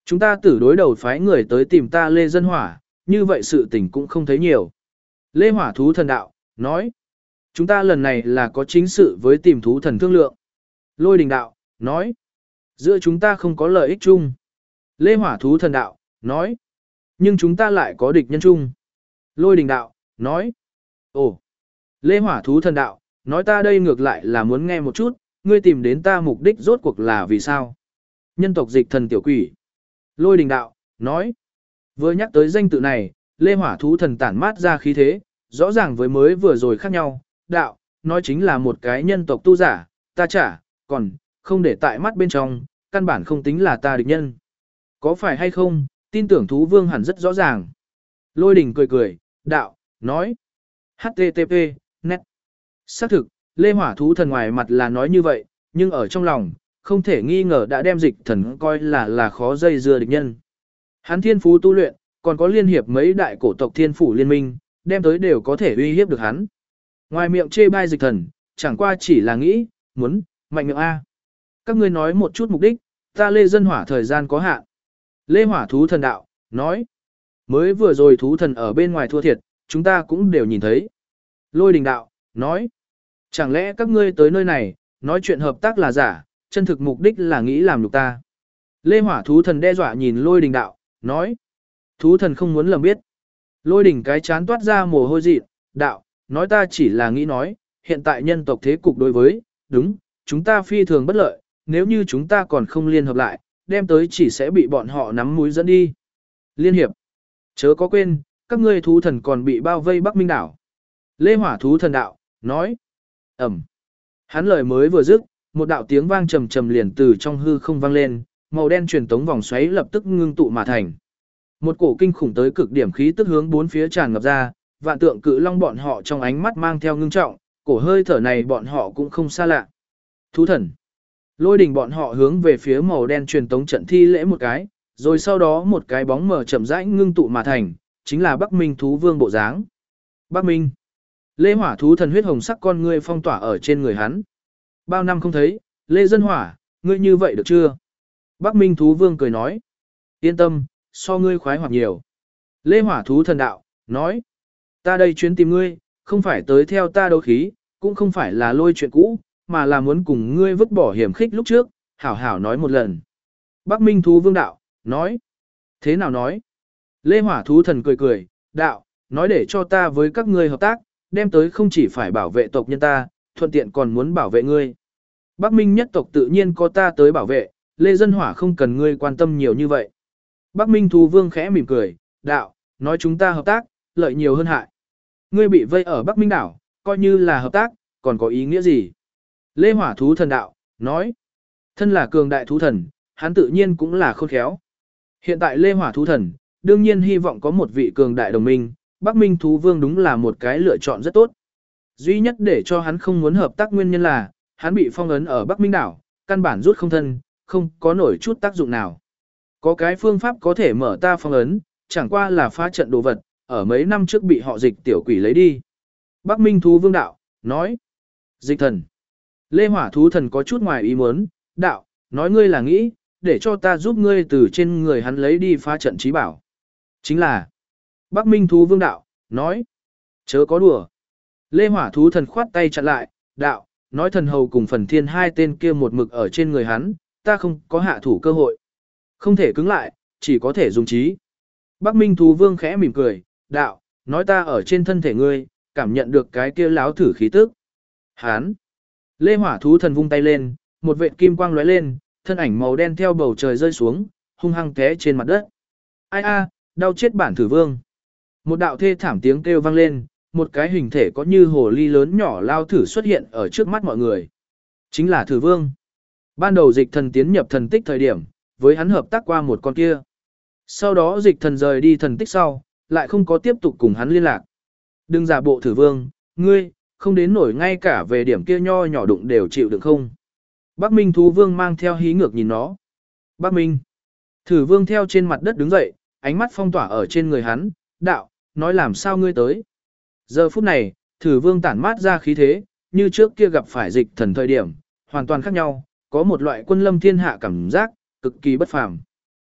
Chúng ta tử đối đầu phái người tới tìm ta Lê Dân Hỏa, như vậy sự tình cũng không thấy nhiều. Lê Hỏa thú thần đạo, nói. Chúng ta lần này là có chính sự với tìm thú thần thương lượng. Lôi đình đạo, nói. Giữa chúng ta không có lợi ích chung. Lê Hỏa thú thần đạo, nói. Nhưng chúng ta lại có địch nhân chung. Lôi đình đạo, nói. Ồ. Lê Hỏa thú thần đạo, nói ta đây ngược lại là muốn nghe một chút, ngươi tìm đến ta mục đích rốt cuộc là vì sao? Nhân tộc dịch thần tiểu quỷ. Lôi đình đạo, nói. Vừa nhắc tới danh tự này, Lê Hỏa thú thần tản mát ra khí thế, rõ ràng với mới vừa rồi khác nhau. Đạo, nói chính là một cái nhân tộc tu giả, ta chả, còn, không để tại mắt bên trong, căn bản không tính là ta địch nhân. Có phải hay không, tin tưởng thú vương hẳn rất rõ ràng. Lôi đình cười cười, đạo, nói. HTTP, net. Xác thực, Lê Hỏa thú thần ngoài mặt là nói như vậy, nhưng ở trong lòng, không thể nghi ngờ đã đem dịch thần coi là khó dây dưa địch nhân. Hắn thiên phú tu luyện, còn có liên hiệp mấy đại cổ tộc thiên phủ liên minh, đem tới đều có thể uy hiếp được hắn. Ngoài miệng chê bai dịch thần, chẳng qua chỉ là nghĩ, muốn, mạnh miệng A. Các ngươi nói một chút mục đích, ta Lê Dân Hỏa thời gian có hạn. Lê Hỏa thú thần đạo, nói. Mới vừa rồi thú thần ở bên ngoài thua thiệt, chúng ta cũng đều nhìn thấy. Lôi đình đạo, nói. Chẳng lẽ các ngươi tới nơi này, nói chuyện hợp tác là giả, chân thực mục đích là nghĩ làm nhục ta. Lê Hỏa thú thần đe dọa nhìn lôi đình đạo, nói. Thú thần không muốn lầm biết. Lôi đình cái chán toát ra mồ hôi dị, đạo, nói ta chỉ là nghĩ nói, hiện tại nhân tộc thế cục đối với, đúng, chúng ta phi thường bất lợi, nếu như chúng ta còn không liên hợp lại, đem tới chỉ sẽ bị bọn họ nắm mũi dẫn đi. Liên hiệp. Chớ có quên, các ngươi thú thần còn bị bao vây Bắc Minh đảo. Lê Hỏa thú thần đạo, nói. Ẩm. Hắn lời mới vừa dứt, một đạo tiếng vang trầm trầm liền từ trong hư không vang lên, màu đen truyền tống vòng xoáy lập tức ngưng tụ mà thành. Một cổ kinh khủng tới cực điểm khí tức hướng bốn phía tràn ngập ra, vạn tượng cự long bọn họ trong ánh mắt mang theo ngưng trọng, cổ hơi thở này bọn họ cũng không xa lạ. Thú thần. Lôi đình bọn họ hướng về phía màu đen truyền tống trận thi lễ một cái, rồi sau đó một cái bóng mờ chậm rãi ngưng tụ mà thành, chính là Bắc Minh thú vương bộ dáng. Bắc Minh. Lê Hỏa thú thần huyết hồng sắc con ngươi phong tỏa ở trên người hắn. Bao năm không thấy, Lê Dân Hỏa, ngươi như vậy được chưa? Bắc Minh thú vương cười nói. Yên tâm, so ngươi khoái hoặc nhiều. Lê Hỏa thú thần đạo, nói. Ta đây chuyến tìm ngươi, không phải tới theo ta đấu khí, cũng không phải là lôi chuyện cũ, mà là muốn cùng ngươi vứt bỏ hiểm khích lúc trước, hảo hảo nói một lần. Bắc Minh thú vương đạo, nói. Thế nào nói? Lê Hỏa thú thần cười cười, đạo, nói để cho ta với các ngươi hợp tác, đem tới không chỉ phải bảo vệ tộc nhân ta, thuận tiện còn muốn bảo vệ ngươi. Bắc Minh nhất tộc tự nhiên có ta tới bảo vệ, Lê Dân Hỏa không cần ngươi quan tâm nhiều như vậy. Bắc Minh thú vương khẽ mỉm cười, đạo, nói chúng ta hợp tác, lợi nhiều hơn hại. Ngươi bị vây ở Bắc Minh đảo, coi như là hợp tác, còn có ý nghĩa gì? Lê Hỏa thú thần đạo, nói, thân là cường đại thú thần, hắn tự nhiên cũng là khôn khéo. Hiện tại Lê Hỏa thú thần, đương nhiên hy vọng có một vị cường đại đồng minh, Bắc Minh thú vương đúng là một cái lựa chọn rất tốt. Duy nhất để cho hắn không muốn hợp tác nguyên nhân là, hắn bị phong ấn ở Bắc Minh đảo, căn bản rút không thân, không có nổi chút tác dụng nào. Có cái phương pháp có thể mở ta phong ấn, chẳng qua là phá trận đồ vật, ở mấy năm trước bị họ dịch tiểu quỷ lấy đi. Bắc Minh thú vương đạo, nói, dịch thần. Lê Hỏa thú thần có chút ngoài ý muốn, đạo, nói ngươi là nghĩ, để cho ta giúp ngươi từ trên người hắn lấy đi phá trận trí bảo. Chính là, Bắc Minh thú vương đạo, nói, chớ có đùa. Lê Hỏa thú thần khoát tay chặn lại, đạo, nói thần hầu cùng phần thiên hai tên kia một mực ở trên người hắn, ta không có hạ thủ cơ hội. Không thể cứng lại, chỉ có thể dùng trí. Bắc Minh thú vương khẽ mỉm cười, đạo, nói ta ở trên thân thể ngươi, cảm nhận được cái kia láo thử khí tức. Hán. Lê Hỏa thú thần vung tay lên, một vệt kim quang lóe lên, thân ảnh màu đen theo bầu trời rơi xuống, hung hăng té trên mặt đất. Ai a, đau chết bản thử vương. Một đạo thê thảm tiếng kêu vang lên, một cái hình thể có như hồ ly lớn nhỏ lao thử xuất hiện ở trước mắt mọi người. Chính là thử vương. Ban đầu dịch thần tiến nhập thần tích thời điểm, với hắn hợp tác qua một con kia. Sau đó dịch thần rời đi thần tích sau, lại không có tiếp tục cùng hắn liên lạc. Đừng giả bộ thử vương, ngươi, không đến nổi ngay cả về điểm kia nho nhỏ đụng đều chịu được không. Bắc Minh thú vương mang theo hí ngược nhìn nó. Bắc Minh. Thử vương theo trên mặt đất đứng dậy, ánh mắt phong tỏa ở trên người hắn, đạo, nói làm sao ngươi tới. Giờ phút này, thử vương tản mát ra khí thế, như trước kia gặp phải dịch thần thời điểm, hoàn toàn khác nhau, có một loại quân lâm thiên hạ cảm giác, cực kỳ bất phàm.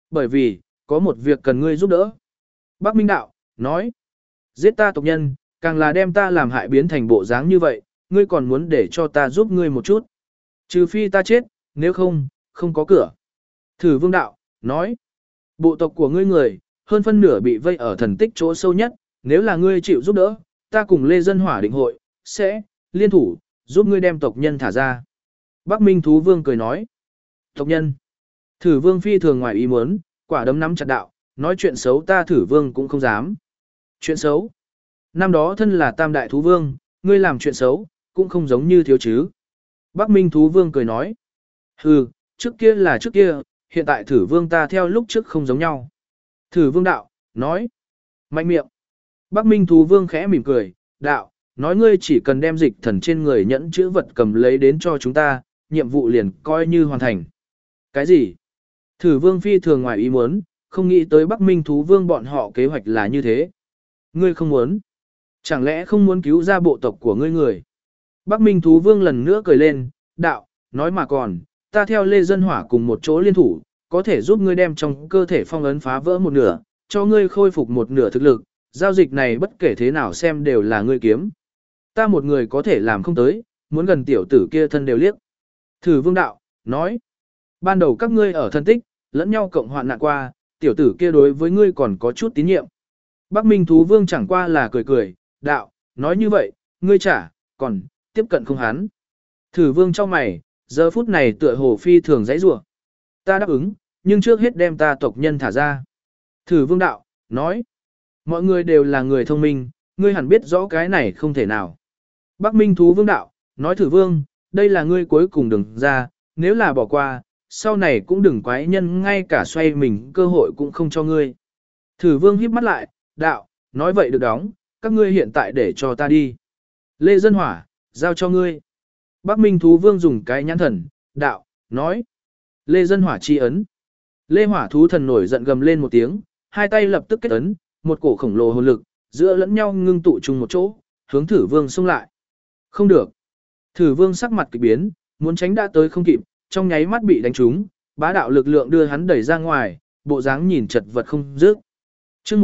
Bởi vì, có một việc cần ngươi giúp đỡ. Bắc Minh Đạo, nói. Giết ta tộc nhân, càng là đem ta làm hại biến thành bộ dáng như vậy, ngươi còn muốn để cho ta giúp ngươi một chút. Trừ phi ta chết, nếu không, không có cửa. Thử Vương Đạo, nói. Bộ tộc của ngươi người, hơn phân nửa bị vây ở thần tích chỗ sâu nhất, nếu là ngươi chịu giúp đỡ, ta cùng Lê Dân Hỏa định hội, sẽ, liên thủ, giúp ngươi đem tộc nhân thả ra. Bắc Minh Thú Vương cười nói. Tộc nhân. Thử Vương phi thường ngoài ý muốn, quả đấm nắm chặt đạo, nói chuyện xấu ta Thử Vương cũng không dám. Chuyện xấu. Năm đó thân là tam đại thú vương, ngươi làm chuyện xấu, cũng không giống như thiếu chứ. Bắc Minh Thú Vương cười nói. Hừ, trước kia là trước kia, hiện tại Thử Vương ta theo lúc trước không giống nhau. Thử Vương Đạo, nói. Mạnh miệng. Bắc Minh Thú Vương khẽ mỉm cười, đạo, nói ngươi chỉ cần đem dịch thần trên người nhẫn chữ vật cầm lấy đến cho chúng ta, nhiệm vụ liền coi như hoàn thành. Cái gì? Thử Vương phi thường ngoài ý muốn, không nghĩ tới Bắc Minh Thú Vương bọn họ kế hoạch là như thế. Ngươi không muốn? Chẳng lẽ không muốn cứu ra bộ tộc của ngươi người? Bắc Minh Thú Vương lần nữa cười lên, đạo, nói mà còn, ta theo Lê Dân Hỏa cùng một chỗ liên thủ, có thể giúp ngươi đem trong cơ thể phong ấn phá vỡ một nửa, cho ngươi khôi phục một nửa thực lực, giao dịch này bất kể thế nào xem đều là ngươi kiếm. Ta một người có thể làm không tới, muốn gần tiểu tử kia thân đều liếc. Thử Vương Đạo, nói, ban đầu các ngươi ở thân tích, lẫn nhau cộng hoạn nạn qua, tiểu tử kia đối với ngươi còn có chút tín nhiệm. Bắc Minh Thú Vương chẳng qua là cười cười, đạo, nói như vậy, ngươi trả, còn, tiếp cận không hắn. Thử Vương trong mày, giờ phút này tựa hồ phi thường dãy rủa. Ta đáp ứng, nhưng trước hết đem ta tộc nhân thả ra. Thử Vương Đạo, nói, mọi người đều là người thông minh, ngươi hẳn biết rõ cái này không thể nào. Bắc Minh Thú Vương Đạo, nói Thử Vương, đây là ngươi cuối cùng đừng ra, nếu là bỏ qua, sau này cũng đừng quái nhân ngay cả xoay mình cơ hội cũng không cho ngươi. Thử Vương híp mắt lại, đạo, nói vậy được đóng, các ngươi hiện tại để cho ta đi. Lê Dân Hỏa, giao cho ngươi. Bắc Minh Thú Vương dùng cái nhãn thần, đạo, nói. Lê Dân Hỏa chi ấn. Lê Hỏa Thú Thần nổi giận gầm lên một tiếng, hai tay lập tức kết ấn, một cổ khổng lồ hồn lực, giữa lẫn nhau ngưng tụ chung một chỗ, hướng Thử Vương xông lại. Không được. Thử Vương sắc mặt kỳ biến, muốn tránh đã tới không kịp, trong nháy mắt bị đánh trúng, bá đạo lực lượng đưa hắn đẩy ra ngoài, bộ dáng nhìn chật vật không dứt. Chương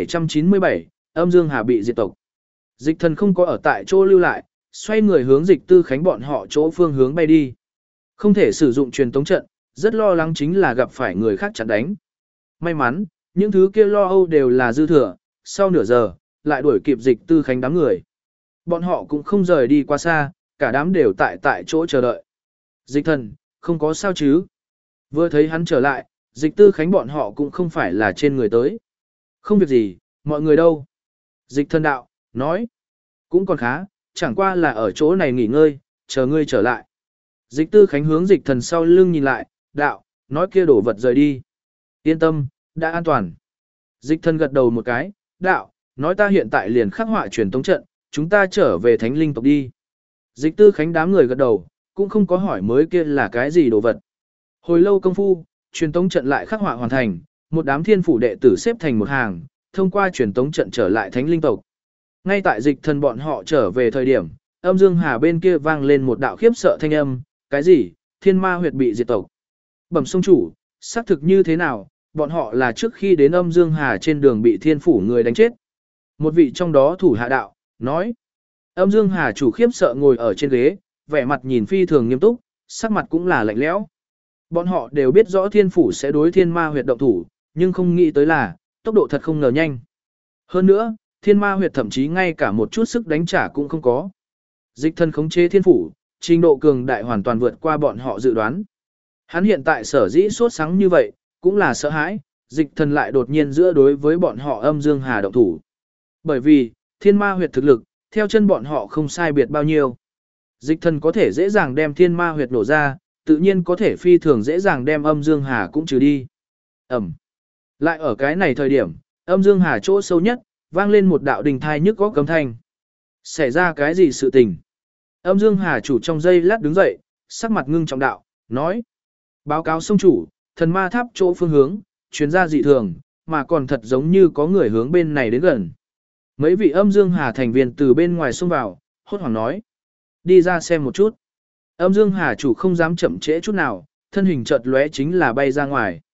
1797, Âm Dương Hà bị diệt tộc. Dịch Thần không có ở tại chỗ lưu lại, xoay người hướng Dịch Tư Khánh bọn họ chỗ phương hướng bay đi. Không thể sử dụng truyền tống trận, rất lo lắng chính là gặp phải người khác chặn đánh. May mắn, những thứ kia lo âu đều là dư thừa, sau nửa giờ, lại đuổi kịp Dịch Tư Khánh đám người. Bọn họ cũng không rời đi quá xa, cả đám đều tại chỗ chờ đợi. Dịch Thần, không có sao chứ? Vừa thấy hắn trở lại, Dịch Tư Khánh bọn họ cũng không phải là trên người tới. Không việc gì, mọi người đâu? Dịch Thần đạo, nói. Cũng còn khá, chẳng qua là ở chỗ này nghỉ ngơi, chờ ngươi trở lại. Dịch Tư Khánh hướng Dịch Thần sau lưng nhìn lại, đạo, nói kia đổ vật rời đi. Yên tâm, đã an toàn. Dịch Thần gật đầu một cái, đạo, nói ta hiện tại liền khắc họa truyền tống trận, chúng ta trở về Thánh Linh tộc đi. Dịch Tư Khánh đám người gật đầu, cũng không có hỏi mới kia là cái gì đồ vật. Hồi lâu công phu, truyền tống trận lại khắc họa hoàn thành, một đám thiên phủ đệ tử xếp thành một hàng, thông qua truyền tống trận trở lại Thánh Linh tộc. Ngay tại Dịch Thần bọn họ trở về thời điểm, Âm Dương Hà bên kia vang lên một đạo khiếp sợ thanh âm, cái gì? Thiên Ma huyệt bị diệt tộc. Bẩm sông chủ, xác thực như thế nào? Bọn họ là trước khi đến Âm Dương Hà trên đường bị thiên phủ người đánh chết. Một vị trong đó thủ hạ đạo, nói. Âm Dương Hà chủ khiếp sợ ngồi ở trên ghế, vẻ mặt nhìn phi thường nghiêm túc, sắc mặt cũng là lạnh lẽo. Bọn họ đều biết rõ thiên phủ sẽ đối thiên ma huyệt động thủ, nhưng không nghĩ tới là, tốc độ thật không ngờ nhanh. Hơn nữa, thiên ma huyệt thậm chí ngay cả một chút sức đánh trả cũng không có. Dịch Thần khống chế thiên phủ, trình độ cường đại hoàn toàn vượt qua bọn họ dự đoán. Hắn hiện tại sở dĩ sốt sắng như vậy, cũng là sợ hãi, Dịch Thần lại đột nhiên giữa đối với bọn họ Âm Dương Hà động thủ. Bởi vì, thiên ma huyệt thực lực, theo chân bọn họ không sai biệt bao nhiêu. Dịch Thần có thể dễ dàng đem thiên ma huyệt nổ ra, tự nhiên có thể phi thường dễ dàng đem Âm Dương Hà cũng trừ đi. Lại ở cái này thời điểm, Âm Dương Hà chỗ sâu nhất, vang lên một đạo đình thai nhức góc cấm thanh. Xảy ra cái gì sự tình? Âm Dương Hà chủ trong giây lát đứng dậy, sắc mặt ngưng trọng đạo, nói. Báo cáo sông chủ, thần ma tháp chỗ phương hướng, chuyến ra dị thường, mà còn thật giống như có người hướng bên này đến gần. Mấy vị Âm Dương Hà thành viên từ bên ngoài xông vào, hốt hoảng nói. Đi ra xem một chút. Âm Dương Hà chủ không dám chậm trễ chút nào, thân hình chợt lóe chính là bay ra ngoài.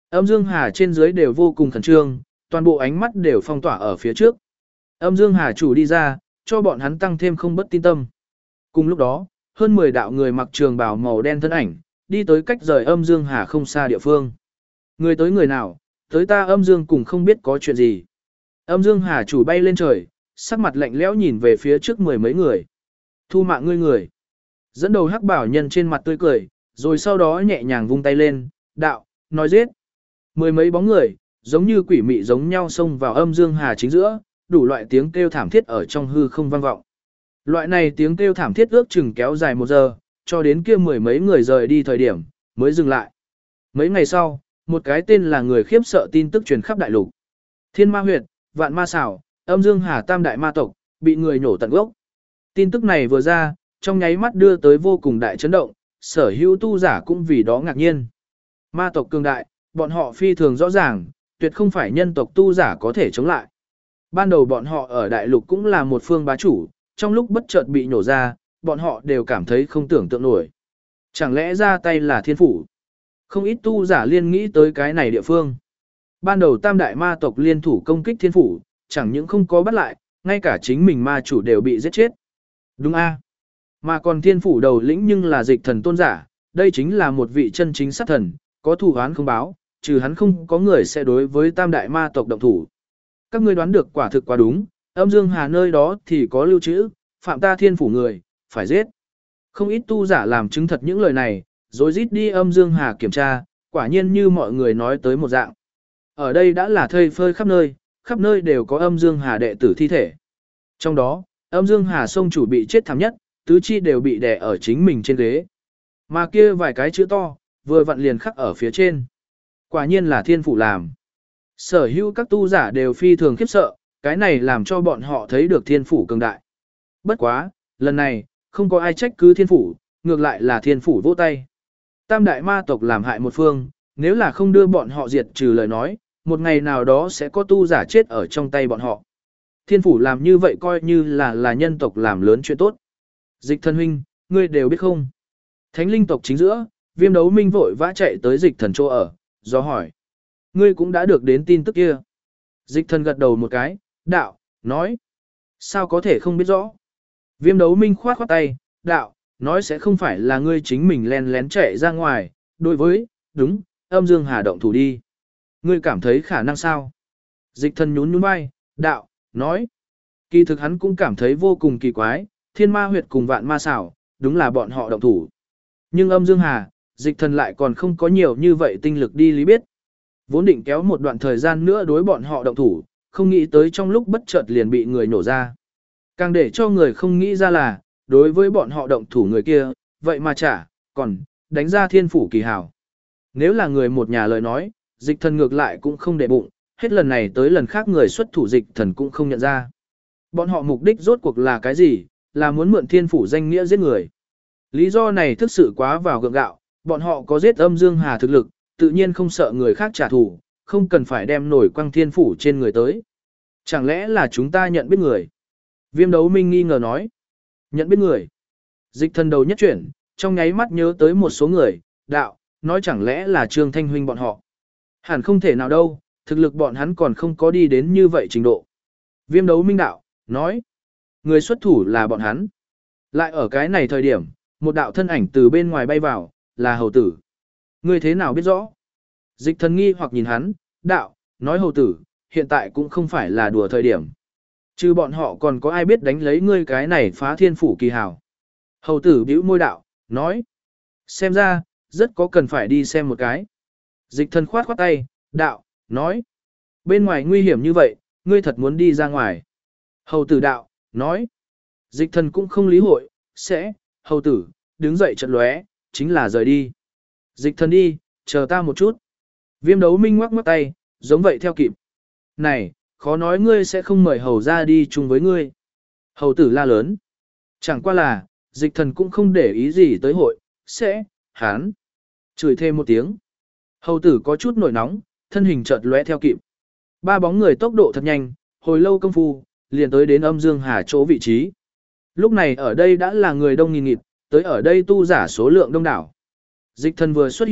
Âm Dương Hà trên dưới đều vô cùng khẩn trương, toàn bộ ánh mắt đều phong tỏa ở phía trước. Âm Dương Hà chủ đi ra, cho bọn hắn tăng thêm không bất tin tâm. Cùng lúc đó, hơn 10 đạo người mặc trường bào màu đen thân ảnh, đi tới cách rời Âm Dương Hà không xa địa phương. Người tới người nào, tới ta Âm Dương cùng không biết có chuyện gì. Âm Dương Hà chủ bay lên trời, sắc mặt lạnh lẽo nhìn về phía trước mười mấy người. Thu mạng ngươi người. Dẫn đầu hắc bảo nhân trên mặt tươi cười, rồi sau đó nhẹ nhàng vung tay lên, đạo, nói giết. Mười mấy bóng người, giống như quỷ mị giống nhau xông vào Âm Dương Hà chính giữa, đủ loại tiếng kêu thảm thiết ở trong hư không vang vọng. Loại này tiếng kêu thảm thiết ước chừng kéo dài 1 giờ, cho đến kia mười mấy người rời đi thời điểm, mới dừng lại. Mấy ngày sau, một cái tên là người khiếp sợ tin tức truyền khắp đại lục. Thiên Ma Huyệt, Vạn Ma Xảo, Âm Dương Hà tam đại ma tộc, bị người nhổ tận gốc. Tin tức này vừa ra, trong nháy mắt đưa tới vô cùng đại chấn động, sở hữu tu giả cũng vì đó ngạc nhiên. Ma tộc cường đại, bọn họ phi thường rõ ràng, tuyệt không phải nhân tộc tu giả có thể chống lại. Ban đầu bọn họ ở đại lục cũng là một phương bá chủ, trong lúc bất chợt bị nhổ ra, bọn họ đều cảm thấy không tưởng tượng nổi. Chẳng lẽ ra tay là thiên phủ? Không ít tu giả liên nghĩ tới cái này địa phương. Ban đầu tam đại ma tộc liên thủ công kích thiên phủ, chẳng những không có bắt lại, ngay cả chính mình ma chủ đều bị giết chết. Đúng a. Mà còn thiên phủ đầu lĩnh nhưng là dịch thần tôn giả, đây chính là một vị chân chính sát thần, có thù oán không báo, trừ hắn không có người sẽ đối với tam đại ma tộc động thủ. Các ngươi đoán được quả thực quá đúng, Âm Dương Hà nơi đó thì có lưu trữ, phạm ta thiên phủ người, phải giết. Không ít tu giả làm chứng thật những lời này, rồi rít đi Âm Dương Hà kiểm tra, quả nhiên như mọi người nói tới một dạng. Ở đây đã là thây phơi khắp nơi đều có Âm Dương Hà đệ tử thi thể. Trong đó, Âm Dương Hà sông chủ bị chết thảm nhất, tứ chi đều bị đè ở chính mình trên ghế. Mà kia vài cái chữ to, vừa vặn liền khắc ở phía trên. Quả nhiên là thiên phủ làm. Sở hữu các tu giả đều phi thường khiếp sợ, cái này làm cho bọn họ thấy được thiên phủ cường đại. Bất quá, lần này, không có ai trách cứ thiên phủ, ngược lại là thiên phủ vỗ tay. Tam đại ma tộc làm hại một phương, nếu là không đưa bọn họ diệt trừ lời nói, một ngày nào đó sẽ có tu giả chết ở trong tay bọn họ. Thiên phủ làm như vậy coi như là nhân tộc làm lớn chuyện tốt. Dịch thần huynh, ngươi đều biết không? Thánh linh tộc chính giữa, Viêm Đấu Minh vội vã chạy tới dịch thần chỗ ở, do hỏi. Ngươi cũng đã được đến tin tức kia. Dịch thần gật đầu một cái, đạo, nói. Sao có thể không biết rõ? Viêm Đấu Minh khoát khoát tay, đạo, nói sẽ không phải là ngươi chính mình len lén chạy ra ngoài, đối với, đúng, Âm Dương Hà động thủ đi. Ngươi cảm thấy khả năng sao? Dịch thần nhún nhún vai, đạo, nói. Kỳ thực hắn cũng cảm thấy vô cùng kỳ quái, Thiên Ma Huyệt cùng Vạn Ma Xảo, đúng là bọn họ động thủ. Nhưng Âm Dương Hà, dịch thần lại còn không có nhiều như vậy tinh lực đi lý biết. Vốn định kéo một đoạn thời gian nữa đối bọn họ động thủ, không nghĩ tới trong lúc bất chợt liền bị người nổ ra. Càng để cho người không nghĩ ra là, đối với bọn họ động thủ người kia, vậy mà còn, đánh ra thiên phủ kỳ hào. Nếu là người một nhà lời nói, dịch thần ngược lại cũng không để bụng, hết lần này tới lần khác người xuất thủ dịch thần cũng không nhận ra. Bọn họ mục đích rốt cuộc là cái gì, là muốn mượn thiên phủ danh nghĩa giết người. Lý do này thực sự quá vào gượng gạo, bọn họ có giết Âm Dương Hà thực lực, tự nhiên không sợ người khác trả thù, không cần phải đem nổi quăng thiên phủ trên người tới. Chẳng lẽ là chúng ta nhận biết người? Viêm Đấu Minh nghi ngờ nói. Nhận biết người. Dịch thần đầu nhất chuyển, trong nháy mắt nhớ tới một số người, đạo, nói chẳng lẽ là Trương Thanh huynh bọn họ. Hẳn không thể nào đâu, thực lực bọn hắn còn không có đi đến như vậy trình độ. Viêm Đấu Minh đạo, nói. Người xuất thủ là bọn hắn. Lại ở cái này thời điểm, một đạo thân ảnh từ bên ngoài bay vào, là hầu tử. Ngươi thế nào biết rõ? Dịch thần nghi hoặc nhìn hắn, đạo, nói hầu tử, hiện tại cũng không phải là đùa thời điểm. Chứ bọn họ còn có ai biết đánh lấy ngươi cái này phá thiên phủ kỳ hào. Hầu tử bĩu môi đạo, nói. Xem ra, rất có cần phải đi xem một cái. Dịch thần khoát khoát tay, đạo, nói. Bên ngoài nguy hiểm như vậy, ngươi thật muốn đi ra ngoài. Hầu tử đạo, nói. Dịch thần cũng không lý hội, hầu tử, đứng dậy chợt lóe, chính là rời đi. Dịch thần đi, chờ ta một chút. Viêm Đấu Minh ngoắc ngoắc tay, giống vậy theo kịp. Này, khó nói ngươi sẽ không mời hầu ra đi chung với ngươi. Hầu tử la lớn. Chẳng qua là, dịch thần cũng không để ý gì tới hội, hán. Chửi thêm một tiếng. Hầu tử có chút nổi nóng, thân hình chợt lóe theo kịp. Ba bóng người tốc độ thật nhanh, hồi lâu công phu, liền tới đến Âm Dương Hà chỗ vị trí. Lúc này ở đây đã là người đông nghìn nghịt, tới ở đây tu giả số lượng đông đảo. Dịch thần vừa xuất hiện,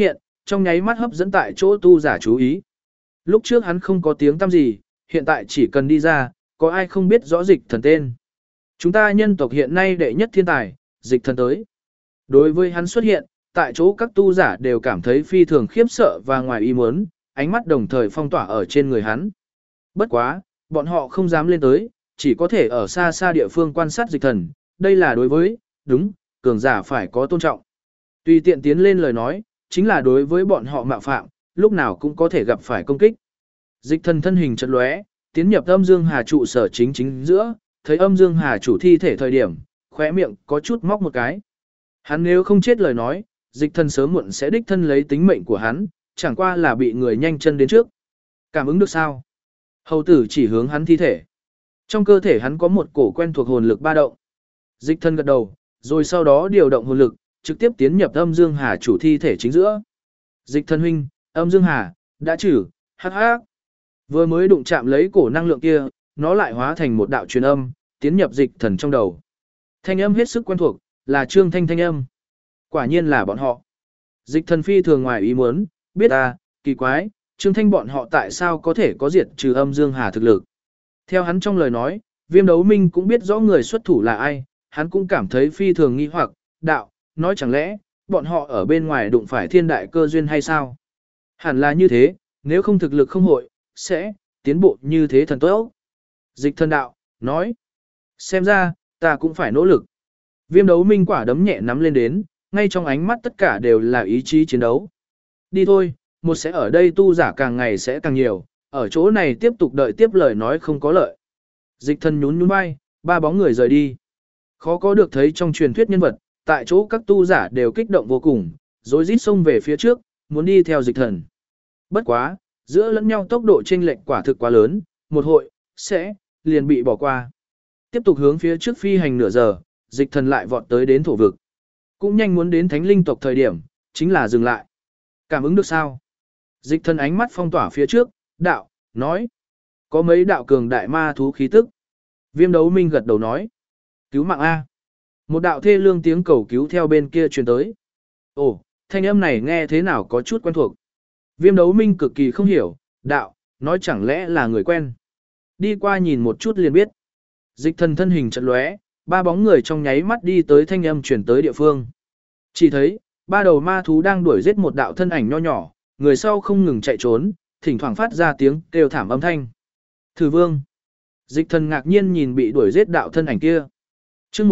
trong nháy mắt hấp dẫn tại chỗ tu giả chú ý. Lúc trước hắn không có tiếng tăm gì, hiện tại chỉ cần đi ra, có ai không biết rõ dịch thần tên. Chúng ta nhân tộc hiện nay đệ nhất thiên tài, dịch thần tới. Đối với hắn xuất hiện, tại chỗ các tu giả đều cảm thấy phi thường khiếp sợ và ngoài ý muốn, ánh mắt đồng thời phong tỏa ở trên người hắn. Bất quá, bọn họ không dám lên tới, chỉ có thể ở xa xa địa phương quan sát dịch thần, đây là đối với, đúng, cường giả phải có tôn trọng. Tùy tiện tiến lên lời nói, chính là đối với bọn họ mạo phạm, lúc nào cũng có thể gặp phải công kích. Dịch thần thân hình chợt lóe, tiến nhập âm dương hà trụ sở chính giữa, thấy âm dương hà chủ thi thể thời điểm, khóe miệng có chút móc một cái. Hắn nếu không chết lời nói, dịch thần sớm muộn sẽ đích thân lấy tính mệnh của hắn, chẳng qua là bị người nhanh chân đến trước. Cảm ứng được sao? Hầu tử chỉ hướng hắn thi thể. Trong cơ thể hắn có một cổ quen thuộc hồn lực ba động. Dịch thần gật đầu, rồi sau đó điều động hồn lực, trực tiếp tiến nhập âm dương hà chủ thi thể chính giữa. Dịch thần huynh, âm dương hà, đã trừ, hắc hắc. Vừa mới đụng chạm lấy cổ năng lượng kia, nó lại hóa thành một đạo truyền âm, tiến nhập dịch thần trong đầu. Thanh âm hết sức quen thuộc, là Trương Thanh thanh âm. Quả nhiên là bọn họ. Dịch thần phi thường ngoài ý muốn, biết kỳ quái, Trương Thanh bọn họ tại sao có thể có diệt trừ âm dương hà thực lực. Theo hắn trong lời nói, Viêm Đấu Minh cũng biết rõ người xuất thủ là ai, hắn cũng cảm thấy phi thường nghi hoặc, đạo, nói chẳng lẽ, bọn họ ở bên ngoài đụng phải thiên đại cơ duyên hay sao? Hẳn là như thế, nếu không thực lực không hội, sẽ tiến bộ như thế thần tốt. Dịch thần đạo, nói, xem ra, ta cũng phải nỗ lực. Viêm Đấu Minh quả đấm nhẹ nắm lên đến, ngay trong ánh mắt tất cả đều là ý chí chiến đấu. Đi thôi, một sẽ ở đây tu giả càng ngày sẽ càng nhiều, ở chỗ này tiếp tục đợi tiếp lời nói không có lợi. Dịch thần nhún nhún vai, ba bóng người rời đi. Khó có được thấy trong truyền thuyết nhân vật, tại chỗ các tu giả đều kích động vô cùng, rối rít xông về phía trước, muốn đi theo dịch thần. Bất quá, giữa lẫn nhau tốc độ chênh lệch quả thực quá lớn, một hội, sẽ, liền bị bỏ qua. Tiếp tục hướng phía trước phi hành nửa giờ, dịch thần lại vọt tới đến thổ vực. Cũng nhanh muốn đến thánh linh tộc thời điểm, chính là dừng lại. Cảm ứng được sao? Dịch thần ánh mắt phong tỏa phía trước, đạo, nói. Có mấy đạo cường đại ma thú khí tức. Viêm Đấu Minh gật đầu nói. Cứu mạng A. Một đạo thê lương tiếng cầu cứu theo bên kia truyền tới. Ồ, thanh âm này nghe thế nào có chút quen thuộc. Viêm Đấu Minh cực kỳ không hiểu, đạo, nói chẳng lẽ là người quen. Đi qua nhìn một chút liền biết. Dịch thần thân hình chợt lóe, ba bóng người trong nháy mắt đi tới thanh âm chuyển tới địa phương. Chỉ thấy, ba đầu ma thú đang đuổi giết một đạo thân ảnh nho nhỏ, người sau không ngừng chạy trốn, thỉnh thoảng phát ra tiếng kêu thảm âm thanh. Thử vương. Dịch thần ngạc nhiên nhìn bị đuổi giết đạo thân ảnh kia. Chương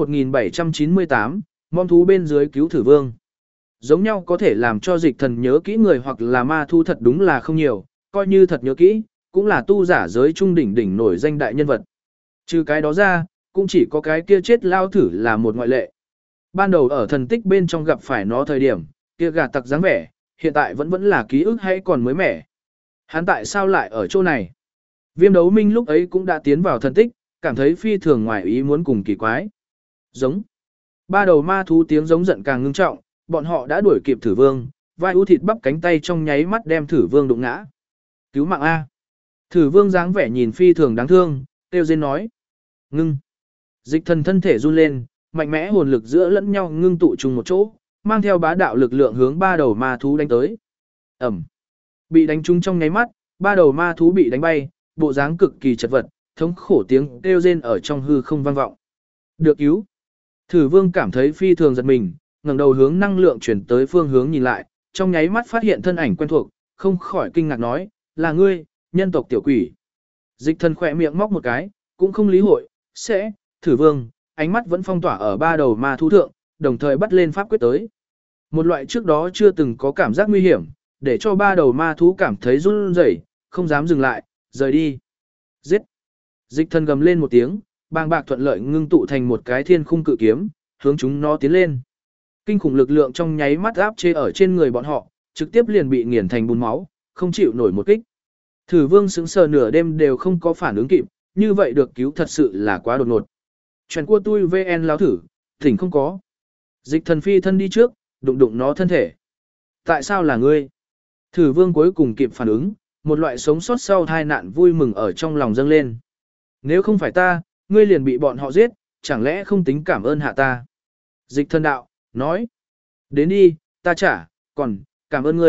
1798, mong thú bên dưới cứu thử vương. Giống nhau có thể làm cho dịch thần nhớ kỹ người hoặc là ma thú thật đúng là không nhiều, coi như thật nhớ kỹ, cũng là tu giả giới trung đỉnh đỉnh nổi danh đại nhân vật. Trừ cái đó ra, cũng chỉ có cái kia chết lao thử là một ngoại lệ. Ban đầu ở thần tích bên trong gặp phải nó thời điểm, kia gà tặc dáng vẻ, hiện tại vẫn là ký ức hay còn mới mẻ. Hắn tại sao lại ở chỗ này? Viêm Đấu Minh lúc ấy cũng đã tiến vào thần tích, cảm thấy phi thường ngoài ý muốn cùng kỳ quái. Giống. Ba đầu ma thú tiếng giống giận càng ngưng trọng, bọn họ đã đuổi kịp thử vương, vai ưu thịt bắp cánh tay trong nháy mắt đem thử vương đụng ngã. Cứu mạng A. Thử vương dáng vẻ nhìn phi thường đáng thương, kêu rên nói. Ngưng. Dịch thần thân thể run lên, mạnh mẽ hồn lực giữa lẫn nhau ngưng tụ chung một chỗ, mang theo bá đạo lực lượng hướng ba đầu ma thú đánh tới. Ẩm. Bị đánh trúng trong nháy mắt, ba đầu ma thú bị đánh bay, bộ dáng cực kỳ chật vật, thống khổ tiếng kêu rên ở trong hư không vang vọng. Được cứu. Thử vương cảm thấy phi thường giật mình, ngẩng đầu hướng năng lượng chuyển tới phương hướng nhìn lại, trong nháy mắt phát hiện thân ảnh quen thuộc, không khỏi kinh ngạc nói, là ngươi, nhân tộc tiểu quỷ. Dịch thần khỏe miệng móc một cái, cũng không lý hội, sẽ, thử vương, ánh mắt vẫn phong tỏa ở ba đầu ma thú thượng, đồng thời bắt lên pháp quyết tới. Một loại trước đó chưa từng có cảm giác nguy hiểm, để cho ba đầu ma thú cảm thấy run rẩy, không dám dừng lại, rời đi. Giết! Dịch thần gầm lên một tiếng, bàng bạc thuận lợi ngưng tụ thành một cái thiên khung cự kiếm, hướng chúng nó tiến lên. Kinh khủng lực lượng trong nháy mắt áp chế ở trên người bọn họ, trực tiếp liền bị nghiền thành bùn máu, không chịu nổi một kích. Thử vương sững sờ nửa đêm đều không có phản ứng kịp, như vậy được cứu thật sự là quá đột ngột. Chuyện của tôi VN láo thử, thỉnh không có. Dịch thần phi thân đi trước, đụng đụng nó thân thể. Tại sao là ngươi? Thử vương cuối cùng kịp phản ứng, một loại sống sót sau tai nạn vui mừng ở trong lòng dâng lên. Nếu không phải ta, ngươi liền bị bọn họ giết, chẳng lẽ không tính cảm ơn hạ ta? Dịch thần đạo, nói. Đến đi, ta trả, còn, cảm ơn ngươi,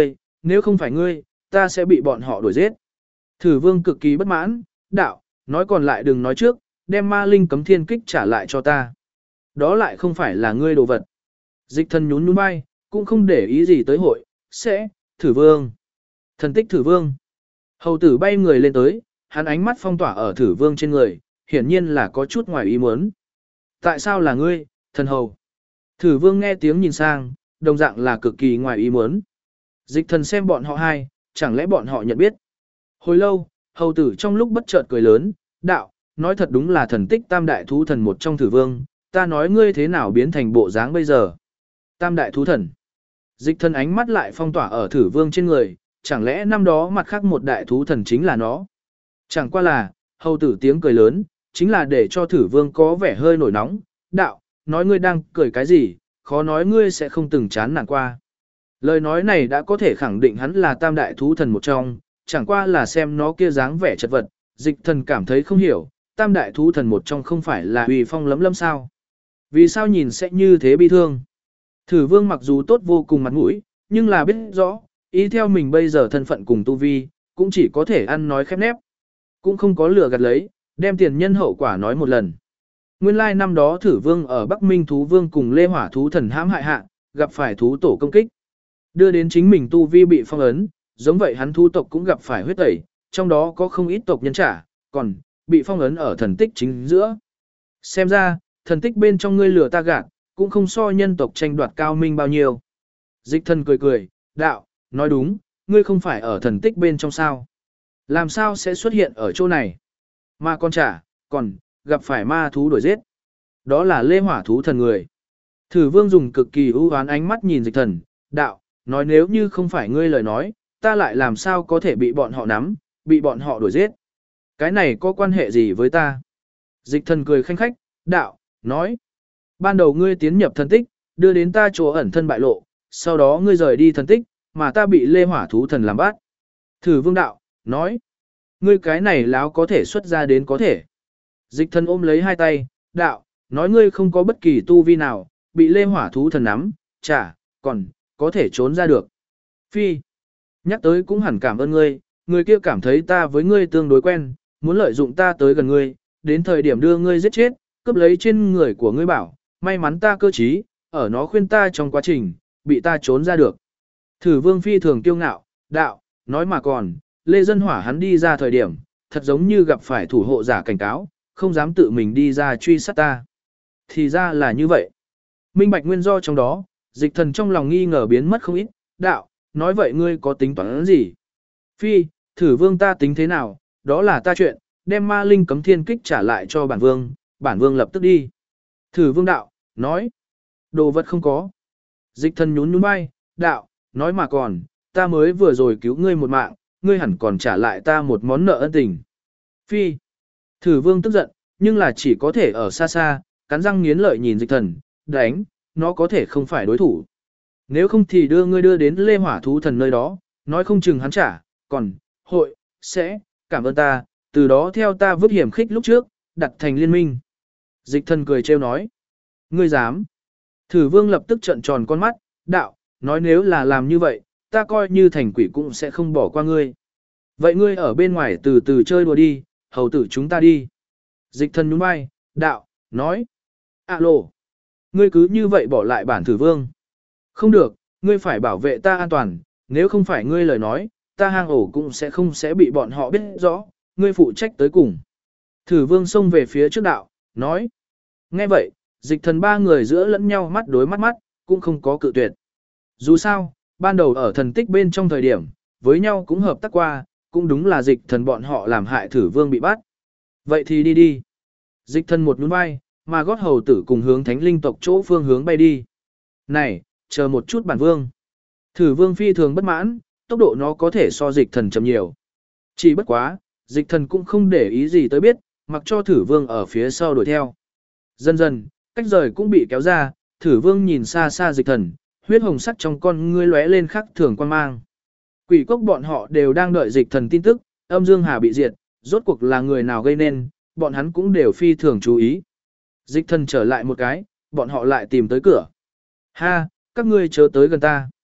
nếu không phải ngươi, ta sẽ bị bọn họ đuổi giết. Thử vương cực kỳ bất mãn, đạo, nói còn lại đừng nói trước, đem ma linh cấm thiên kích trả lại cho ta. Đó lại không phải là ngươi đồ vật. Dịch thần nhún nhún vai, cũng không để ý gì tới hội, sẽ, thử vương. Thần tích thử vương. Hầu tử bay người lên tới, hắn ánh mắt phong tỏa ở thử vương trên người, hiển nhiên là có chút ngoài ý muốn. Tại sao là ngươi, thần hầu? Thử vương nghe tiếng nhìn sang, đồng dạng là cực kỳ ngoài ý muốn. Dịch thần xem bọn họ hai, chẳng lẽ bọn họ nhận biết. Hồi lâu, hầu tử trong lúc bất chợt cười lớn, đạo, nói thật đúng là thần tích tam đại thú thần một trong thử vương, ta nói ngươi thế nào biến thành bộ dáng bây giờ. Tam đại thú thần. Dịch thần ánh mắt lại phong tỏa ở thử vương trên người, chẳng lẽ năm đó mặt khác một đại thú thần chính là nó. Chẳng qua là, hầu tử tiếng cười lớn, chính là để cho thử vương có vẻ hơi nổi nóng, đạo, nói ngươi đang cười cái gì, khó nói ngươi sẽ không từng chán nản qua. Lời nói này đã có thể khẳng định hắn là tam đại thú thần một trong, chẳng qua là xem nó kia dáng vẻ chật vật, dịch thần cảm thấy không hiểu, tam đại thú thần một trong không phải là uy phong lấm lâm sao. Vì sao nhìn sẽ như thế bi thương? Thử vương mặc dù tốt vô cùng mặt mũi, nhưng là biết rõ, ý theo mình bây giờ thân phận cùng tu vi, cũng chỉ có thể ăn nói khép nép. Cũng không có lừa gạt lấy, đem tiền nhân hậu quả nói một lần. Nguyên lai năm đó thử vương ở Bắc Minh thú vương cùng Lê Hỏa thú thần hãm hại hạ, gặp phải thú tổ công kích. Đưa đến chính mình tu vi bị phong ấn, giống vậy hắn thú tộc cũng gặp phải huyết tẩy, trong đó có không ít tộc nhân trả, còn bị phong ấn ở thần tích chính giữa. Xem ra, thần tích bên trong ngươi lừa ta gạt, cũng không so nhân tộc tranh đoạt cao minh bao nhiêu. Dịch thần cười cười, đạo, nói đúng, ngươi không phải ở thần tích bên trong sao. Làm sao sẽ xuất hiện ở chỗ này? Mà con trả, còn, gặp phải ma thú đuổi giết. Đó là Lê Hỏa thú thần người. Thử vương dùng cực kỳ ưu oán ánh mắt nhìn dịch thần, đạo, nói nếu như không phải ngươi lời nói, ta lại làm sao có thể bị bọn họ nắm, bị bọn họ đuổi giết. Cái này có quan hệ gì với ta? Dịch thần cười khanh khách, đạo, nói. Ban đầu ngươi tiến nhập thần tích, đưa đến ta chỗ ẩn thân bại lộ, sau đó ngươi rời đi thần tích, mà ta bị Lê Hỏa thú thần làm bắt. Thử vương đạo, nói. Ngươi cái này láo có thể xuất ra đến có thể. Dịch thần ôm lấy hai tay, đạo, nói ngươi không có bất kỳ tu vi nào, bị Lê Hỏa thú thần nắm, chả, còn, có thể trốn ra được. Phi. Nhắc tới cũng hẳn cảm ơn ngươi, người kia cảm thấy ta với ngươi tương đối quen, muốn lợi dụng ta tới gần ngươi, đến thời điểm đưa ngươi giết chết, cướp lấy trên người của ngươi bảo, may mắn ta cơ trí, ở nó khuyên ta trong quá trình, bị ta trốn ra được. Thử vương phi thường kiêu ngạo, đạo, nói mà còn, Lê Dân Hỏa hắn đi ra thời điểm, thật giống như gặp phải thủ hộ giả cảnh cáo, không dám tự mình đi ra truy sát ta. Thì ra là như vậy. Minh bạch nguyên do trong đó, dịch thần trong lòng nghi ngờ biến mất không ít, đạo, nói vậy ngươi có tính toán gì? Phi, thử vương ta tính thế nào, đó là ta chuyện, đem ma linh cấm thiên kích trả lại cho bản vương lập tức đi. Thử vương đạo, nói, đồ vật không có. Dịch thần nhún nhún bay, đạo, nói mà còn, ta mới vừa rồi cứu ngươi một mạng, ngươi hẳn còn trả lại ta một món nợ ân tình. Phi, thử vương tức giận, nhưng là chỉ có thể ở xa xa, cắn răng nghiến lợi nhìn dịch thần, đánh, nó có thể không phải đối thủ. Nếu không thì đưa ngươi đưa đến Lê Hỏa thú thần nơi đó, nói không chừng hắn trả, còn, hội, sẽ, cảm ơn ta, từ đó theo ta vứt hiểm khích lúc trước, đặt thành liên minh. Dịch thần cười trêu nói, ngươi dám. Thử vương lập tức trợn tròn con mắt, đạo, nói nếu là làm như vậy, ta coi như thành quỷ cũng sẽ không bỏ qua ngươi. Vậy ngươi ở bên ngoài từ từ chơi đùa đi, hầu tử chúng ta đi. Dịch thần nhún vai, đạo, nói, alo, ngươi cứ như vậy bỏ lại bản thử vương. Không được, ngươi phải bảo vệ ta an toàn, nếu không phải ngươi lời nói, ta hang ổ cũng sẽ bị bọn họ biết rõ, ngươi phụ trách tới cùng. Thử vương xông về phía trước đạo, nói. Nghe vậy, dịch thần ba người giữa lẫn nhau mắt đối mắt, cũng không có cự tuyệt. Dù sao, ban đầu ở thần tích bên trong thời điểm, với nhau cũng hợp tác qua, cũng đúng là dịch thần bọn họ làm hại thử vương bị bắt. Vậy thì đi đi. Dịch thần một nhún vai, mà gót hầu tử cùng hướng thánh linh tộc chỗ phương hướng bay đi. Này, chờ một chút bản vương. Thử vương phi thường bất mãn, tốc độ nó có thể so dịch thần chậm nhiều. Chỉ bất quá, dịch thần cũng không để ý gì tới biết, mặc cho thử vương ở phía sau đuổi theo. Dần dần, cách rời cũng bị kéo ra, thử vương nhìn xa xa dịch thần, huyết hồng sắc trong con ngươi lóe lên khắc thường quan mang. Quỷ cốc bọn họ đều đang đợi dịch thần tin tức, âm dương hà bị diệt, rốt cuộc là người nào gây nên, bọn hắn cũng đều phi thường chú ý. Dịch thần trở lại một cái, bọn họ lại tìm tới cửa. Ha, các ngươi chớ tới gần ta.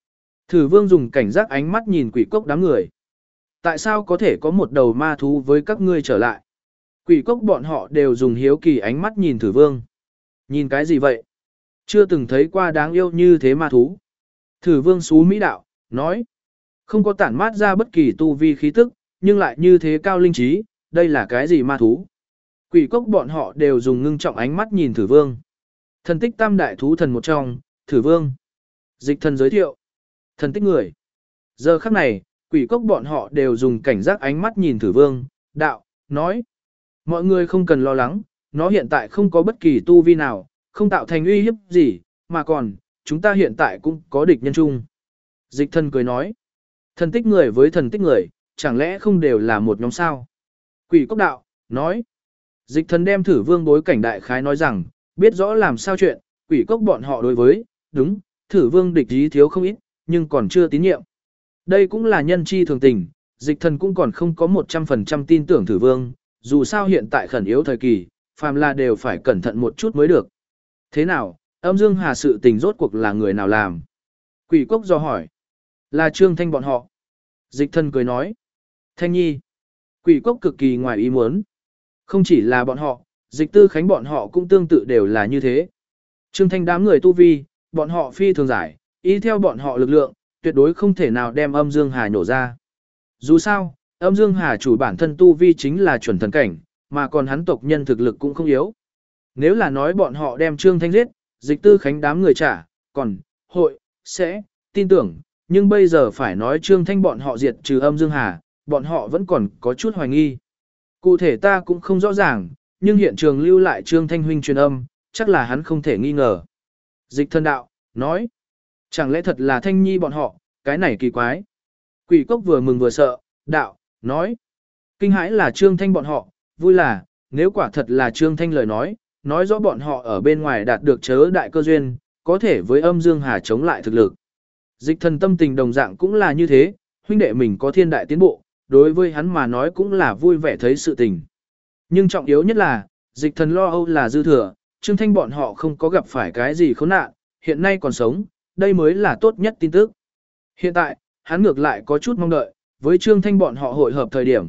Thử vương dùng cảnh giác ánh mắt nhìn quỷ cốc đám người. Tại sao có thể có một đầu ma thú với các ngươi trở lại? Quỷ cốc bọn họ đều dùng hiếu kỳ ánh mắt nhìn thử vương. Nhìn cái gì vậy? Chưa từng thấy qua đáng yêu như thế ma thú. Thử vương xú mỹ đạo, nói. Không có tản mát ra bất kỳ tu vi khí tức, nhưng lại như thế cao linh trí, đây là cái gì ma thú? Quỷ cốc bọn họ đều dùng ngưng trọng ánh mắt nhìn thử vương. Thần tích tam đại thú thần một trong, thử vương. Dịch thần giới thiệu. Thần tích người. Giờ khắc này, quỷ cốc bọn họ đều dùng cảnh giác ánh mắt nhìn thử vương, đạo, nói. Mọi người không cần lo lắng, nó hiện tại không có bất kỳ tu vi nào, không tạo thành uy hiếp gì, mà còn, chúng ta hiện tại cũng có địch nhân chung. Dịch thần cười nói. Thần tích người với thần tích người, chẳng lẽ không đều là một nhóm sao? Quỷ cốc đạo, nói. Dịch thần đem thử vương bối cảnh đại khái nói rằng, biết rõ làm sao chuyện, quỷ cốc bọn họ đối với, đúng, thử vương địch ý thiếu không ít, nhưng còn chưa tín nhiệm. Đây cũng là nhân chi thường tình, dịch thần cũng còn không có 100% tin tưởng thử vương, dù sao hiện tại khẩn yếu thời kỳ, phàm là đều phải cẩn thận một chút mới được. Thế nào, âm dương hà sự tình rốt cuộc là người nào làm? Quỷ cốc do hỏi. Là Trương Thanh bọn họ. Dịch thần cười nói. Thanh nhi. Quỷ cốc cực kỳ ngoài ý muốn. Không chỉ là bọn họ, dịch tư khánh bọn họ cũng tương tự đều là như thế. Trương Thanh đám người tu vi, bọn họ phi thường giải, ý theo bọn họ lực lượng, tuyệt đối không thể nào đem âm dương hà nổ ra. Dù sao, âm dương hà chủ bản thân tu vi chính là chuẩn thần cảnh, mà còn hắn tộc nhân thực lực cũng không yếu. Nếu là nói bọn họ đem Trương Thanh giết, dịch tư khánh đám người trả, còn, hội, sẽ, tin tưởng, nhưng bây giờ phải nói Trương Thanh bọn họ diệt trừ âm dương hà, bọn họ vẫn còn có chút hoài nghi. Cụ thể ta cũng không rõ ràng, nhưng hiện trường lưu lại Trương Thanh huynh truyền âm, chắc là hắn không thể nghi ngờ. Dịch thân đạo, nói, chẳng lẽ thật là Thanh nhi bọn họ, cái này kỳ quái. Quỷ cốc vừa mừng vừa sợ, đạo, nói, kinh hãi là Trương Thanh bọn họ, vui là, nếu quả thật là Trương Thanh lời nói rõ bọn họ ở bên ngoài đạt được chớ đại cơ duyên, có thể với âm dương hà chống lại thực lực. Dịch thần tâm tình đồng dạng cũng là như thế, huynh đệ mình có thiên đại tiến bộ, đối với hắn mà nói cũng là vui vẻ thấy sự tình. Nhưng trọng yếu nhất là, dịch thần lo âu là dư thừa, Trương Thanh bọn họ không có gặp phải cái gì khốn nạn, hiện nay còn sống, đây mới là tốt nhất tin tức. Hiện tại, hắn ngược lại có chút mong đợi, với Trương Thanh bọn họ hội hợp thời điểm,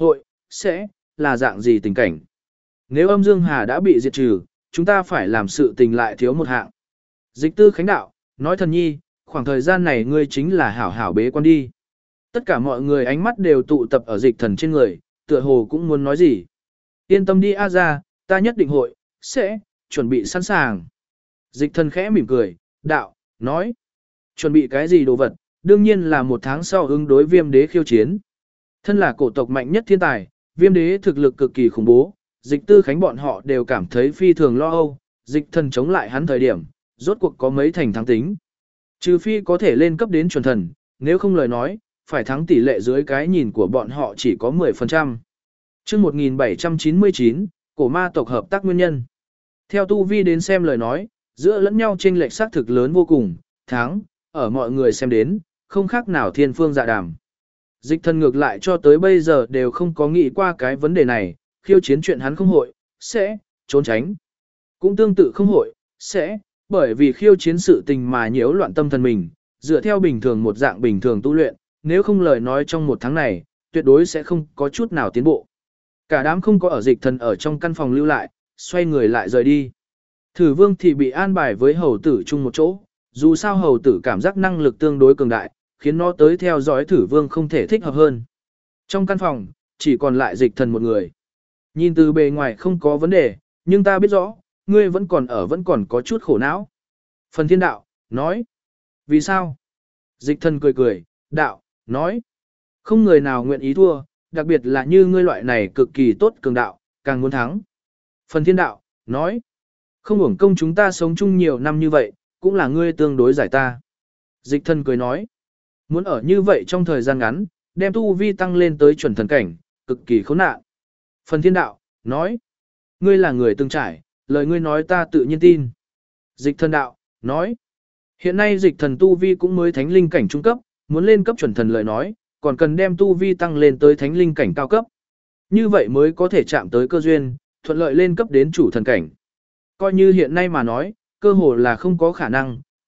sẽ là dạng gì tình cảnh. Nếu âm dương hà đã bị diệt trừ, chúng ta phải làm sự tình lại thiếu một hạng. Dịch tư khánh đạo, nói thần nhi, khoảng thời gian này ngươi chính là hảo hảo bế quan đi. Tất cả mọi người ánh mắt đều tụ tập ở dịch thần trên người, tựa hồ cũng muốn nói gì. Yên tâm đi A ra, ta nhất định hội, sẽ, chuẩn bị sẵn sàng. Dịch thần khẽ mỉm cười, đạo, nói. Chuẩn bị cái gì đồ vật, đương nhiên là một tháng sau ứng đối viêm đế khiêu chiến. Thân là cổ tộc mạnh nhất thiên tài, viêm đế thực lực cực kỳ khủng bố, dịch tư khánh bọn họ đều cảm thấy phi thường lo âu, dịch thần chống lại hắn thời điểm, rốt cuộc có mấy thành thắng tính. Trừ phi có thể lên cấp đến chuẩn thần, nếu không lời nói, phải thắng tỷ lệ dưới cái nhìn của bọn họ chỉ có 10%. Chương 1799, cổ ma tộc hợp tác nguyên nhân. Theo tu vi đến xem lời nói, giữa lẫn nhau chênh lệch xác thực lớn vô cùng, thắng, ở mọi người xem đến, không khác nào thiên phương dạ đàm. Dịch thần ngược lại cho tới bây giờ đều không có nghĩ qua cái vấn đề này, khiêu chiến chuyện hắn không hội, sẽ, trốn tránh. Cũng tương tự không hội, sẽ, bởi vì khiêu chiến sự tình mà nhiễu loạn tâm thần mình, dựa theo bình thường một dạng bình thường tu luyện, nếu không lời nói trong một tháng này, tuyệt đối sẽ không có chút nào tiến bộ. Cả đám không có ở dịch thần ở trong căn phòng lưu lại, xoay người lại rời đi. Thử vương thì bị an bài với hầu tử chung một chỗ, dù sao hầu tử cảm giác năng lực tương đối cường đại, khiến nó tới theo dõi thử vương không thể thích hợp hơn. Trong căn phòng, chỉ còn lại dịch thần một người. Nhìn từ bề ngoài không có vấn đề, nhưng ta biết rõ, ngươi vẫn còn có chút khổ não. Phần thiên đạo, nói. Vì sao? Dịch thần cười cười, đạo, nói. Không người nào nguyện ý thua, đặc biệt là như ngươi loại này cực kỳ tốt cường đạo, càng muốn thắng. Phần thiên đạo, nói. Không uổng công chúng ta sống chung nhiều năm như vậy, cũng là ngươi tương đối giải ta. Dịch thần cười nói. Muốn ở như vậy trong thời gian ngắn, đem tu vi tăng lên tới chuẩn thần cảnh, cực kỳ khốn nạn. Phần thiên đạo, nói. Ngươi là người từng trải, lời ngươi nói ta tự nhiên tin. Dịch thần đạo, nói. Hiện nay dịch thần tu vi cũng mới thánh linh cảnh trung cấp, muốn lên cấp chuẩn thần lời nói, còn cần đem tu vi tăng lên tới thánh linh cảnh cao cấp. Như vậy mới có thể chạm tới cơ duyên, thuận lợi lên cấp đến chủ thần cảnh. Coi như hiện nay mà nói, cơ hồ là không có khả năng,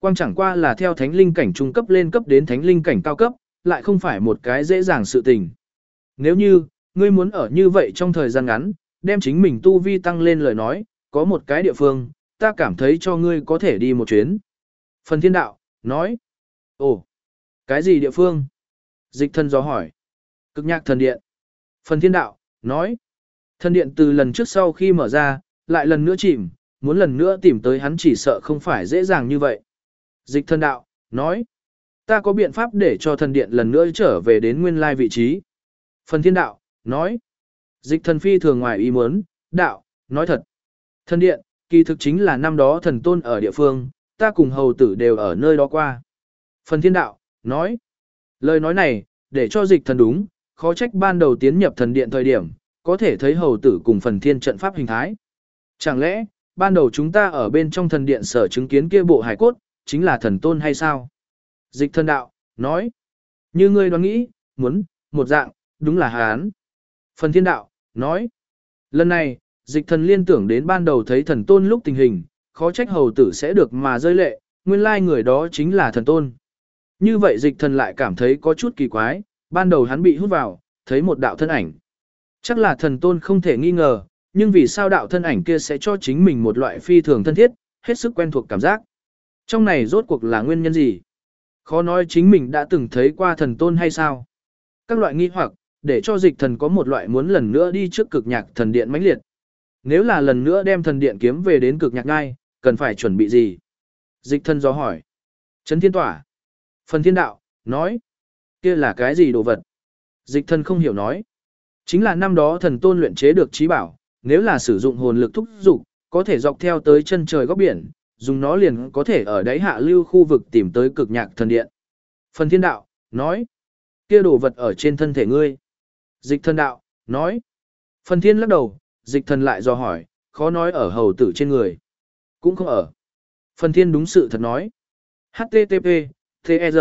Quang chẳng qua là theo thánh linh cảnh trung cấp lên cấp đến thánh linh cảnh cao cấp, lại không phải một cái dễ dàng sự tình. Nếu như, ngươi muốn ở như vậy trong thời gian ngắn, đem chính mình tu vi tăng lên lời nói, có một cái địa phương, ta cảm thấy cho ngươi có thể đi một chuyến. Phần thiên đạo, nói. Ồ, cái gì địa phương? Dịch thần dò hỏi. Cực nhạc thần điện. Phần thiên đạo, nói. Thần điện từ lần trước sau khi mở ra, lại lần nữa chìm, muốn lần nữa tìm tới hắn chỉ sợ không phải dễ dàng như vậy. Dịch thần đạo, nói. Ta có biện pháp để cho thần điện lần nữa trở về đến nguyên lai vị trí. Phần thiên đạo, nói. Dịch thần phi thường ngoài ý muốn, đạo, nói thật. Thần điện, kỳ thực chính là năm đó thần tôn ở địa phương, ta cùng hầu tử đều ở nơi đó qua. Phần thiên đạo, nói. Lời nói này, để cho dịch thần đúng, khó trách ban đầu tiến nhập thần điện thời điểm, có thể thấy hầu tử cùng phần thiên trận pháp hình thái. Chẳng lẽ, ban đầu chúng ta ở bên trong thần điện sở chứng kiến kia bộ hải cốt, chính là thần tôn hay sao? Dịch thần đạo, nói. Như ngươi đoán nghĩ, muốn, một dạng, đúng là hán. Phần thiên đạo, nói. Lần này, dịch thần liên tưởng đến ban đầu thấy thần tôn lúc tình hình, khó trách hầu tử sẽ được mà rơi lệ, nguyên lai người đó chính là thần tôn. Như vậy dịch thần lại cảm thấy có chút kỳ quái, ban đầu hắn bị hút vào, thấy một đạo thân ảnh. Chắc là thần tôn không thể nghi ngờ, nhưng vì sao đạo thân ảnh kia sẽ cho chính mình một loại phi thường thân thiết, hết sức quen thuộc cảm giác. Trong này rốt cuộc là nguyên nhân gì? Khó nói chính mình đã từng thấy qua thần tôn hay sao? Các loại nghi hoặc, để cho dịch thần có một loại muốn lần nữa đi trước cực nhạc thần điện mãnh liệt. Nếu là lần nữa đem thần điện kiếm về đến cực nhạc ngai, cần phải chuẩn bị gì? Dịch thần do hỏi. Chấn thiên tỏa. Phần thiên đạo, nói. Kia là cái gì đồ vật? Dịch thần không hiểu nói. Chính là năm đó thần tôn luyện chế được trí bảo, nếu là sử dụng hồn lực thúc dục, có thể dọc theo tới chân trời góc biển, dùng nó liền có thể ở đáy hạ lưu khu vực tìm tới cực nhạc thần điện. Phần thiên đạo, nói. Kia đồ vật ở trên thân thể ngươi. Dịch thần đạo, nói. Phần thiên lắc đầu, dịch thần lại dò hỏi, khó nói ở hầu tử trên người. Cũng không ở. Phần thiên đúng sự thật nói. HTTP, TR.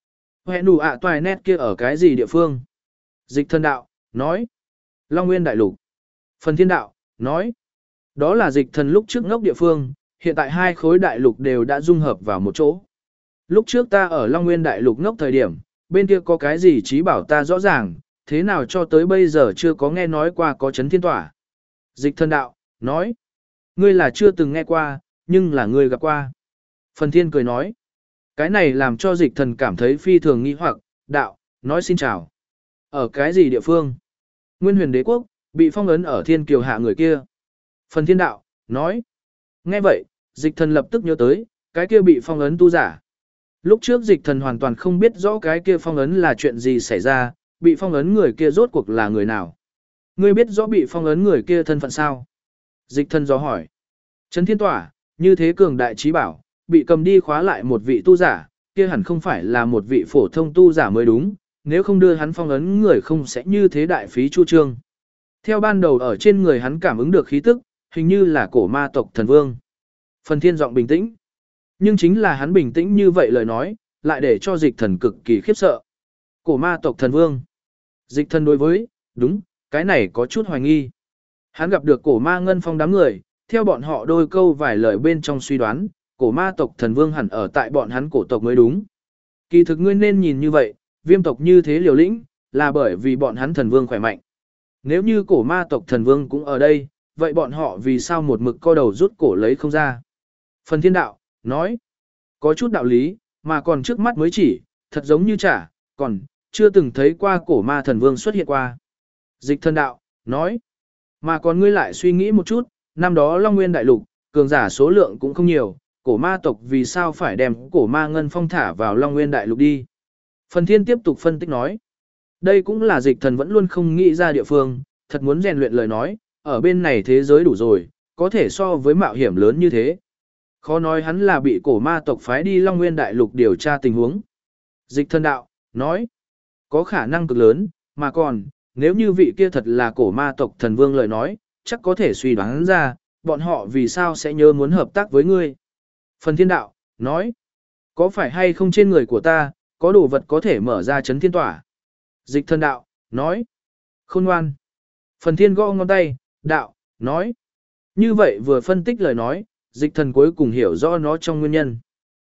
Hẹn đủ ạ toài nét kia ở cái gì địa phương? Dịch thần đạo, nói. Long Nguyên Đại Lục. Phần thiên đạo, nói. Đó là dịch thần lúc trước ngốc địa phương, hiện tại hai khối đại lục đều đã dung hợp vào một chỗ. Lúc trước ta ở Long Nguyên Đại Lục ngốc thời điểm, bên kia có cái gì trí bảo ta rõ ràng, thế nào cho tới bây giờ chưa có nghe nói qua có chấn thiên tỏa. Dịch thần đạo, nói. Ngươi là chưa từng nghe qua, nhưng là ngươi gặp qua. Phần thiên cười nói. Cái này làm cho dịch thần cảm thấy phi thường nghi hoặc, đạo, nói xin chào. Ở cái gì địa phương? Nguyên Huyền Đế Quốc, bị phong ấn ở thiên kiều hạ người kia. Phần thiên đạo, nói. Nghe vậy, dịch thần lập tức nhớ tới, cái kia bị phong ấn tu giả. Lúc trước dịch thần hoàn toàn không biết rõ cái kia phong ấn là chuyện gì xảy ra, bị phong ấn người kia rốt cuộc là người nào. Ngươi biết rõ bị phong ấn người kia thân phận sao? Dịch thần dò hỏi. Chấn thiên tỏa, như thế cường đại trí bảo, bị cầm đi khóa lại một vị tu giả, kia hẳn không phải là một vị phổ thông tu giả mới đúng, nếu không đưa hắn phong ấn người không sẽ như thế đại phí chu trương. Theo ban đầu ở trên người hắn cảm ứng được khí tức, hình như là cổ ma tộc thần vương. Phần thiên giọng bình tĩnh. Nhưng chính là hắn bình tĩnh như vậy lời nói, lại để cho dịch thần cực kỳ khiếp sợ. Cổ ma tộc thần vương. Dịch thần đối với, đúng, cái này có chút hoài nghi. Hắn gặp được cổ ma ngân phong đám người, theo bọn họ đôi câu vài lời bên trong suy đoán, cổ ma tộc thần vương hẳn ở tại bọn hắn cổ tộc mới đúng. Kỳ thực ngươi nên nhìn như vậy, viêm tộc như thế liều lĩnh, là bởi vì bọn hắn thần vương khỏe mạnh. Nếu như cổ ma tộc thần vương cũng ở đây, vậy bọn họ vì sao một mực co đầu rút cổ lấy không ra? Phần thiên đạo, nói, có chút đạo lý, mà còn trước mắt mới chỉ, thật giống như chả, còn, chưa từng thấy qua cổ ma thần vương xuất hiện qua. Dịch thần đạo, nói, mà còn ngươi lại suy nghĩ một chút, năm đó Long Nguyên Đại Lục, cường giả số lượng cũng không nhiều, cổ ma tộc vì sao phải đem cổ ma ngân phong thả vào Long Nguyên Đại Lục đi. Phần thiên tiếp tục phân tích nói, đây cũng là dịch thần vẫn luôn không nghĩ ra địa phương, thật muốn rèn luyện lời nói, ở bên này thế giới đủ rồi, có thể so với mạo hiểm lớn như thế. Khó nói hắn là bị cổ ma tộc phái đi Long Nguyên Đại Lục điều tra tình huống. Dịch thần đạo, nói, có khả năng cực lớn, mà còn, nếu như vị kia thật là cổ ma tộc thần vương lời nói, chắc có thể suy đoán ra, bọn họ vì sao sẽ nhớ muốn hợp tác với ngươi. Phần thiên đạo, nói, có phải hay không trên người của ta, có đồ vật có thể mở ra chấn thiên tỏa. Dịch thần đạo, nói, khôn ngoan. Phần thiên gõ ngón tay, đạo, nói. Như vậy vừa phân tích lời nói, dịch thần cuối cùng hiểu rõ nó trong nguyên nhân.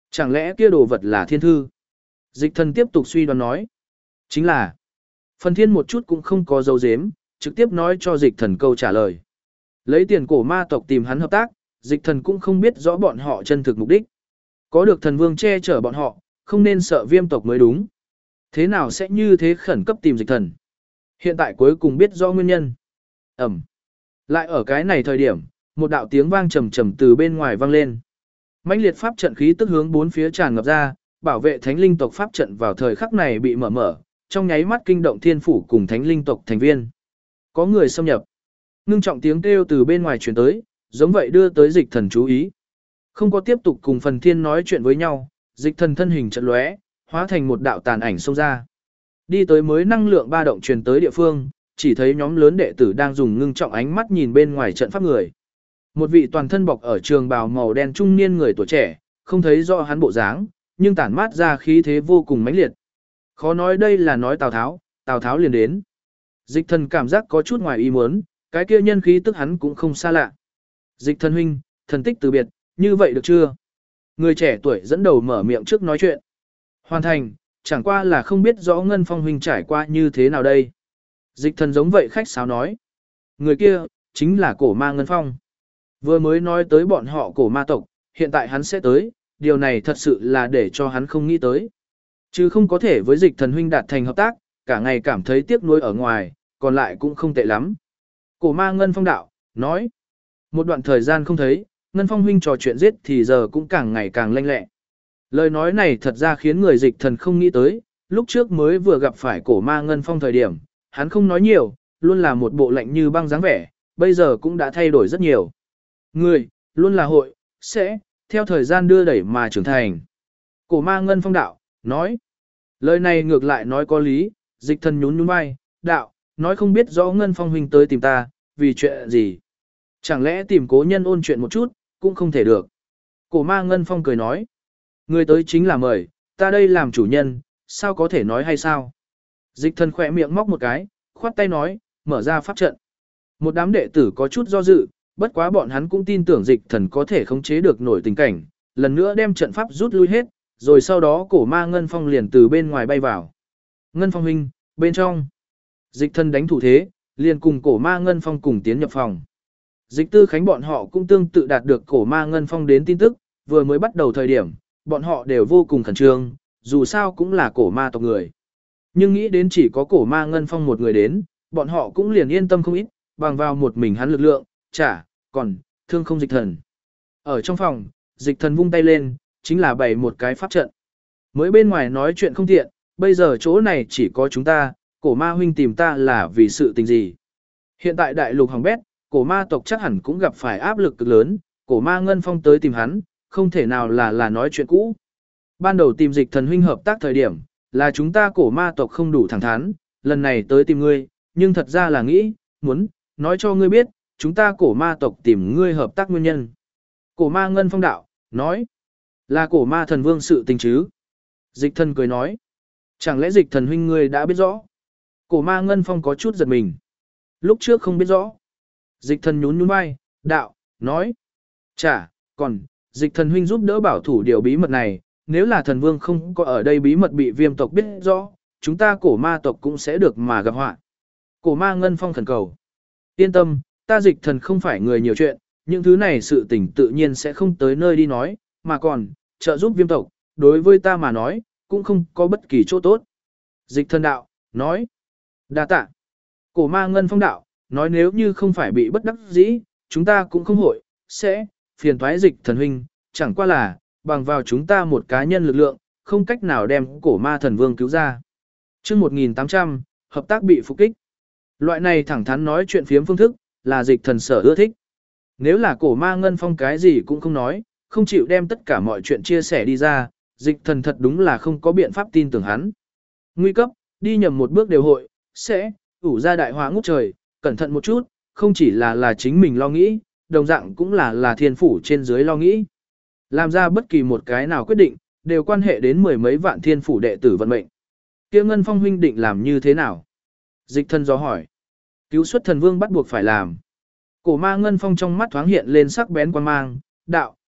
Chẳng lẽ kia đồ vật là thiên thư? Dịch thần tiếp tục suy đoán nói. Chính là. Phần thiên một chút cũng không có dấu dếm, trực tiếp nói cho dịch thần câu trả lời. Lấy tiền cổ ma tộc tìm hắn hợp tác, dịch thần cũng không biết rõ bọn họ chân thực mục đích. Có được thần vương che chở bọn họ, không nên sợ viêm tộc mới đúng. Thế nào sẽ như thế khẩn cấp tìm dịch thần? Hiện tại cuối cùng biết rõ nguyên nhân. Ẩm. Lại ở cái này thời điểm, một đạo tiếng vang trầm trầm từ bên ngoài vang lên. Mãnh liệt pháp trận khí tức hướng bốn phía tràn ngập ra, bảo vệ thánh linh tộc pháp trận vào thời khắc này bị mở, trong nháy mắt kinh động thiên phủ cùng thánh linh tộc thành viên. Có người xâm nhập. Ngưng trọng tiếng kêu từ bên ngoài truyền tới, giống vậy đưa tới dịch thần chú ý. Không có tiếp tục cùng phần thiên nói chuyện với nhau, dịch thần thân hình chợt lóe, hóa thành một đạo tàn ảnh xông ra. Đi tới mới năng lượng ba động truyền tới địa phương, chỉ thấy nhóm lớn đệ tử đang dùng ngưng trọng ánh mắt nhìn bên ngoài trận pháp người. Một vị toàn thân bọc ở trường bào màu đen trung niên người tuổi trẻ, không thấy rõ hắn bộ dáng, nhưng tản mát ra khí thế vô cùng mãnh liệt. Khó nói đây là nói Tào Tháo liền đến. Dịch thần cảm giác có chút ngoài ý muốn, cái kia nhân khí tức hắn cũng không xa lạ. Dịch thần huynh, thần tích từ biệt, như vậy được chưa? Người trẻ tuổi dẫn đầu mở miệng trước nói chuyện. Hoàn thành, chẳng qua là không biết rõ Ngân Phong huynh trải qua như thế nào đây. Dịch thần giống vậy khách sáo nói. Người kia, chính là cổ ma Ngân Phong. Vừa mới nói tới bọn họ cổ ma tộc, hiện tại hắn sẽ tới, điều này thật sự là để cho hắn không nghĩ tới. Chứ không có thể với dịch thần huynh đạt thành hợp tác, cả ngày cảm thấy tiếc nuối ở ngoài, còn lại cũng không tệ lắm. Cổ ma Ngân Phong đạo, nói. Một đoạn thời gian không thấy, Ngân Phong huynh trò chuyện giết thì giờ cũng càng ngày càng lanh lẹ. Lời nói này thật ra khiến người dịch thần không nghĩ tới, lúc trước mới vừa gặp phải cổ ma Ngân Phong thời điểm, hắn không nói nhiều, luôn là một bộ lạnh như băng dáng vẻ, bây giờ cũng đã thay đổi rất nhiều. Người, luôn là hội, sẽ, theo thời gian đưa đẩy mà trưởng thành. Cổ ma Ngân Phong đạo, nói. Lời này ngược lại nói có lý, dịch thần nhún nhún vai, đạo, nói không biết rõ Ngân Phong huynh tới tìm ta, vì chuyện gì. Chẳng lẽ tìm cố nhân ôn chuyện một chút, cũng không thể được. Cổ ma Ngân Phong cười nói. Người tới chính là mời, ta đây làm chủ nhân, sao có thể nói hay sao? Dịch thần khỏe miệng móc một cái, khoát tay nói, mở ra pháp trận. Một đám đệ tử có chút do dự, bất quá bọn hắn cũng tin tưởng dịch thần có thể khống chế được nổi tình cảnh, lần nữa đem trận pháp rút lui hết, rồi sau đó cổ ma Ngân Phong liền từ bên ngoài bay vào. Ngân Phong huynh, bên trong. Dịch thần đánh thủ thế, liền cùng cổ ma Ngân Phong cùng tiến nhập phòng. Dịch tư khánh bọn họ cũng tương tự đạt được cổ ma Ngân Phong đến tin tức, vừa mới bắt đầu thời điểm, bọn họ đều vô cùng khẩn trương, dù sao cũng là cổ ma tộc người. Nhưng nghĩ đến chỉ có cổ ma Ngân Phong một người đến, bọn họ cũng liền yên tâm không ít, bằng vào một mình hắn lực lượng, còn, thương không dịch thần. Ở trong phòng, dịch thần vung tay lên, chính là bày một cái pháp trận. Mới bên ngoài nói chuyện không tiện, bây giờ chỗ này chỉ có chúng ta, cổ ma huynh tìm ta là vì sự tình gì. Hiện tại đại lục hỏng bét, cổ ma tộc chắc hẳn cũng gặp phải áp lực cực lớn, cổ ma Ngân Phong tới tìm hắn, không thể nào là nói chuyện cũ. Ban đầu tìm dịch thần huynh hợp tác thời điểm, là chúng ta cổ ma tộc không đủ thẳng thắn, lần này tới tìm ngươi, nhưng thật ra là nghĩ, muốn, nói cho ngươi biết, chúng ta cổ ma tộc tìm ngươi hợp tác nguyên nhân. Cổ ma Ngân Phong đạo, nói, là cổ ma thần vương sự tình chứ. Dịch thần cười nói, chẳng lẽ dịch thần huynh ngươi đã biết rõ. Cổ ma Ngân Phong có chút giật mình. Lúc trước không biết rõ. Dịch thần nhún nhún vai, đạo, nói, còn, dịch thần huynh giúp đỡ bảo thủ điều bí mật này, nếu là thần vương không có ở đây bí mật bị viêm tộc biết rõ, chúng ta cổ ma tộc cũng sẽ được mà gặp họa. Cổ ma Ngân Phong khẩn cầu. Yên tâm, ta dịch thần không phải người nhiều chuyện, những thứ này sự tình tự nhiên sẽ không tới nơi đi nói, mà còn, trợ giúp viêm tộc, đối với ta mà nói, cũng không có bất kỳ chỗ tốt. Dịch thần đạo, nói, đa tạ. Cổ ma Ngân Phong đạo, nói nếu như không phải bị bất đắc dĩ, chúng ta cũng không hội, sẽ, phiền thoái dịch thần huynh, chẳng qua là, bằng vào chúng ta một cá nhân lực lượng, không cách nào đem cổ ma thần vương cứu ra. chương 1800, hợp tác bị phục kích. Loại này thẳng thắn nói chuyện phiếm phương thức, là dịch thần sở ưa thích. Nếu là cổ ma Ngân Phong cái gì cũng không nói, không chịu đem tất cả mọi chuyện chia sẻ đi ra, dịch thần thật đúng là không có biện pháp tin tưởng hắn. Nguy cấp, đi nhầm một bước đều hội, sẽ, ủ ra đại họa ngút trời, cẩn thận một chút, không chỉ là chính mình lo nghĩ, đồng dạng cũng là thiên phủ trên dưới lo nghĩ. Làm ra bất kỳ một cái nào quyết định, đều quan hệ đến mười mấy vạn thiên phủ đệ tử vận mệnh. Kia Ngân Phong huynh định làm như thế nào? Dịch thần do hỏi. Cứu xuất thần vương bắt buộc phải làm. Cổ ma Ngân Phong trong mắt thoáng hiện lên sắc bén quan mang, đạo,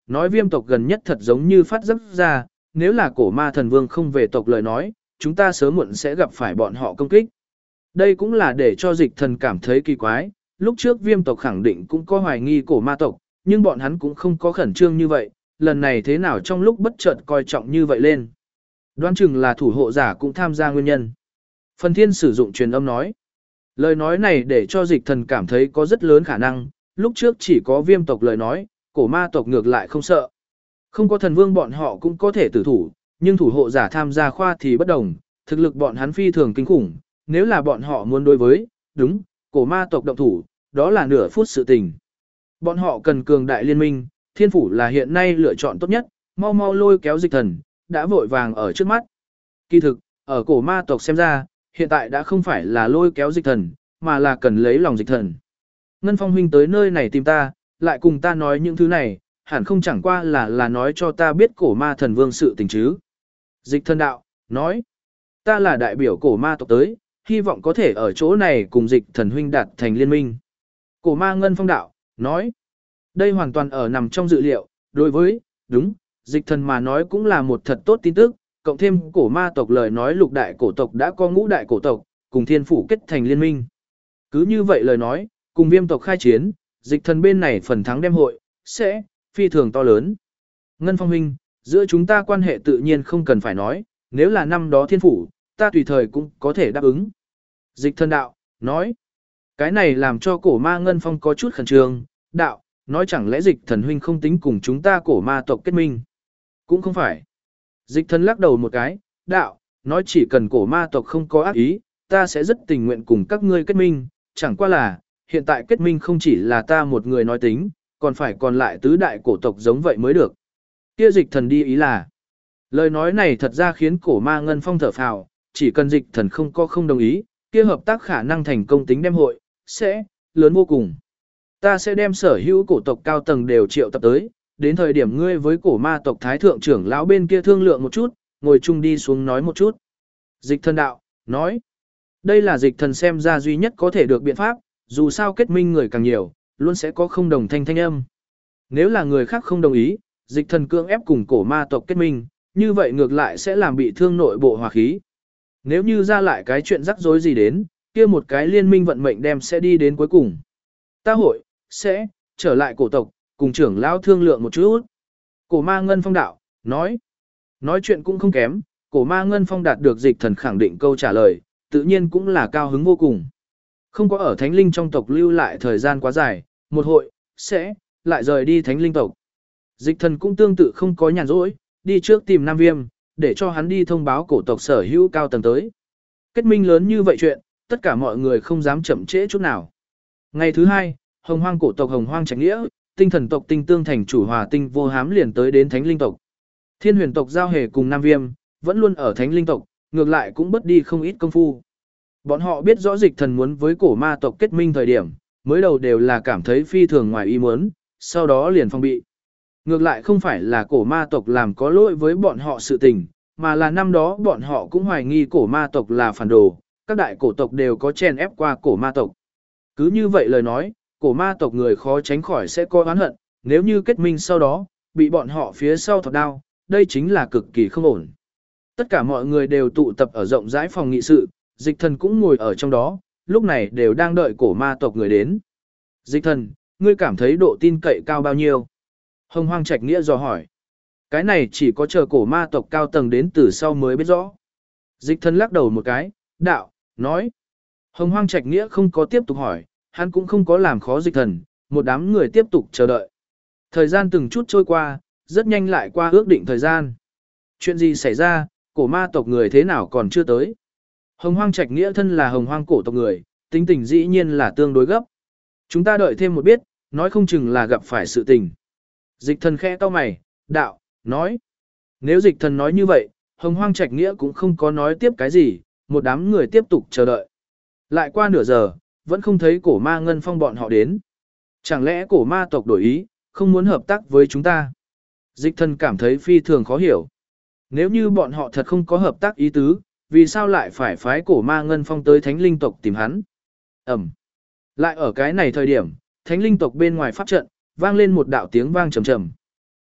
nói viêm tộc gần nhất thật giống như phát giấc ra, nếu là cổ ma thần vương không về tộc lời nói, chúng ta sớm muộn sẽ gặp phải bọn họ công kích. Đây cũng là để cho dịch thần cảm thấy kỳ quái, lúc trước viêm tộc khẳng định cũng có hoài nghi cổ ma tộc, nhưng bọn hắn cũng không có khẩn trương như vậy, lần này thế nào trong lúc bất chợt coi trọng như vậy lên. Đoán chừng là thủ hộ giả cũng tham gia nguyên nhân. Phần thiên sử dụng truyền âm nói. Lời nói này để cho dịch thần cảm thấy có rất lớn khả năng, lúc trước chỉ có viêm tộc lời nói, cổ ma tộc ngược lại không sợ. Không có thần vương bọn họ cũng có thể tử thủ, nhưng thủ hộ giả tham gia khoa thì bất đồng, thực lực bọn hắn phi thường kinh khủng, nếu là bọn họ muốn đối với, đúng, cổ ma tộc động thủ, đó là nửa phút sự tình. Bọn họ cần cường đại liên minh, thiên phủ là hiện nay lựa chọn tốt nhất, mau mau lôi kéo dịch thần, đã vội vàng ở trước mắt. Kỳ thực, ở cổ ma tộc xem ra, hiện tại đã không phải là lôi kéo dịch thần, mà là cần lấy lòng dịch thần. Ngân Phong huynh tới nơi này tìm ta, lại cùng ta nói những thứ này, hẳn không chẳng qua là nói cho ta biết cổ ma thần vương sự tình chứ. Dịch thần đạo, nói, ta là đại biểu cổ ma tộc tới, hy vọng có thể ở chỗ này cùng dịch thần huynh đạt thành liên minh. Cổ ma Ngân Phong đạo, nói, đây hoàn toàn ở nằm trong dự liệu, đối với, đúng, dịch thần mà nói cũng là một thật tốt tin tức, cộng thêm cổ ma tộc lời nói lục đại cổ tộc đã có ngũ đại cổ tộc, cùng thiên phủ kết thành liên minh. Cứ như vậy lời nói, cùng viêm tộc khai chiến, dịch thần bên này phần thắng đem hội, sẽ, phi thường to lớn. Ngân Phong huynh, giữa chúng ta quan hệ tự nhiên không cần phải nói, nếu là năm đó thiên phủ, ta tùy thời cũng có thể đáp ứng. Dịch thần đạo, nói, cái này làm cho cổ ma Ngân Phong có chút khẩn trương, đạo, nói chẳng lẽ dịch thần huynh không tính cùng chúng ta cổ ma tộc kết minh. Cũng không phải. Dịch thần lắc đầu một cái, đạo, nói chỉ cần cổ ma tộc không có ác ý, ta sẽ rất tình nguyện cùng các ngươi kết minh, chẳng qua là, hiện tại kết minh không chỉ là ta một người nói tính, còn phải còn lại tứ đại cổ tộc giống vậy mới được. Kia dịch thần đi ý là, lời nói này thật ra khiến cổ ma Ngân Phong thở phào, chỉ cần dịch thần không đồng ý, kia hợp tác khả năng thành công tính đem hội, sẽ, lớn vô cùng. Ta sẽ đem sở hữu cổ tộc cao tầng đều triệu tập tới, đến thời điểm ngươi với cổ ma tộc thái thượng trưởng lão bên kia thương lượng một chút, ngồi chung đi xuống nói một chút. Dịch thần đạo, nói, đây là dịch thần xem ra duy nhất có thể được biện pháp, dù sao kết minh người càng nhiều, luôn sẽ có không đồng thanh âm. Nếu là người khác không đồng ý, dịch thần cưỡng ép cùng cổ ma tộc kết minh, như vậy ngược lại sẽ làm bị thương nội bộ hòa khí. Nếu như ra lại cái chuyện rắc rối gì đến, kia một cái liên minh vận mệnh đem sẽ đi đến cuối cùng. Ta hội, sẽ, trở lại cổ tộc, cùng trưởng lão thương lượng một chút. Cổ ma Ngân Phong đạo, nói chuyện cũng không kém, cổ ma Ngân Phong đạt được dịch thần khẳng định câu trả lời, tự nhiên cũng là cao hứng vô cùng. Không có ở thánh linh trong tộc lưu lại thời gian quá dài, một hội, sẽ, lại rời đi thánh linh tộc. Dịch thần cũng tương tự không có nhàn rỗi, đi trước tìm Nam Viêm, để cho hắn đi thông báo cổ tộc sở hữu cao tầng tới. Kết minh lớn như vậy chuyện, tất cả mọi người không dám chậm trễ chút nào. Ngày thứ hai, Hồng Hoang cổ tộc Hồng Hoang Trạch Nghĩa, tinh thần tộc Tinh Tương thành chủ Hòa Tinh Vô Hám liền tới đến Thánh Linh tộc. Thiên Huyền tộc Giao Hề cùng Nam Viêm vẫn luôn ở Thánh Linh tộc, ngược lại cũng bất đi không ít công phu. Bọn họ biết rõ dịch thần muốn với cổ ma tộc kết minh thời điểm, mới đầu đều là cảm thấy phi thường ngoài ý muốn, sau đó liền phong bị. Ngược lại không phải là cổ ma tộc làm có lỗi với bọn họ sự tình, mà là năm đó bọn họ cũng hoài nghi cổ ma tộc là phản đồ, các đại cổ tộc đều có chèn ép qua cổ ma tộc. Cứ như vậy lời nói, cổ ma tộc người khó tránh khỏi sẽ có oán hận, nếu như kết minh sau đó, bị bọn họ phía sau thọc đao, đây chính là cực kỳ không ổn. Tất cả mọi người đều tụ tập ở rộng rãi phòng nghị sự, dịch thần cũng ngồi ở trong đó, lúc này đều đang đợi cổ ma tộc người đến. Dịch thần, ngươi cảm thấy độ tin cậy cao bao nhiêu? Hồng Hoang Trạch Nghĩa dò hỏi. Cái này chỉ có chờ cổ ma tộc cao tầng đến từ sau mới biết rõ. Dịch thần lắc đầu một cái, đạo, nói. Hồng Hoang Trạch Nghĩa không có tiếp tục hỏi, hắn cũng không có làm khó dịch thần, một đám người tiếp tục chờ đợi. Thời gian từng chút trôi qua, rất nhanh lại qua ước định thời gian. Chuyện gì xảy ra, cổ ma tộc người thế nào còn chưa tới? Hồng Hoang Trạch Nghĩa thân là Hồng Hoang cổ tộc người, tính tình dĩ nhiên là tương đối gấp. Chúng ta đợi thêm một biết, nói không chừng là gặp phải sự tình. Dịch thần khẽ cau mày, đạo, nói. Nếu dịch thần nói như vậy, Hồng Hoang Trạch Nghĩa cũng không có nói tiếp cái gì, một đám người tiếp tục chờ đợi. Lại qua nửa giờ, vẫn không thấy cổ ma Ngân Phong bọn họ đến. Chẳng lẽ cổ ma tộc đổi ý, không muốn hợp tác với chúng ta? Dịch thần cảm thấy phi thường khó hiểu. Nếu như bọn họ thật không có hợp tác ý tứ, vì sao lại phải phái cổ ma Ngân Phong tới thánh linh tộc tìm hắn? Lại ở cái này thời điểm, thánh linh tộc bên ngoài pháp trận, vang lên một đạo tiếng vang trầm trầm.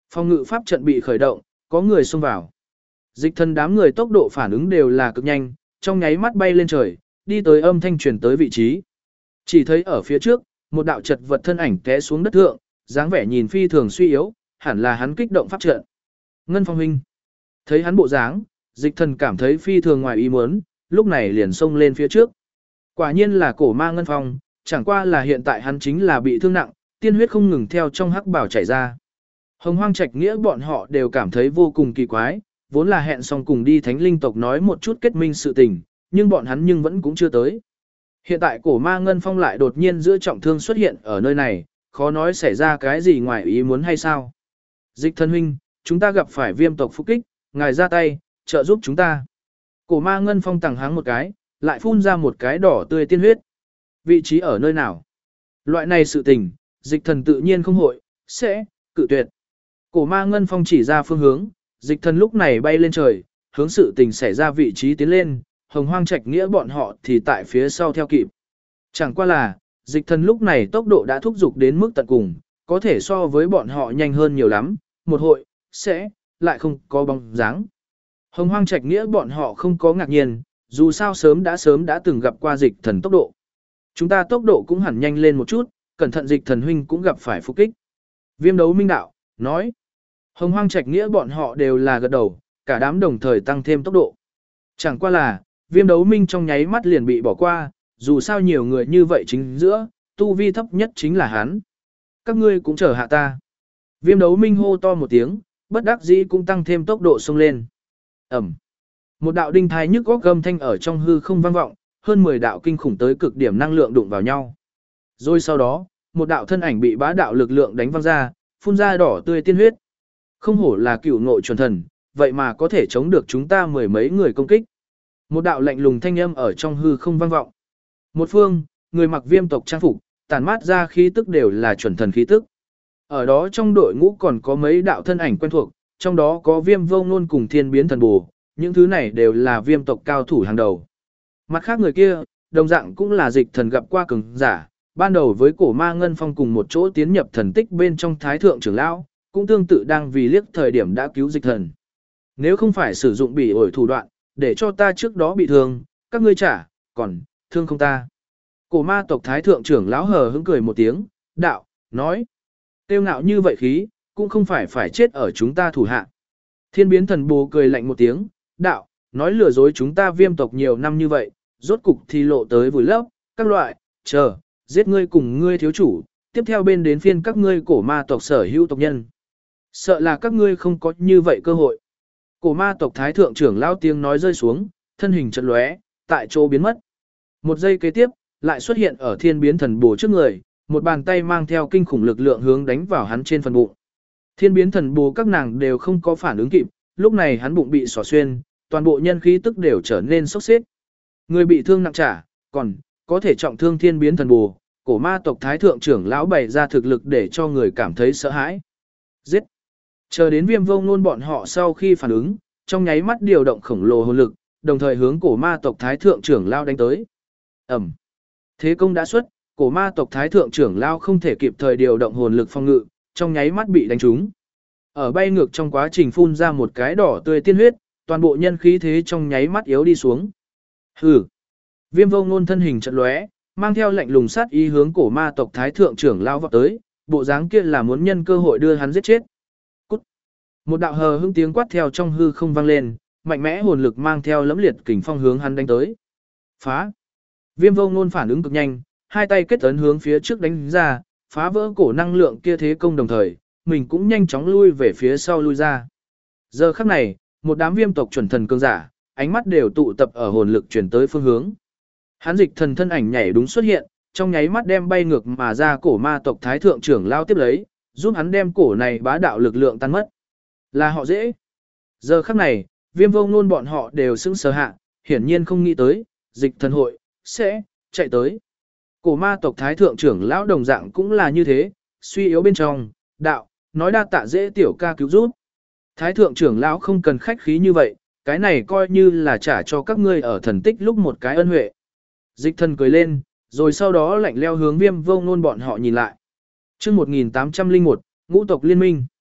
Phòng ngự pháp trận bị khởi động, có người xông vào. Dịch thần đám người tốc độ phản ứng đều là cực nhanh, trong nháy mắt bay lên trời, đi tới âm thanh truyền tới vị trí. Chỉ thấy ở phía trước, một đạo chật vật thân ảnh té xuống đất thượng, dáng vẻ nhìn phi thường suy yếu, hẳn là hắn kích động pháp trận. Ngân Phong huynh. Thấy hắn bộ dáng, dịch thần cảm thấy phi thường ngoài ý muốn, lúc này liền xông lên phía trước. Quả nhiên là cổ ma Ngân Phong, chẳng qua là hiện tại hắn chính là bị thương nặng, tiên huyết không ngừng theo trong hắc bảo chảy ra. Hồng Hoang Trạch Nghĩa bọn họ đều cảm thấy vô cùng kỳ quái, vốn là hẹn xong cùng đi thánh linh tộc nói một chút kết minh sự tình, nhưng bọn hắn nhưng vẫn cũng chưa tới. Hiện tại cổ ma Ngân Phong lại đột nhiên giữa trọng thương xuất hiện ở nơi này, khó nói xảy ra cái gì ngoài ý muốn hay sao. Dịch thân huynh, chúng ta gặp phải viêm tộc phục kích, ngài ra tay, trợ giúp chúng ta. Cổ ma Ngân Phong tẳng háng một cái, lại phun ra một cái đỏ tươi tiên huyết. Vị trí ở nơi nào? Loại này sự tình, dịch thần tự nhiên không hội, sẽ, cự tuyệt. Cổ ma Ngân Phong chỉ ra phương hướng, dịch thần lúc này bay lên trời, hướng sự tình xảy ra vị trí tiến lên, Hồng Hoang Trạch Nghĩa bọn họ thì tại phía sau theo kịp. Chẳng qua là, dịch thần lúc này tốc độ đã thúc giục đến mức tận cùng, có thể so với bọn họ nhanh hơn nhiều lắm, một hội, sẽ, lại không có bóng dáng. Hồng Hoang Trạch Nghĩa bọn họ không có ngạc nhiên, dù sao sớm đã từng gặp qua dịch thần tốc độ. Chúng ta tốc độ cũng hẳn nhanh lên một chút, cẩn thận dịch thần huynh cũng gặp phải phục kích. Viêm đấu minh đạo, nói. Hồng Hoang Trạch Nghĩa bọn họ đều là gật đầu, cả đám đồng thời tăng thêm tốc độ. Chẳng qua là, viêm đấu minh trong nháy mắt liền bị bỏ qua, dù sao nhiều người như vậy chính giữa, tu vi thấp nhất chính là hắn. Các ngươi cũng chờ hạ ta. Viêm đấu minh hô to một tiếng, bất đắc dĩ cũng tăng thêm tốc độ xông lên. Ẩm. Một đạo đinh thai nhức góc gầm thanh ở trong hư không vang vọng, hơn 10 đạo kinh khủng tới cực điểm năng lượng đụng vào nhau. Rồi sau đó, một đạo thân ảnh bị bá đạo lực lượng đánh văng ra, phun ra đỏ tươi tiên huyết. Không hổ là cửu ngộ chuẩn thần, vậy mà có thể chống được chúng ta mười mấy người công kích. Một đạo lạnh lùng thanh âm ở trong hư không vang vọng. Một phương, người mặc viêm tộc trang phục, tản mát ra khí tức đều là chuẩn thần khí tức. Ở đó trong đội ngũ còn có mấy đạo thân ảnh quen thuộc, trong đó có viêm vô ngôn cùng thiên biến thần bù, những thứ này đều là viêm tộc cao thủ hàng đầu. Mặt khác người kia, đồng dạng cũng là dịch thần gặp qua cường giả, ban đầu với cổ ma Ngân Phong cùng một chỗ tiến nhập thần tích bên trong thái thượng trưởng lão, cũng tương tự đang vì liếc thời điểm đã cứu dịch thần. Nếu không phải sử dụng bỉ ổi thủ đoạn, để cho ta trước đó bị thương, các ngươi trả, còn, thương không ta. Cổ ma tộc thái thượng trưởng lão hờ hững cười một tiếng, đạo, nói. Tiêu ngạo như vậy khí, cũng không phải chết ở chúng ta thủ hạ. Thiên biến thần bồ cười lạnh một tiếng, đạo, nói lừa dối chúng ta viêm tộc nhiều năm như vậy, rốt cục thì lộ tới vùi lấp, các loại, chờ, giết ngươi cùng ngươi thiếu chủ, tiếp theo bên đến phiên các ngươi cổ ma tộc sở hữu tộc nhân. Sợ là các ngươi không có như vậy cơ hội. Cổ ma tộc thái thượng trưởng lao tiếng nói rơi xuống, thân hình chợt lóe, tại chỗ biến mất. Một giây kế tiếp, lại xuất hiện ở thiên biến thần bồ trước người, một bàn tay mang theo kinh khủng lực lượng hướng đánh vào hắn trên phần bụng. Thiên biến thần bồ các nàng đều không có phản ứng kịp, lúc này hắn bụng bị xỏ xuyên, toàn bộ nhân khí tức đều trở nên sốc xếp. Người bị thương nặng trả, còn có thể trọng thương thiên biến thần bồ, cổ ma tộc thái thượng trưởng lão bày ra thực lực để cho người cảm thấy sợ hãi. Giết! Chờ đến viêm vô ngôn bọn họ sau khi phản ứng, trong nháy mắt điều động khổng lồ hồn lực, đồng thời hướng cổ ma tộc thái thượng trưởng lão đánh tới. Ẩm! Thế công đã xuất, cổ ma tộc thái thượng trưởng lão không thể kịp thời điều động hồn lực phòng ngự, trong nháy mắt bị đánh trúng. Ở bay ngược trong quá trình phun ra một cái đỏ tươi tiên huyết, toàn bộ nhân khí thế trong nháy mắt yếu đi xuống. Hừ. Viêm vô ngôn thân hình chợt lóe, mang theo lạnh lùng sát ý hướng cổ ma tộc thái thượng trưởng lao vọt tới, bộ dáng kia là muốn nhân cơ hội đưa hắn giết chết. Cút. Một đạo hờ hững tiếng quát theo trong hư không vang lên, mạnh mẽ hồn lực mang theo lẫm liệt kình phong hướng hắn đánh tới. Phá. Viêm vô ngôn phản ứng cực nhanh, hai tay kết ấn hướng phía trước đánh ra, phá vỡ cổ năng lượng kia thế công đồng thời, mình cũng nhanh chóng lui về phía sau lui ra. Giờ khắc này, một đám viêm tộc chuẩn thần cường giả, ánh mắt đều tụ tập ở hồn lực chuyển tới phương hướng. Hắn dịch thần thân ảnh nhảy đúng xuất hiện, trong nháy mắt đem bay ngược mà ra cổ ma tộc thái thượng trưởng lao tiếp lấy, giúp hắn đem cổ này bá đạo lực lượng tan mất. Là họ dễ. Giờ khắc này, viêm vô ngôn bọn họ đều sững sờ hạ, hiển nhiên không nghĩ tới, dịch thần hội, sẽ, chạy tới. Cổ ma tộc thái thượng trưởng lão đồng dạng cũng là như thế, suy yếu bên trong, đạo, nói đa tạ dễ tiểu ca cứu giúp. Thái thượng trưởng lão không cần khách khí như vậy, cái này coi như là trả cho các ngươi ở thần tích lúc một cái ân huệ. Dịch thần cười lên, rồi sau đó lạnh leo hướng viêm vô ngôn bọn họ nhìn lại. Chương 1801, ngũ tộc liên minh.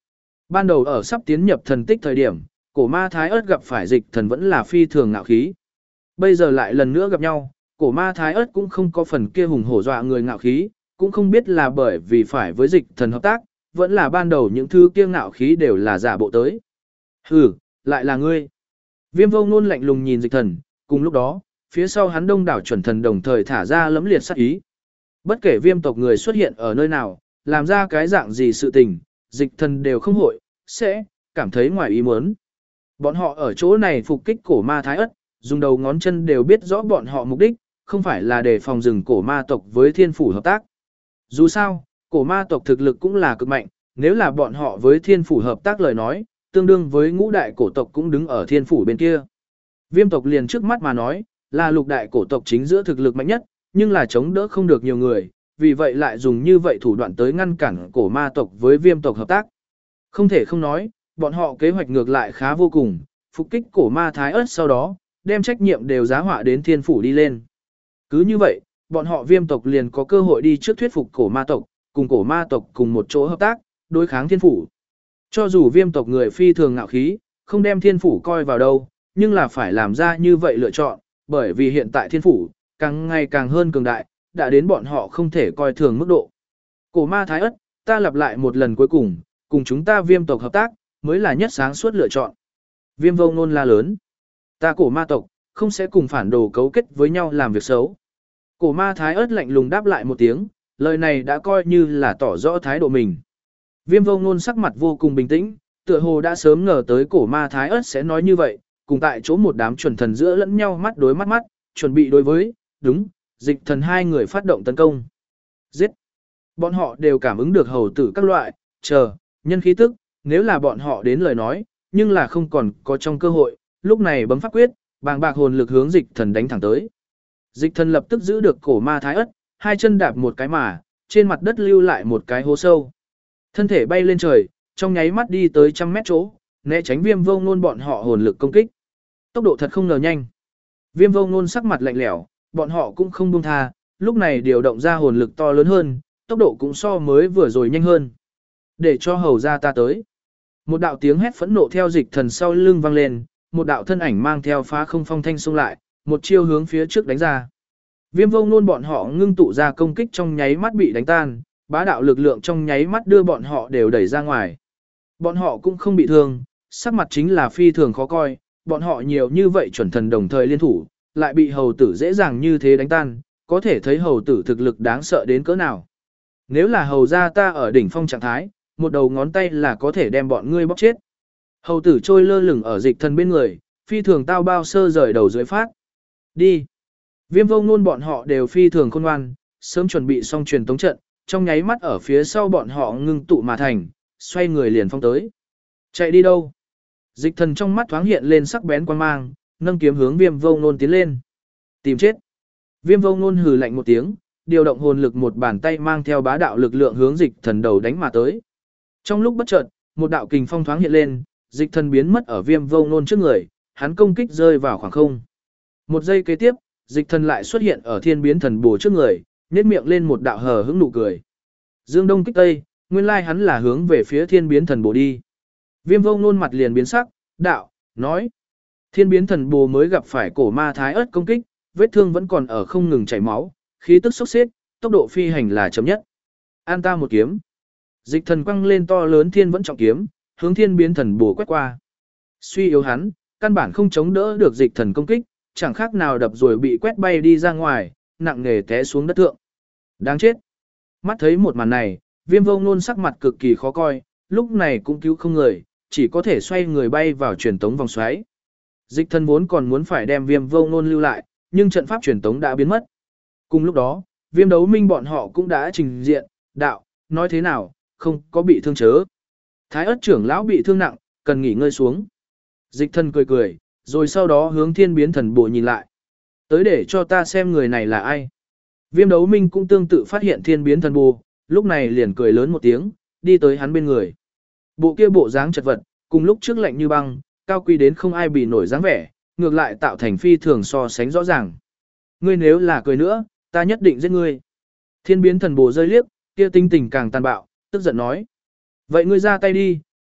Ban đầu ở sắp tiến nhập thần tích thời điểm, cổ ma thái ớt gặp phải dịch thần vẫn là phi thường ngạo khí. Bây giờ lại lần nữa gặp nhau, cổ ma thái ớt cũng không có phần kia hùng hổ dọa người ngạo khí, cũng không biết là bởi vì phải với dịch thần hợp tác, vẫn là ban đầu những thứ kia ngạo khí đều là giả bộ tới. Hừ, lại là ngươi. Viêm vô ngôn lạnh lùng nhìn dịch thần, cùng lúc đó, phía sau hắn đông đảo chuẩn thần đồng thời thả ra lẫm liệt sát ý. Bất kể viêm tộc người xuất hiện ở nơi nào, làm ra cái dạng gì sự tình, dịch thần đều không hội, sẽ cảm thấy ngoài ý muốn. Bọn họ ở chỗ này phục kích cổ ma thái ất, dùng đầu ngón chân đều biết rõ bọn họ mục đích, không phải là để phòng rừng cổ ma tộc với thiên phủ hợp tác. Dù sao, cổ ma tộc thực lực cũng là cực mạnh, nếu là bọn họ với thiên phủ hợp tác lời nói, tương đương với ngũ đại cổ tộc cũng đứng ở thiên phủ bên kia. Viêm tộc liền trước mắt mà nói, là lục đại cổ tộc chính giữa thực lực mạnh nhất, nhưng là chống đỡ không được nhiều người, vì vậy lại dùng như vậy thủ đoạn tới ngăn cản cổ ma tộc với viêm tộc hợp tác. Không thể không nói, bọn họ kế hoạch ngược lại khá vô cùng, phục kích cổ ma thái ớt sau đó, đem trách nhiệm đều giá họa đến thiên phủ đi lên. Cứ như vậy, bọn họ viêm tộc liền có cơ hội đi trước thuyết phục cổ ma tộc, cùng cổ ma tộc cùng một chỗ hợp tác, đối kháng thiên phủ. Cho dù viêm tộc người phi thường ngạo khí, không đem thiên phủ coi vào đâu, nhưng là phải làm ra như vậy lựa chọn, bởi vì hiện tại thiên phủ, càng ngày càng hơn cường đại, đã đến bọn họ không thể coi thường mức độ. Cổ ma thái ất, ta lặp lại một lần cuối cùng chúng ta viêm tộc hợp tác, mới là nhất sáng suốt lựa chọn. Viêm vô ngôn la lớn. Ta cổ ma tộc, không sẽ cùng phản đồ cấu kết với nhau làm việc xấu. Cổ ma thái ớt lạnh lùng đáp lại một tiếng, lời này đã coi như là tỏ rõ thái độ mình. Viêm vô ngôn sắc mặt vô cùng bình tĩnh, tựa hồ đã sớm ngờ tới cổ ma thái ớt sẽ nói như vậy, cùng tại chỗ một đám chuẩn thần giữa lẫn nhau mắt đối mắt, chuẩn bị đối với, đúng, dịch thần hai người phát động tấn công. Giết! Bọn họ đều cảm ứng được hầu tử các loại, nhân khí tức, nếu là bọn họ đến lời nói, nhưng là không còn có trong cơ hội, lúc này bấm pháp quyết, bàng bạc hồn lực hướng dịch thần đánh thẳng tới. Dịch thần lập tức giữ được cổ ma thái ất, hai chân đạp một cái mà, trên mặt đất lưu lại một cái hố sâu. Thân thể bay lên trời, trong nháy mắt đi tới 100 mét chỗ, né tránh viêm vô ngôn bọn họ hồn lực công kích. Tốc độ thật không ngờ nhanh. Viêm vô ngôn sắc mặt lạnh lẽo, bọn họ cũng không buông tha, lúc này điều động ra hồn lực to lớn hơn, tốc độ cũng so mới vừa rồi nhanh hơn. Để cho hầu ra ta tới. Một đạo tiếng hét phẫn nộ theo dịch thần sau lưng vang lên, một đạo thân ảnh mang theo phá không phong thanh xông lại, một chiêu hướng phía trước đánh ra. Viêm vô ngôn bọn họ ngưng tụ ra công kích trong nháy mắt bị đánh tan, bá đạo lực lượng trong nháy mắt đưa bọn họ đều đẩy ra ngoài. Bọn họ cũng không bị thương, sắc mặt chính là phi thường khó coi, bọn họ nhiều như vậy chuẩn thần đồng thời liên thủ, lại bị hầu tử dễ dàng như thế đánh tan, có thể thấy hầu tử thực lực đáng sợ đến cỡ nào. Nếu là hầu ra ta ở đỉnh phong trạng thái, một đầu ngón tay là có thể đem bọn ngươi bóc chết. Hầu tử trôi lơ lửng ở dịch thần bên người, phi thường tao bao sơ rời đầu dưới phát. Đi. Viêm vô ngôn bọn họ đều phi thường khôn ngoan, sớm chuẩn bị xong truyền tống trận, trong nháy mắt ở phía sau bọn họ ngưng tụ mà thành, xoay người liền phong tới. Chạy đi đâu? Dịch thần trong mắt thoáng hiện lên sắc bén quan mang, nâng kiếm hướng viêm vô ngôn tiến lên. Tìm chết. Viêm vô ngôn hừ lạnh một tiếng, điều động hồn lực một bàn tay mang theo bá đạo lực lượng hướng dịch thần đầu đánh mà tới. Trong lúc bất chợt, một đạo kình phong thoáng hiện lên, dịch thần biến mất ở viêm vô ngôn trước người, hắn công kích rơi vào khoảng không. Một giây kế tiếp, dịch thần lại xuất hiện ở thiên biến thần bổ trước người, nhếch miệng lên một đạo hờ hững nụ cười. Dương đông kích tây, nguyên lai hắn là hướng về phía thiên biến thần bổ đi. Viêm vô ngôn mặt liền biến sắc, đạo, nói. Thiên biến thần bồ mới gặp phải cổ ma thái ớt công kích, vết thương vẫn còn ở không ngừng chảy máu, khí tức sốc xếp, tốc độ phi hành là chậm nhất. An ta một kiếm. Dịch thần quăng lên to lớn thiên vẫn trọng kiếm, hướng thiên biến thần bồ quét qua. Suy yếu hắn, căn bản không chống đỡ được dịch thần công kích, chẳng khác nào đập rồi bị quét bay đi ra ngoài, nặng nề té xuống đất thượng. Đáng chết. Mắt thấy một màn này, viêm vô ngôn sắc mặt cực kỳ khó coi, lúc này cũng cứu không người, chỉ có thể xoay người bay vào truyền tống vòng xoáy. Dịch thần vốn còn muốn phải đem viêm vô ngôn lưu lại, nhưng trận pháp truyền tống đã biến mất. Cùng lúc đó, viêm đấu minh bọn họ cũng đã trình diện, đạo, nói thế nào, không có bị thương chớ. Thái ất trưởng lão bị thương nặng, cần nghỉ ngơi xuống. Dịch thần cười cười, rồi sau đó hướng thiên biến thần bộ nhìn lại. Tới để cho ta xem người này là ai. Viêm đấu minh cũng tương tự phát hiện thiên biến thần bộ, lúc này liền cười lớn một tiếng, đi tới hắn bên người. Bộ kia bộ dáng chật vật, cùng lúc trước lạnh như băng, cao quý đến không ai bị nổi dáng vẻ, ngược lại tạo thành phi thường so sánh rõ ràng. Ngươi nếu là cười nữa, ta nhất định giết ngươi. Thiên biến thần bồ rơi liếc, kia tinh tình càng tàn bạo, tức giận nói. Vậy ngươi ra tay đi,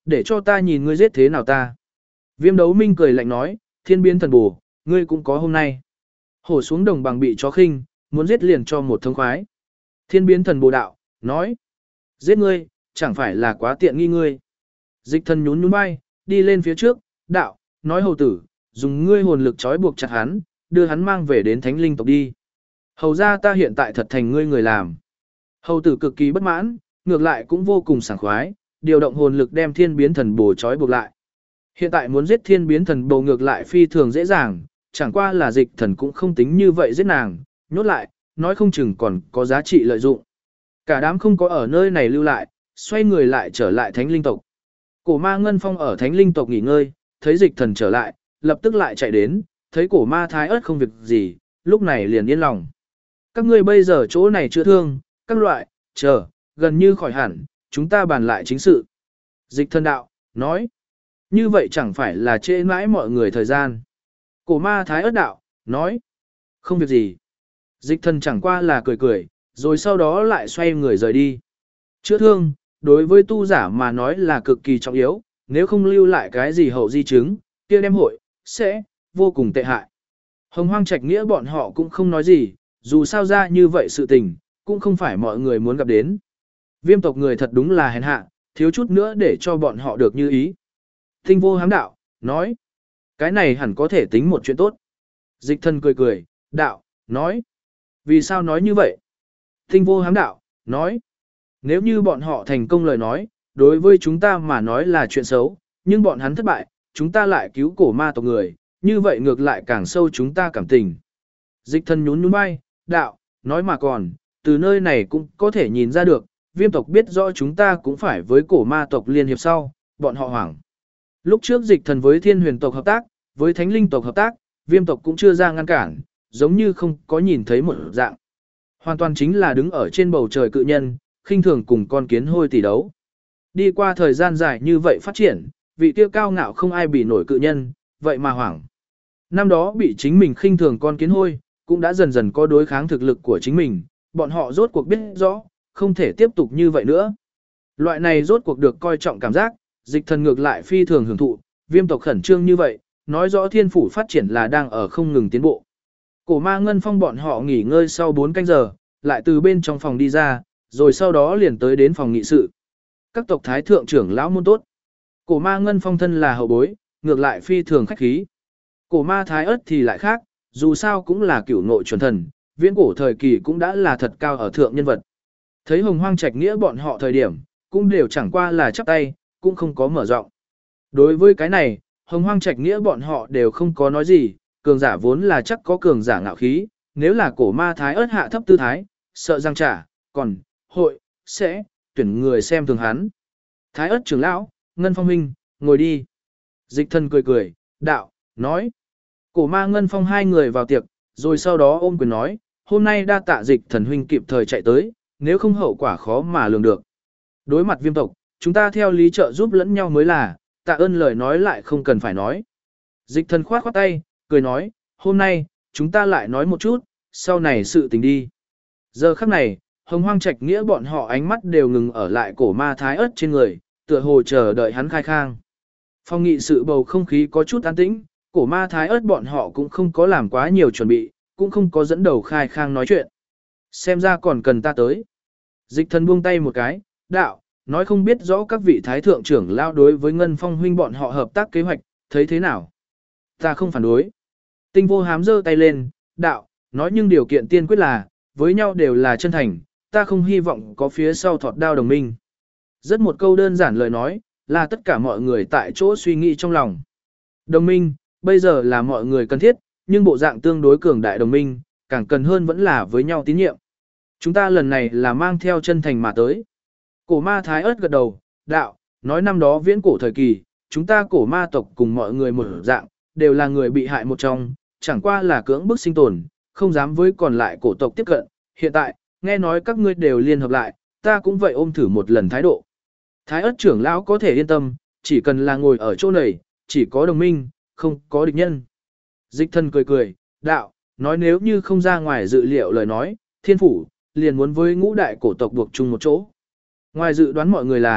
để cho ta nhìn ngươi giết thế nào ta. Viêm Đấu Minh cười lạnh nói, thiên biến thần bổ, ngươi cũng có hôm nay. Hổ xuống đồng bằng bị chó khinh, muốn giết liền cho một thông khoái. Thiên biến thần bổ đạo, nói, giết ngươi, chẳng phải là quá tiện nghi ngươi. Dịch thần nhún nhún vai, đi lên phía trước, đạo, nói hầu tử, dùng ngươi hồn lực trói buộc chặt hắn, đưa hắn mang về đến thánh linh tộc đi. Hầu ra ta hiện tại thật thành ngươi người làm. Hầu tử cực kỳ bất mãn, ngược lại cũng vô cùng sảng khoái, điều động hồn lực đem thiên biến thần bổ trói buộc lại. Hiện tại muốn giết thiên biến thần bổ ngược lại phi thường dễ dàng, chẳng qua là dịch thần cũng không tính như vậy giết nàng, nhốt lại, nói không chừng còn có giá trị lợi dụng. Cả đám không có ở nơi này lưu lại, xoay người lại trở lại thánh linh tộc. Cổ ma Ngân Phong ở thánh linh tộc nghỉ ngơi, thấy dịch thần trở lại, lập tức lại chạy đến, thấy cổ ma Thái Ất không việc gì, lúc này liền yên lòng. Các ngươi bây giờ chỗ này chữa thương, các loại, chờ, gần như khỏi hẳn, chúng ta bàn lại chính sự. Dịch thần đạo, nói, như vậy chẳng phải là trễ mãi mọi người thời gian. Cổ ma Thái Ất đạo, nói, không việc gì. Dịch thần chẳng qua là cười cười, rồi sau đó lại xoay người rời đi. Chữa thương, đối với tu giả mà nói là cực kỳ trọng yếu, nếu không lưu lại cái gì hậu di chứng, kia đem hội, sẽ, vô cùng tệ hại. Hồng Hoang Trạch Nghĩa bọn họ cũng không nói gì, dù sao ra như vậy sự tình, cũng không phải mọi người muốn gặp đến. Viêm tộc người thật đúng là hèn hạ, thiếu chút nữa để cho bọn họ được như ý. Tinh vô hám đạo, nói, cái này hẳn có thể tính một chuyện tốt. Dịch thần cười cười, đạo, nói, vì sao nói như vậy? Tinh vô hám đạo, nói, nếu như bọn họ thành công lời nói, đối với chúng ta mà nói là chuyện xấu, nhưng bọn hắn thất bại, chúng ta lại cứu cổ ma tộc người, như vậy ngược lại càng sâu chúng ta cảm tình. Dịch thần nhún nhún vai, đạo, nói mà còn, từ nơi này cũng có thể nhìn ra được, viêm tộc biết rõ chúng ta cũng phải với cổ ma tộc liên hiệp sau, bọn họ hoảng. Lúc trước dịch thần với thiên huyền tộc hợp tác, với thánh linh tộc hợp tác, viêm tộc cũng chưa ra ngăn cản, giống như không có nhìn thấy một dạng. Hoàn toàn chính là đứng ở trên bầu trời cự nhân, khinh thường cùng con kiến hôi tỷ đấu. Đi qua thời gian dài như vậy phát triển, vị tiêu cao ngạo không ai bị nổi cự nhân, vậy mà hoảng. Năm đó bị chính mình khinh thường con kiến hôi, cũng đã dần dần có đối kháng thực lực của chính mình, bọn họ rốt cuộc biết rõ, không thể tiếp tục như vậy nữa. Loại này rốt cuộc được coi trọng cảm giác, dịch thần ngược lại phi thường hưởng thụ, viêm tộc khẩn trương như vậy, nói rõ thiên phủ phát triển là đang ở không ngừng tiến bộ. Cổ ma Ngân Phong bọn họ nghỉ ngơi sau 4 canh giờ, lại từ bên trong phòng đi ra, rồi sau đó liền tới đến phòng nghị sự. Các tộc thái thượng trưởng lão môn tốt. Cổ ma Ngân Phong thân là hậu bối, ngược lại phi thường khách khí. Cổ ma Thái Ất thì lại khác, dù sao cũng là cửu ngộ chuẩn thần, viễn cổ thời kỳ cũng đã là thật cao ở thượng nhân vật. Thấy Hồng Hoang Trạch Nghĩa bọn họ thời điểm, cũng đều chẳng qua là chắp tay, cũng không có mở rộng. Đối với cái này, Hồng Hoang Trạch Nghĩa bọn họ đều không có nói gì, cường giả vốn là chắc có cường giả ngạo khí, nếu là cổ ma Thái Ất hạ thấp tư thái, sợ răng trả, còn, hội, sẽ, tuyển người xem thường hắn. Thái Ất trưởng lão, Ngân Phong huynh, ngồi đi. Dịch thần cười cười, đạo, nói. Cổ ma Ngân Phong hai người vào tiệc, rồi sau đó ôm quyền nói, hôm nay đa tạ dịch thần huynh kịp thời chạy tới, nếu không hậu quả khó mà lường được. Đối mặt viêm tộc, chúng ta theo lý trợ giúp lẫn nhau mới là, tạ ơn lời nói lại không cần phải nói. Dịch thần khoát khoát tay, cười nói, hôm nay, chúng ta lại nói một chút, sau này sự tình đi. Giờ khắc này, Hồng Hoang Trạch Nghĩa bọn họ ánh mắt đều ngừng ở lại cổ ma Thái Ất trên người, tựa hồ chờ đợi hắn khai khang. Phong nghị sự bầu không khí có chút an tĩnh, cổ ma Thái Ất bọn họ cũng không có làm quá nhiều chuẩn bị, cũng không có dẫn đầu khai khang nói chuyện. Xem ra còn cần ta tới. Dịch thần buông tay một cái, đạo, nói không biết rõ các vị thái thượng trưởng lao đối với Ngân Phong huynh bọn họ hợp tác kế hoạch, thấy thế nào? Ta không phản đối. Tinh vô hám giơ tay lên, đạo, nói nhưng điều kiện tiên quyết là, với nhau đều là chân thành, ta không hy vọng có phía sau thọt đao đồng minh. Rất một câu đơn giản lời nói, là tất cả mọi người tại chỗ suy nghĩ trong lòng. Đồng minh, bây giờ là mọi người cần thiết, nhưng bộ dạng tương đối cường đại đồng minh, càng cần hơn vẫn là với nhau tín nhiệm. Chúng ta lần này là mang theo chân thành mà tới. Cổ ma Thái Ất gật đầu, đạo, nói năm đó viễn cổ thời kỳ, chúng ta cổ ma tộc cùng mọi người một dạng, đều là người bị hại một trong, chẳng qua là cưỡng bức sinh tồn, không dám với còn lại cổ tộc tiếp cận. Hiện tại, nghe nói các ngươi đều liên hợp lại, ta cũng vậy ôm thử một lần thái độ. Thái Ất trưởng lão có thể yên tâm, chỉ cần là ngồi ở chỗ này, chỉ có đồng minh, không có địch nhân. Dịch thần cười cười, đạo, nói nếu như không ra ngoài dự liệu lời nói, thiên phủ, liền muốn với ngũ đại cổ tộc buộc chung một chỗ. Ngoài dự đoán mọi người là,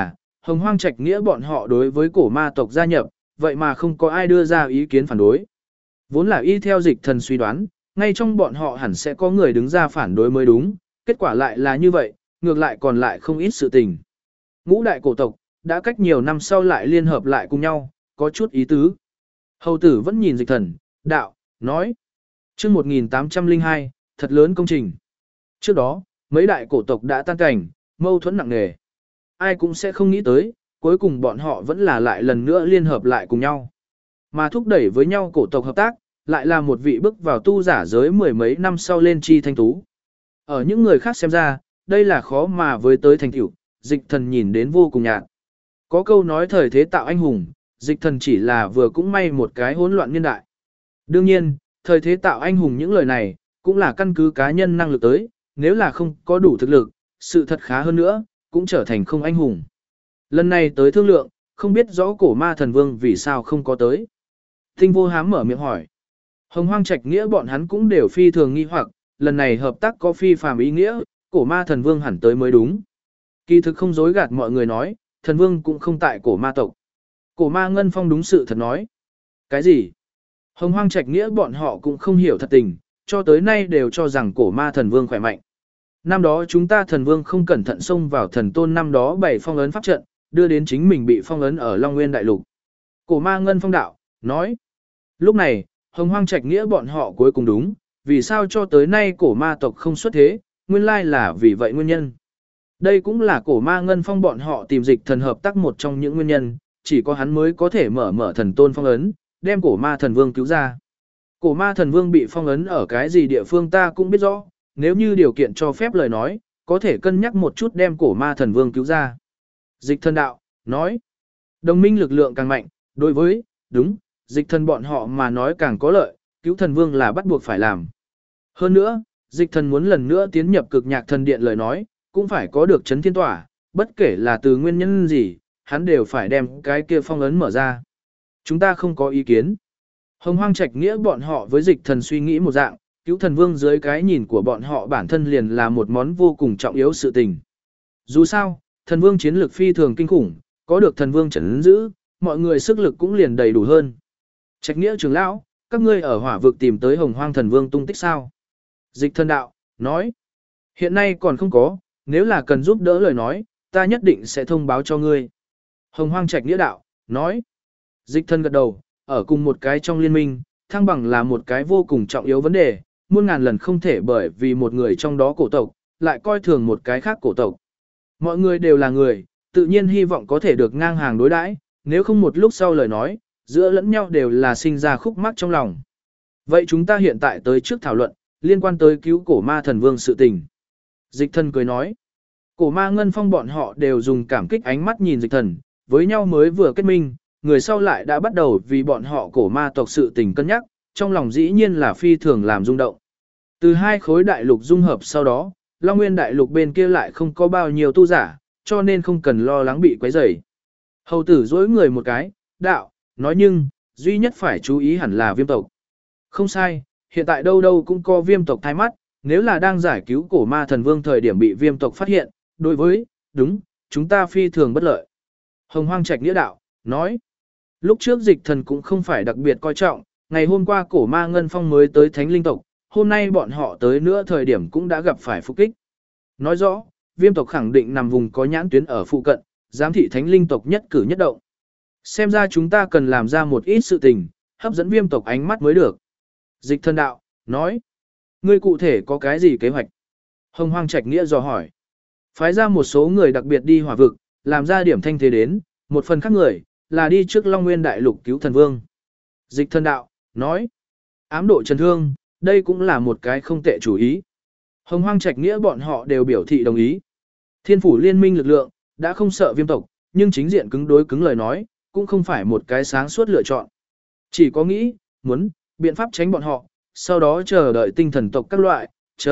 Hồng Hoang Trạch Nghĩa bọn họ đối với cổ ma tộc gia nhập, vậy mà không có ai đưa ra ý kiến phản đối. Vốn là y theo Dịch Thần suy đoán, ngay trong bọn họ hẳn sẽ có người đứng ra phản đối mới đúng, kết quả lại là như vậy, ngược lại còn lại không ít sự tình. Ngũ đại cổ tộc, đã cách nhiều năm sau lại liên hợp lại cùng nhau, có chút ý tứ. Hầu tử vẫn nhìn Dịch Thần, đạo, nói. Trước 1802, thật lớn công trình. Trước đó, mấy đại cổ tộc đã tan cảnh, mâu thuẫn nặng nề. Ai cũng sẽ không nghĩ tới, cuối cùng bọn họ vẫn là lại lần nữa liên hợp lại cùng nhau. Mà thúc đẩy với nhau cổ tộc hợp tác, lại là một vị bước vào tu giả giới mười mấy năm sau lên chi thanh tú. Ở những người khác xem ra, đây là khó mà với tới thành tựu, Dịch Thần nhìn đến vô cùng nhạt. Có câu nói thời thế tạo anh hùng, Dịch Thần chỉ là vừa cũng may một cái hỗn loạn niên đại. Đương nhiên, thời thế tạo anh hùng những lời này, cũng là căn cứ cá nhân năng lực tới, nếu là không có đủ thực lực, sự thật khá hơn nữa, cũng trở thành không anh hùng. Lần này tới thương lượng, không biết rõ cổ ma thần vương vì sao không có tới. Tinh vô hám mở miệng hỏi. Hồng Hoang Trạch Nghĩa bọn hắn cũng đều phi thường nghi hoặc, lần này hợp tác có phi phàm ý nghĩa, cổ ma thần vương hẳn tới mới đúng. Kỳ thực không dối gạt mọi người nói, thần vương cũng không tại cổ ma tộc. Cổ ma Ngân Phong đúng sự thật nói. Cái gì? Hồng Hoang Trạch Nghĩa bọn họ cũng không hiểu thật tình, cho tới nay đều cho rằng cổ ma thần vương khỏe mạnh. Năm đó chúng ta thần vương không cẩn thận xông vào thần tôn năm đó bày phong ấn pháp trận, đưa đến chính mình bị phong ấn ở Long Nguyên Đại Lục. Cổ ma Ngân Phong đạo, nói. Lúc này, Hồng Hoang Trạch Nghĩa bọn họ cuối cùng đúng, vì sao cho tới nay cổ ma tộc không xuất thế, nguyên lai là vì vậy nguyên nhân. Đây cũng là cổ ma Ngân Phong bọn họ tìm Dịch Thần hợp tác một trong những nguyên nhân, chỉ có hắn mới có thể mở thần tôn phong ấn, đem cổ ma thần vương cứu ra. Cổ ma thần vương bị phong ấn ở cái gì địa phương ta cũng biết rõ, nếu như điều kiện cho phép lời nói, có thể cân nhắc một chút đem cổ ma thần vương cứu ra. Dịch Thần đạo, nói, đồng minh lực lượng càng mạnh, đối với, đúng, Dịch Thần bọn họ mà nói càng có lợi, cứu thần vương là bắt buộc phải làm. Hơn nữa, Dịch Thần muốn lần nữa tiến nhập cực nhạc thần điện lời nói, cũng phải có được chấn thiên tỏa, bất kể là từ nguyên nhân gì, hắn đều phải đem cái kia phong ấn mở ra. Chúng ta không có ý kiến. Hồng Hoang Trạch Nghĩa bọn họ với Dịch Thần suy nghĩ một dạng, cứu thần vương dưới cái nhìn của bọn họ bản thân liền là một món vô cùng trọng yếu sự tình. Dù sao, thần vương chiến lược phi thường kinh khủng, có được thần vương trấn giữ, mọi người sức lực cũng liền đầy đủ hơn. Trạch Nghĩa trưởng lão, các ngươi ở hỏa vực tìm tới Hồng Hoang thần vương tung tích sao? Dịch Thần đạo, nói, hiện nay còn không có, nếu là cần giúp đỡ lời nói, ta nhất định sẽ thông báo cho ngươi. Hồng Hoang Trạch Nghĩa đạo, nói, Dịch Thần gật đầu, ở cùng một cái trong liên minh, thăng bằng là một cái vô cùng trọng yếu vấn đề, muôn ngàn lần không thể bởi vì một người trong đó cổ tộc, lại coi thường một cái khác cổ tộc. Mọi người đều là người, tự nhiên hy vọng có thể được ngang hàng đối đãi, nếu không một lúc sau lời nói, giữa lẫn nhau đều là sinh ra khúc mắc trong lòng. Vậy chúng ta hiện tại tới trước thảo luận, liên quan tới cứu cổ ma thần vương sự tình. Dịch Thần cười nói, cổ ma Ngân Phong bọn họ đều dùng cảm kích ánh mắt nhìn Dịch Thần, với nhau mới vừa kết minh, người sau lại đã bắt đầu vì bọn họ cổ ma tộc sự tình cân nhắc, trong lòng dĩ nhiên là phi thường làm rung động. Từ hai khối đại lục dung hợp sau đó, Long Nguyên đại lục bên kia lại không có bao nhiêu tu giả, cho nên không cần lo lắng bị quấy rầy. Hầu tử dối người một cái, đạo, nói nhưng, duy nhất phải chú ý hẳn là viêm tộc. Không sai, hiện tại đâu đâu cũng có viêm tộc thay mắt, nếu là đang giải cứu cổ ma thần vương thời điểm bị viêm tộc phát hiện, đối với, đúng, chúng ta phi thường bất lợi. Hồng Hoang Trạch Nghĩa đạo, nói, lúc trước Dịch Thần cũng không phải đặc biệt coi trọng, ngày hôm qua cổ ma Ngân Phong mới tới Thánh Linh tộc, hôm nay bọn họ tới nữa thời điểm cũng đã gặp phải phục kích. Nói rõ, viêm tộc khẳng định nằm vùng có nhãn tuyến ở phụ cận, giám thị Thánh Linh tộc nhất cử nhất động. Xem ra chúng ta cần làm ra một ít sự tình, hấp dẫn viêm tộc ánh mắt mới được. Dịch Thần đạo, nói, ngươi cụ thể có cái gì kế hoạch? Hồng Hoang Trạch Nghĩa dò hỏi. Phái ra một số người đặc biệt đi hỏa vực, làm ra điểm thanh thế đến, một phần khác người, là đi trước Long Nguyên đại lục cứu thần vương. Dịch Thần đạo, nói, ám độ trần thương, đây cũng là một cái không tệ chủ ý. Hồng Hoang Trạch Nghĩa bọn họ đều biểu thị đồng ý. Thiên phủ liên minh lực lượng, đã không sợ viêm tộc, nhưng chính diện cứng đối cứng lời nói, cũng không phải một cái sáng suốt lựa chọn. Chỉ có nghĩ, muốn, biện pháp tránh bọn họ, sau đó chờ đợi tinh thần tộc các loại,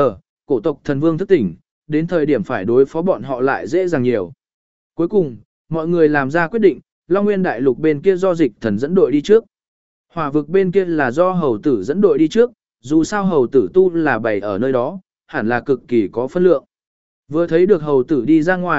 cổ tộc thần vương thức tỉnh, đến thời điểm phải đối phó bọn họ lại dễ dàng nhiều. Cuối cùng, mọi người làm ra quyết định, Long Nguyên đại lục bên kia do Dịch Thần dẫn đội đi trước. Hỏa vực bên kia là do hầu tử dẫn đội đi trước, dù sao hầu tử tu là bày ở nơi đó, hẳn là cực kỳ có phân lượng. Vừa thấy được hầu tử đi ra ngoài,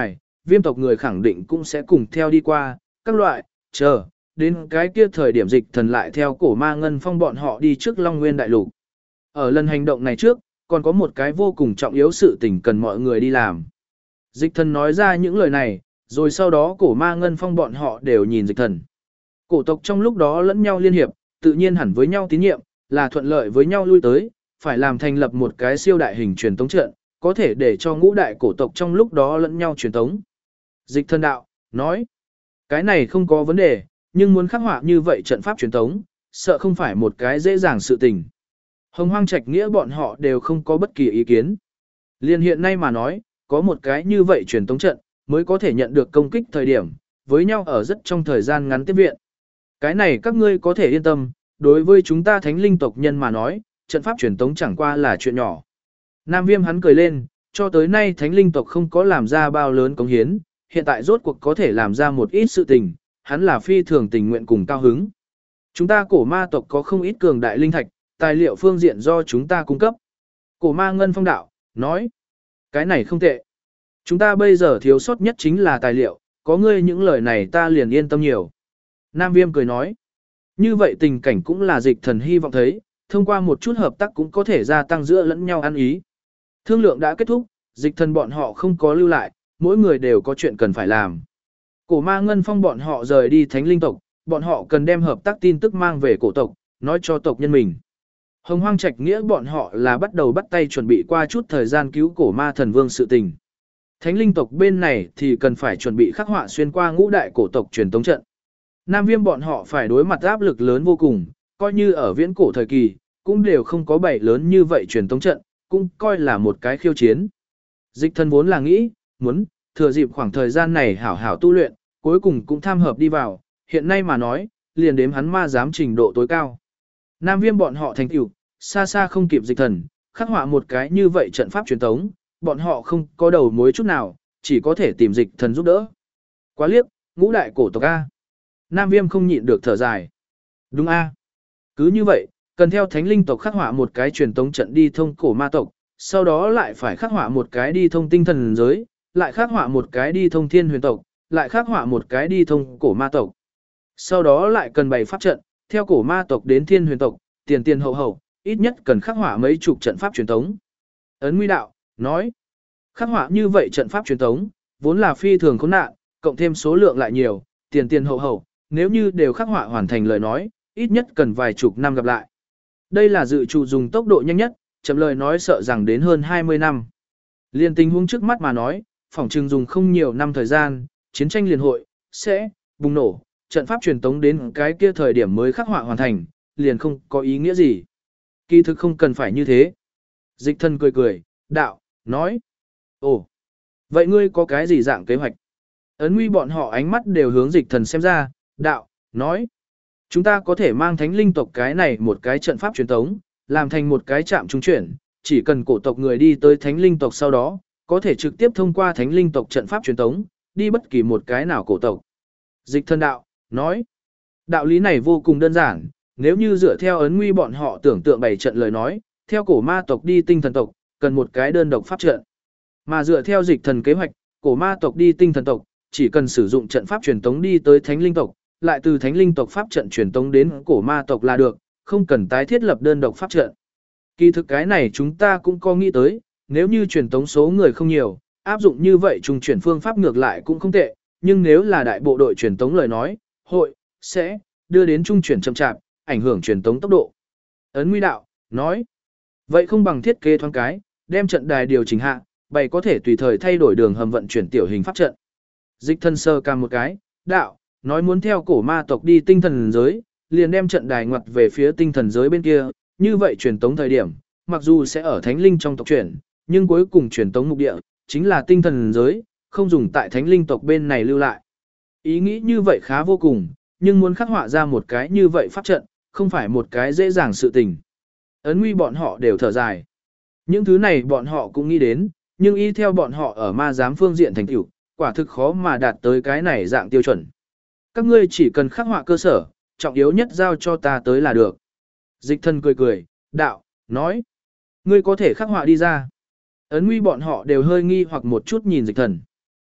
viêm tộc người khẳng định cũng sẽ cùng theo đi qua, các loại, chờ, đến cái kia thời điểm dịch thần lại theo cổ ma ngân phong bọn họ đi trước Long Nguyên Đại Lục. Ở lần hành động này trước, còn có một cái vô cùng trọng yếu sự tình cần mọi người đi làm. Dịch thần nói ra những lời này, rồi sau đó cổ ma ngân phong bọn họ đều nhìn dịch thần. Cổ tộc trong lúc đó lẫn nhau liên hiệp, tự nhiên hẳn với nhau tín nhiệm, là thuận lợi với nhau lui tới, phải làm thành lập một cái siêu đại hình truyền tống trận, có thể để cho ngũ đại cổ tộc trong lúc đó lẫn nhau truyền tống. Dịch thần đạo, nói, cái này không có vấn đề, nhưng muốn khắc họa như vậy trận pháp truyền tống, sợ không phải một cái dễ dàng sự tình. Hồng Hoang Trạch Nghĩa bọn họ đều không có bất kỳ ý kiến. Liên hiện nay mà nói, có một cái như vậy truyền tống trận, mới có thể nhận được công kích thời điểm, với nhau ở rất trong thời gian ngắn tiếp viện. Cái này các ngươi có thể yên tâm, đối với chúng ta thánh linh tộc nhân mà nói, trận pháp truyền tống chẳng qua là chuyện nhỏ. Nam Viêm hắn cười lên, cho tới nay thánh linh tộc không có làm ra bao lớn cống hiến, hiện tại rốt cuộc có thể làm ra một ít sự tình, hắn là phi thường tình nguyện cùng cao hứng. Chúng ta cổ ma tộc có không ít cường đại linh thạch, tài liệu phương diện do chúng ta cung cấp. Cổ ma ngân phong đạo, nói, cái này không tệ. Chúng ta bây giờ thiếu sót nhất chính là tài liệu, có ngươi những lời này ta liền yên tâm nhiều. Nam Viêm cười nói, như vậy tình cảnh cũng là dịch thần hy vọng thấy, thông qua một chút hợp tác cũng có thể gia tăng giữa lẫn nhau ăn ý. Thương lượng đã kết thúc, dịch thần bọn họ không có lưu lại, mỗi người đều có chuyện cần phải làm. Cổ ma ngân phong bọn họ rời đi thánh linh tộc, bọn họ cần đem hợp tác tin tức mang về cổ tộc, nói cho tộc nhân mình. Hồng Hoang Trạch Nghĩa bọn họ là bắt đầu bắt tay chuẩn bị qua chút thời gian cứu cổ ma thần vương sự tình. Thánh linh tộc bên này thì cần phải chuẩn bị khắc họa xuyên qua ngũ đại cổ tộc truyền tống trận. Nam Viêm bọn họ phải đối mặt áp lực lớn vô cùng, coi như ở viễn cổ thời kỳ, cũng đều không có bảy lớn như vậy truyền tống trận, cũng coi là một cái khiêu chiến. Dịch thần vốn là nghĩ, muốn, thừa dịp khoảng thời gian này hảo hảo tu luyện, cuối cùng cũng tham hợp đi vào, hiện nay mà nói, liền đếm hắn ma giám trình độ tối cao. Nam Viêm bọn họ thành tựu, xa xa không kịp dịch thần, khắc họa một cái như vậy trận pháp truyền tống, bọn họ không có đầu mối chút nào, chỉ có thể tìm dịch thần giúp đỡ. Quá liếc, ngũ đại cổ tộc A. Nam Viêm không nhịn được thở dài. Đúng A. Cứ như vậy, cần theo thánh linh tộc khắc họa một cái truyền tống trận đi thông cổ ma tộc, sau đó lại phải khắc họa một cái đi thông tinh thần giới, lại khắc họa một cái đi thông thiên huyền tộc, lại khắc họa một cái đi thông cổ ma tộc. Sau đó lại cần bày pháp trận, theo cổ ma tộc đến thiên huyền tộc, tiền tiền hậu hậu, ít nhất cần khắc họa mấy chục trận pháp truyền tống. Ấn Nguy Đạo, nói, khắc họa như vậy trận pháp truyền tống, vốn là phi thường khốn nạn, cộng thêm số lượng lại nhiều, tiền tiền hậu hậu, nếu như đều khắc họa hoàn thành lời nói, ít nhất cần vài chục năm gặp lại. Đây là dự trù dùng tốc độ nhanh nhất, chậm lời nói sợ rằng đến hơn 20 năm. Liên tình huống trước mắt mà nói, phỏng chừng dùng không nhiều năm thời gian, chiến tranh liền hội, sẽ, bùng nổ, trận pháp truyền tống đến cái kia thời điểm mới khắc họa hoàn thành, liền không có ý nghĩa gì. Kỳ thực không cần phải như thế. Dịch thần cười cười, đạo, nói. Ồ, vậy ngươi có cái gì dạng kế hoạch? Ấn Nguy bọn họ ánh mắt đều hướng dịch thần xem ra, đạo, nói. Chúng ta có thể mang thánh linh tộc cái này một cái trận pháp truyền tống, làm thành một cái trạm trung chuyển, chỉ cần cổ tộc người đi tới thánh linh tộc sau đó, có thể trực tiếp thông qua thánh linh tộc trận pháp truyền tống, đi bất kỳ một cái nào cổ tộc. Dịch thần đạo, nói. Đạo lý này vô cùng đơn giản, nếu như dựa theo Ấn Nguy bọn họ tưởng tượng bày trận lời nói, theo cổ ma tộc đi tinh thần tộc, cần một cái đơn độc pháp trận. Mà dựa theo dịch thần kế hoạch, cổ ma tộc đi tinh thần tộc, chỉ cần sử dụng trận pháp truyền tống đi tới thánh linh tộc, lại từ thánh linh tộc pháp trận truyền tống đến cổ ma tộc là được, không cần tái thiết lập đơn độc pháp trận. Kỳ thực cái này chúng ta cũng có nghĩ tới, nếu như truyền tống số người không nhiều, áp dụng như vậy trùng chuyển phương pháp ngược lại cũng không tệ, nhưng nếu là đại bộ đội truyền tống lời nói, hội, sẽ, đưa đến trung chuyển chậm chạp, ảnh hưởng truyền tống tốc độ. Ấn Nguy Đạo, nói, vậy không bằng thiết kế thoáng cái, đem trận đài điều chỉnh hạ, bày có thể tùy thời thay đổi đường hầm vận chuyển tiểu hình pháp trận. Dịch thân sơ cam một cái, đạo, nói muốn theo cổ ma tộc đi tinh thần giới, liền đem trận đài ngoặt về phía tinh thần giới bên kia, như vậy truyền tống thời điểm, mặc dù sẽ ở thánh linh trong tộc chuyển, nhưng cuối cùng truyền tống mục địa, chính là tinh thần giới, không dùng tại thánh linh tộc bên này lưu lại. Ý nghĩ như vậy khá vô cùng, nhưng muốn khắc họa ra một cái như vậy pháp trận, không phải một cái dễ dàng sự tình. Ấn Nguy bọn họ đều thở dài. Những thứ này bọn họ cũng nghĩ đến, nhưng y theo bọn họ ở ma giám phương diện thành tựu, quả thực khó mà đạt tới cái này dạng tiêu chuẩn. Các ngươi chỉ cần khắc họa cơ sở, trọng yếu nhất giao cho ta tới là được. Dịch thân cười cười, đạo, nói. Ngươi có thể khắc họa đi ra. Ấn Nguy bọn họ đều hơi nghi hoặc một chút nhìn dịch thần.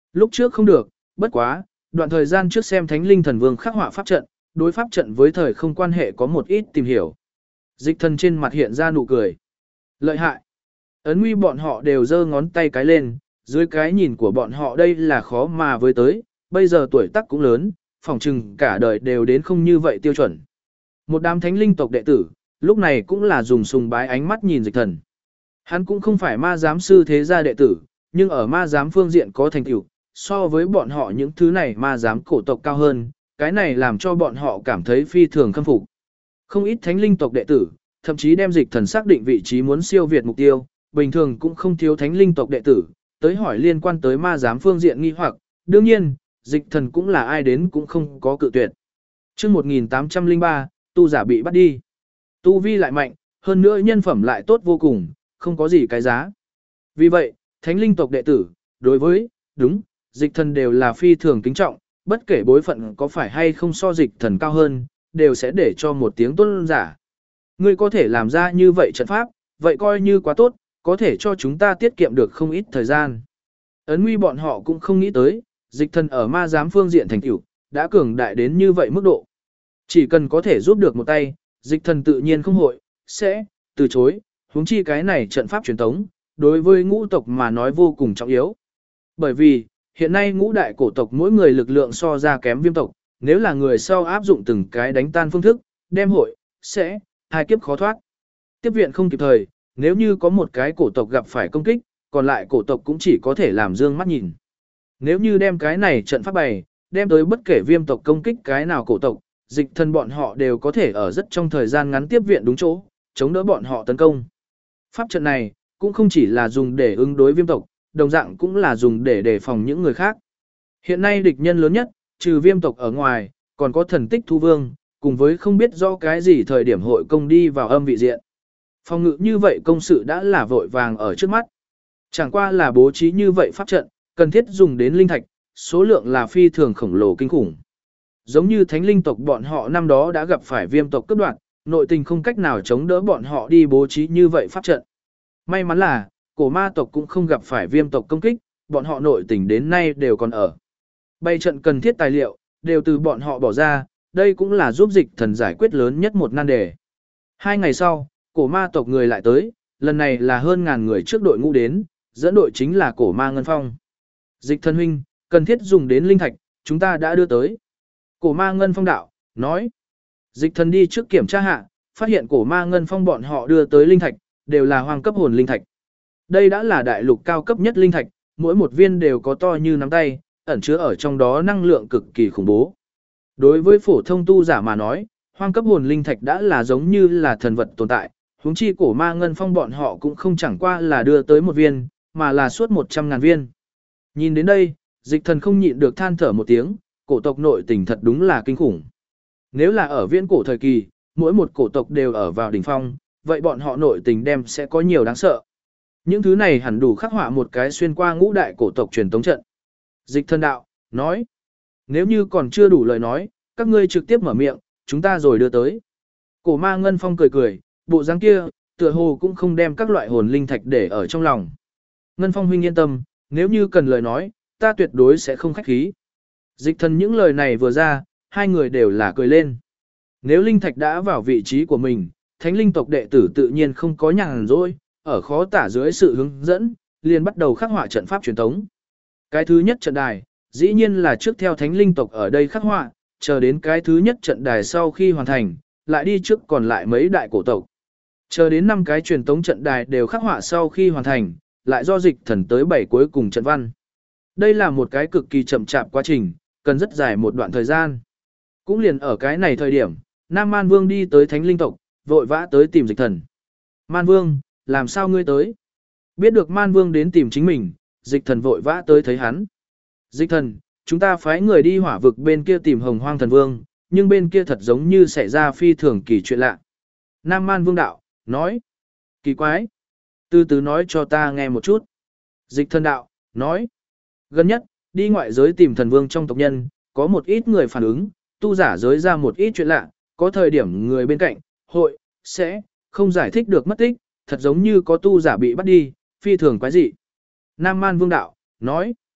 Lúc trước không được, bất quá, đoạn thời gian trước xem Thánh Linh Thần Vương khắc họa pháp trận, đối pháp trận với thời không quan hệ có một ít tìm hiểu. Dịch thần trên mặt hiện ra nụ cười. Lợi hại. Ấn Nguy bọn họ đều giơ ngón tay cái lên, dưới cái nhìn của bọn họ đây là khó mà với tới, bây giờ tuổi tác cũng lớn, phỏng chừng cả đời đều đến không như vậy tiêu chuẩn. Một đám thánh linh tộc đệ tử, lúc này cũng là dùng sùng bái ánh mắt nhìn dịch thần. Hắn cũng không phải ma giám sư thế gia đệ tử, nhưng ở ma giám phương diện có thành tựu, so với bọn họ những thứ này ma giám cổ tộc cao hơn, cái này làm cho bọn họ cảm thấy phi thường khâm phục. Không ít thánh linh tộc đệ tử, thậm chí đem dịch thần xác định vị trí muốn siêu việt mục tiêu, bình thường cũng không thiếu thánh linh tộc đệ tử, tới hỏi liên quan tới ma giám phương diện nghi hoặc, đương nhiên, dịch thần cũng là ai đến cũng không có cự tuyệt. Chương 1803, tu giả bị bắt đi. Tu vi lại mạnh, hơn nữa nhân phẩm lại tốt vô cùng, không có gì cái giá. Vì vậy, thánh linh tộc đệ tử, đối với, đúng, dịch thần đều là phi thường kính trọng, bất kể bối phận có phải hay không so dịch thần cao hơn, đều sẽ để cho một tiếng tôn giả. Ngươi có thể làm ra như vậy trận pháp, vậy coi như quá tốt, có thể cho chúng ta tiết kiệm được không ít thời gian. Ấn Nguy bọn họ cũng không nghĩ tới, dịch thần ở ma giám phương diện thành tựu đã cường đại đến như vậy mức độ. Chỉ cần có thể giúp được một tay, dịch thần tự nhiên không hội, sẽ, từ chối, huống chi cái này trận pháp truyền thống, đối với ngũ tộc mà nói vô cùng trọng yếu. Bởi vì, hiện nay ngũ đại cổ tộc mỗi người lực lượng so ra kém viêm tộc, nếu là người sau áp dụng từng cái đánh tan phương thức, đem hội, sẽ, hai kiếp khó thoát. Tiếp viện không kịp thời, nếu như có một cái cổ tộc gặp phải công kích, còn lại cổ tộc cũng chỉ có thể làm dương mắt nhìn. Nếu như đem cái này trận pháp bày, đem tới bất kể viêm tộc công kích cái nào cổ tộc, dịch thần bọn họ đều có thể ở rất trong thời gian ngắn tiếp viện đúng chỗ, chống đỡ bọn họ tấn công. Pháp trận này, cũng không chỉ là dùng để ứng đối viêm tộc, đồng dạng cũng là dùng để đề phòng những người khác. Hiện nay địch nhân lớn nhất, trừ viêm tộc ở ngoài, còn có thần tích thu vương, cùng với không biết do cái gì thời điểm hội công đi vào âm vị diện. Phòng ngự như vậy công sự đã là vội vàng ở trước mắt. Chẳng qua là bố trí như vậy pháp trận, cần thiết dùng đến linh thạch, số lượng là phi thường khổng lồ kinh khủng. Giống như thánh linh tộc bọn họ năm đó đã gặp phải viêm tộc cướp đoạt, nội tình không cách nào chống đỡ bọn họ đi bố trí như vậy pháp trận. May mắn là, cổ ma tộc cũng không gặp phải viêm tộc công kích, bọn họ nội tình đến nay đều còn ở. Bày trận cần thiết tài liệu, đều từ bọn họ bỏ ra, đây cũng là giúp dịch thần giải quyết lớn nhất một nan đề. 2 ngày sau, cổ ma tộc người lại tới, lần này là hơn ngàn người trước đội ngũ đến, dẫn đội chính là cổ ma Ngân Phong. Dịch thần huynh, cần thiết dùng đến linh thạch, chúng ta đã đưa tới. Cổ ma Ngân Phong đạo, nói. Dịch thần đi trước kiểm tra hạ, phát hiện cổ ma Ngân Phong bọn họ đưa tới linh thạch, đều là hoàng cấp hồn linh thạch. Đây đã là đại lục cao cấp nhất linh thạch, mỗi một viên đều có to như nắm tay, ẩn chứa ở trong đó năng lượng cực kỳ khủng bố. Đối với phổ thông tu giả mà nói, hoang cấp hồn linh thạch đã là giống như là thần vật tồn tại, huống chi cổ ma Ngân Phong bọn họ cũng không chẳng qua là đưa tới một viên, mà là suốt 100.000 viên. Nhìn đến đây, dịch thần không nhịn được than thở một tiếng, cổ tộc nội tình thật đúng là kinh khủng. Nếu là ở viễn cổ thời kỳ, mỗi một cổ tộc đều ở vào đỉnh phong, vậy bọn họ nội tình đem sẽ có nhiều đáng sợ. Những thứ này hẳn đủ khắc họa một cái xuyên qua ngũ đại cổ tộc truyền tống trận. Dịch thần đạo, nói, nếu như còn chưa đủ lời nói, các ngươi trực tiếp mở miệng, chúng ta rồi đưa tới. Cổ ma Ngân Phong cười cười, bộ dáng kia, tựa hồ cũng không đem các loại hồn linh thạch để ở trong lòng. Ngân Phong huynh yên tâm, nếu như cần lời nói, ta tuyệt đối sẽ không khách khí. Dịch thần những lời này vừa ra, hai người đều là cười lên. Nếu linh thạch đã vào vị trí của mình, thánh linh tộc đệ tử tự nhiên không có nhàn rỗi, ở khó tả dưới sự hướng dẫn, liền bắt đầu khắc họa trận pháp truyền thống. Cái thứ nhất trận đài, dĩ nhiên là trước theo thánh linh tộc ở đây khắc họa, chờ đến cái thứ nhất trận đài sau khi hoàn thành, lại đi trước còn lại mấy đại cổ tộc. Chờ đến 5 cái truyền tống trận đài đều khắc họa sau khi hoàn thành, lại do dịch thần tới 7 cuối cùng trận văn. Đây là một cái cực kỳ chậm chạp quá trình, cần rất dài một đoạn thời gian. Cũng liền ở cái này thời điểm, Nam Man Vương đi tới thánh linh tộc, vội vã tới tìm dịch thần. Man Vương, làm sao ngươi tới? Biết được Man Vương đến tìm chính mình, dịch thần vội vã tới thấy hắn. Dịch thần, chúng ta phái người đi hỏa vực bên kia tìm Hồng Hoang Thần Vương, nhưng bên kia thật giống như xảy ra phi thường kỳ chuyện lạ. Nam Man Vương đạo, nói. Kỳ quái. Từ từ nói cho ta nghe một chút. Dịch thần đạo, nói. Gần nhất, đi ngoại giới tìm thần vương trong tộc nhân, có một ít người phản ứng, tu giả giới ra một ít chuyện lạ, có thời điểm người bên cạnh, hội, sẽ, không giải thích được mất tích, thật giống như có tu giả bị bắt đi, phi thường quái dị. Nam Man Vương đạo, nói.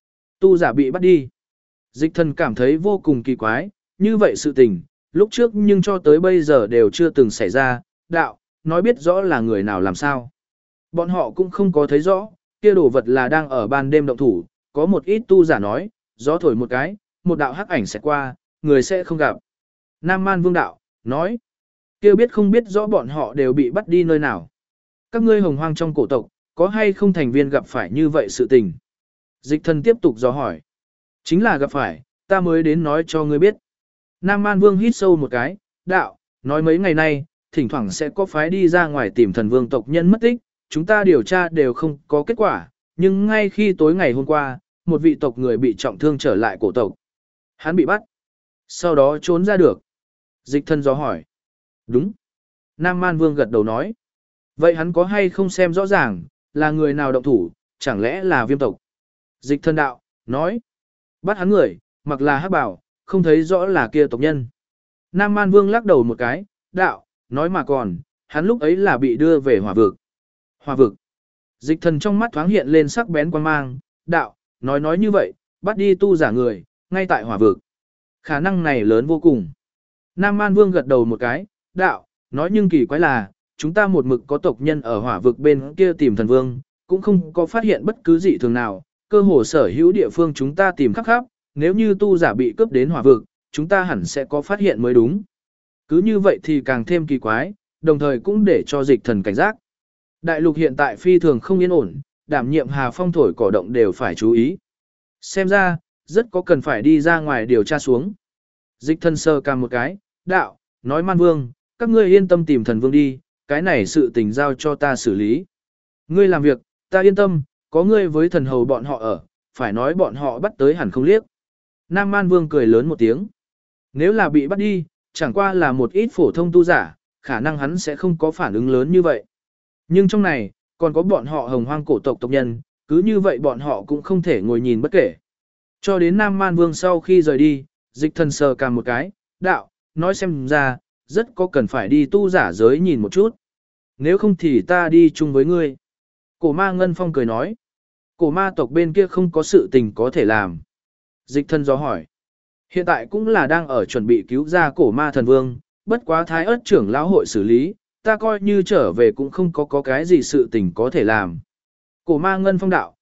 Tu giả bị bắt đi. Dịch thần cảm thấy vô cùng kỳ quái, như vậy sự tình, lúc trước nhưng cho tới bây giờ đều chưa từng xảy ra, đạo, nói biết rõ là người nào làm sao. Bọn họ cũng không có thấy rõ, kia đồ vật là đang ở ban đêm động thủ, có một ít tu giả nói, gió thổi một cái, một đạo hắc ảnh sẽ qua, người sẽ không gặp. Nam Man Vương đạo, nói, kia biết không biết rõ bọn họ đều bị bắt đi nơi nào. Các ngươi hồng hoang trong cổ tộc, có hay không thành viên gặp phải như vậy sự tình? Dịch thần tiếp tục dò hỏi. Chính là gặp phải, ta mới đến nói cho ngươi biết. Nam Man Vương hít sâu một cái, đạo, nói mấy ngày nay, thỉnh thoảng sẽ có phái đi ra ngoài tìm thần vương tộc nhân mất tích, chúng ta điều tra đều không có kết quả, nhưng ngay khi tối ngày hôm qua, một vị tộc người bị trọng thương trở lại cổ tộc. Hắn bị bắt, sau đó trốn ra được. Dịch thần dò hỏi. Đúng. Nam Man Vương gật đầu nói. Vậy hắn có hay không xem rõ ràng, là người nào động thủ, chẳng lẽ là Viêm tộc? Dịch thần đạo, nói. Bắt hắn người, mặc là hắc bào, không thấy rõ là kia tộc nhân. Nam Man Vương lắc đầu một cái, đạo, nói mà còn, hắn lúc ấy là bị đưa về hỏa vực. Hỏa vực. Dịch thần trong mắt thoáng hiện lên sắc bén quan mang, đạo, nói như vậy, bắt đi tu giả người, ngay tại hỏa vực. Khả năng này lớn vô cùng. Nam Man Vương gật đầu một cái, đạo, nói nhưng kỳ quái là, chúng ta một mực có tộc nhân ở hỏa vực bên kia tìm thần vương, cũng không có phát hiện bất cứ dị thường nào, cơ hồ sở hữu địa phương chúng ta tìm khắp khắp, nếu như tu giả bị cướp đến hỏa vực, chúng ta hẳn sẽ có phát hiện mới đúng. Cứ như vậy thì càng thêm kỳ quái, đồng thời cũng để cho dịch thần cảnh giác. Đại lục hiện tại phi thường không yên ổn, đảm nhiệm Hà Phong thổi cỏ động đều phải chú ý. Xem ra, rất có cần phải đi ra ngoài điều tra xuống. Dịch thần sơ cam một cái, đạo, nói Man Vương, các ngươi yên tâm tìm thần vương đi, cái này sự tình giao cho ta xử lý. Ngươi làm việc, ta yên tâm, có ngươi với thần hầu bọn họ ở, phải nói bọn họ bắt tới hẳn không liếc. Nam Man Vương cười lớn một tiếng. Nếu là bị bắt đi, chẳng qua là một ít phổ thông tu giả, khả năng hắn sẽ không có phản ứng lớn như vậy. Nhưng trong này, còn có bọn họ hồng hoang cổ tộc tộc nhân, cứ như vậy bọn họ cũng không thể ngồi nhìn bất kể. Cho đến Nam Man Vương sau khi rời đi, dịch thần sờ cả một cái, đạo, nói xem ra, rất có cần phải đi tu giả giới nhìn một chút. Nếu không thì ta đi chung với ngươi. Cổ ma Ngân Phong cười nói. Cổ ma tộc bên kia không có sự tình có thể làm. Dịch thần do hỏi. Hiện tại cũng là đang ở chuẩn bị cứu ra cổ ma thần vương, bất quá thái ớt trưởng lão hội xử lý, ta coi như trở về cũng không có cái gì sự tình có thể làm. Cổ ma Ngân Phong đạo,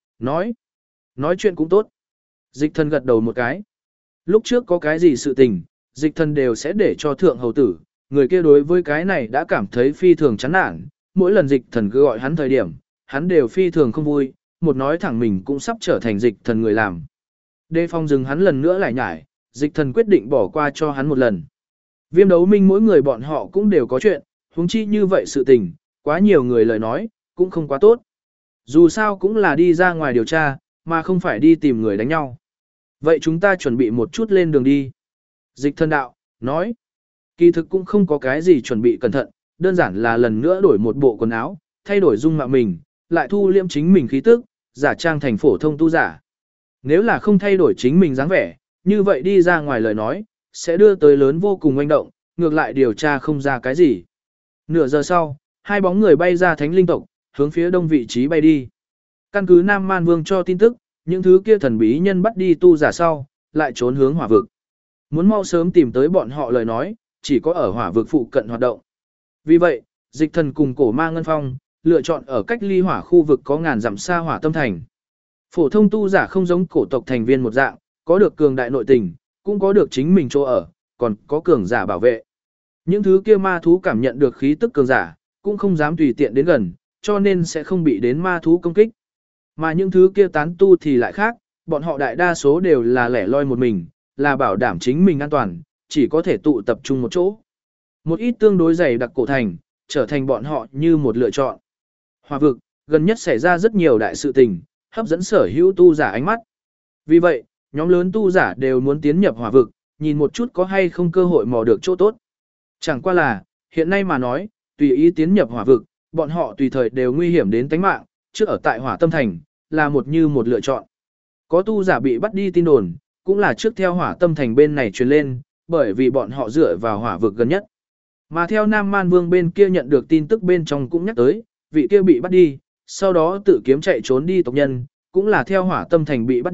nói chuyện cũng tốt. Dịch thần gật đầu một cái. Lúc trước có cái gì sự tình, dịch thần đều sẽ để cho thượng hầu tử, người kia đối với cái này đã cảm thấy phi thường chán nản, mỗi lần dịch thần cứ gọi hắn thời điểm, hắn đều phi thường không vui, một nói thẳng mình cũng sắp trở thành dịch thần người làm. Đề phòng dừng hắn lần nữa lại nhải, dịch thần quyết định bỏ qua cho hắn một lần. Viêm đấu minh mỗi người bọn họ cũng đều có chuyện, huống chi như vậy sự tình, quá nhiều người lời nói, cũng không quá tốt. Dù sao cũng là đi ra ngoài điều tra, mà không phải đi tìm người đánh nhau. Vậy chúng ta chuẩn bị một chút lên đường đi. Dịch thần đạo, nói. Kỳ thực cũng không có cái gì chuẩn bị cẩn thận, đơn giản là lần nữa đổi một bộ quần áo, thay đổi dung mạo mình, lại thu liễm chính mình khí tức, giả trang thành phổ thông tu giả. Nếu là không thay đổi chính mình dáng vẻ, như vậy đi ra ngoài lời nói, sẽ đưa tới lớn vô cùng oanh động, ngược lại điều tra không ra cái gì. Nửa giờ sau, hai bóng người bay ra thánh linh tộc, hướng phía đông vị trí bay đi. Căn cứ Nam Man Vương cho tin tức, những thứ kia thần bí nhân bắt đi tu giả sau, lại trốn hướng hỏa vực. Muốn mau sớm tìm tới bọn họ lời nói, chỉ có ở hỏa vực phụ cận hoạt động. Vì vậy, dịch thần cùng cổ ma Ngân Phong, lựa chọn ở cách ly hỏa khu vực có ngàn dặm xa hỏa tâm thành. Phổ thông tu giả không giống cổ tộc thành viên một dạng, có được cường đại nội tình, cũng có được chính mình chỗ ở, còn có cường giả bảo vệ. Những thứ kia ma thú cảm nhận được khí tức cường giả, cũng không dám tùy tiện đến gần, cho nên sẽ không bị đến ma thú công kích. Mà những thứ kia tán tu thì lại khác, bọn họ đại đa số đều là lẻ loi một mình, là bảo đảm chính mình an toàn, chỉ có thể tụ tập trung một chỗ. Một ít tương đối dày đặc cổ thành, trở thành bọn họ như một lựa chọn. Hỏa vực, gần nhất xảy ra rất nhiều đại sự tình, hấp dẫn sở hữu tu giả ánh mắt. Vì vậy, nhóm lớn tu giả đều muốn tiến nhập hỏa vực, nhìn một chút có hay không cơ hội mò được chỗ tốt. Chẳng qua là, hiện nay mà nói, tùy ý tiến nhập hỏa vực, bọn họ tùy thời đều nguy hiểm đến tính mạng, trước ở tại hỏa tâm thành, là như một lựa chọn. Có tu giả bị bắt đi tin đồn, cũng là trước theo hỏa tâm thành bên này truyền lên, bởi vì bọn họ dựa vào hỏa vực gần nhất. Mà theo Nam Man Vương bên kia nhận được tin tức bên trong cũng nhắc tới, vị kia bị bắt đi, sau đó tự kiếm chạy trốn đi tộc nhân, cũng là theo hỏa tâm thành bị bắt đi,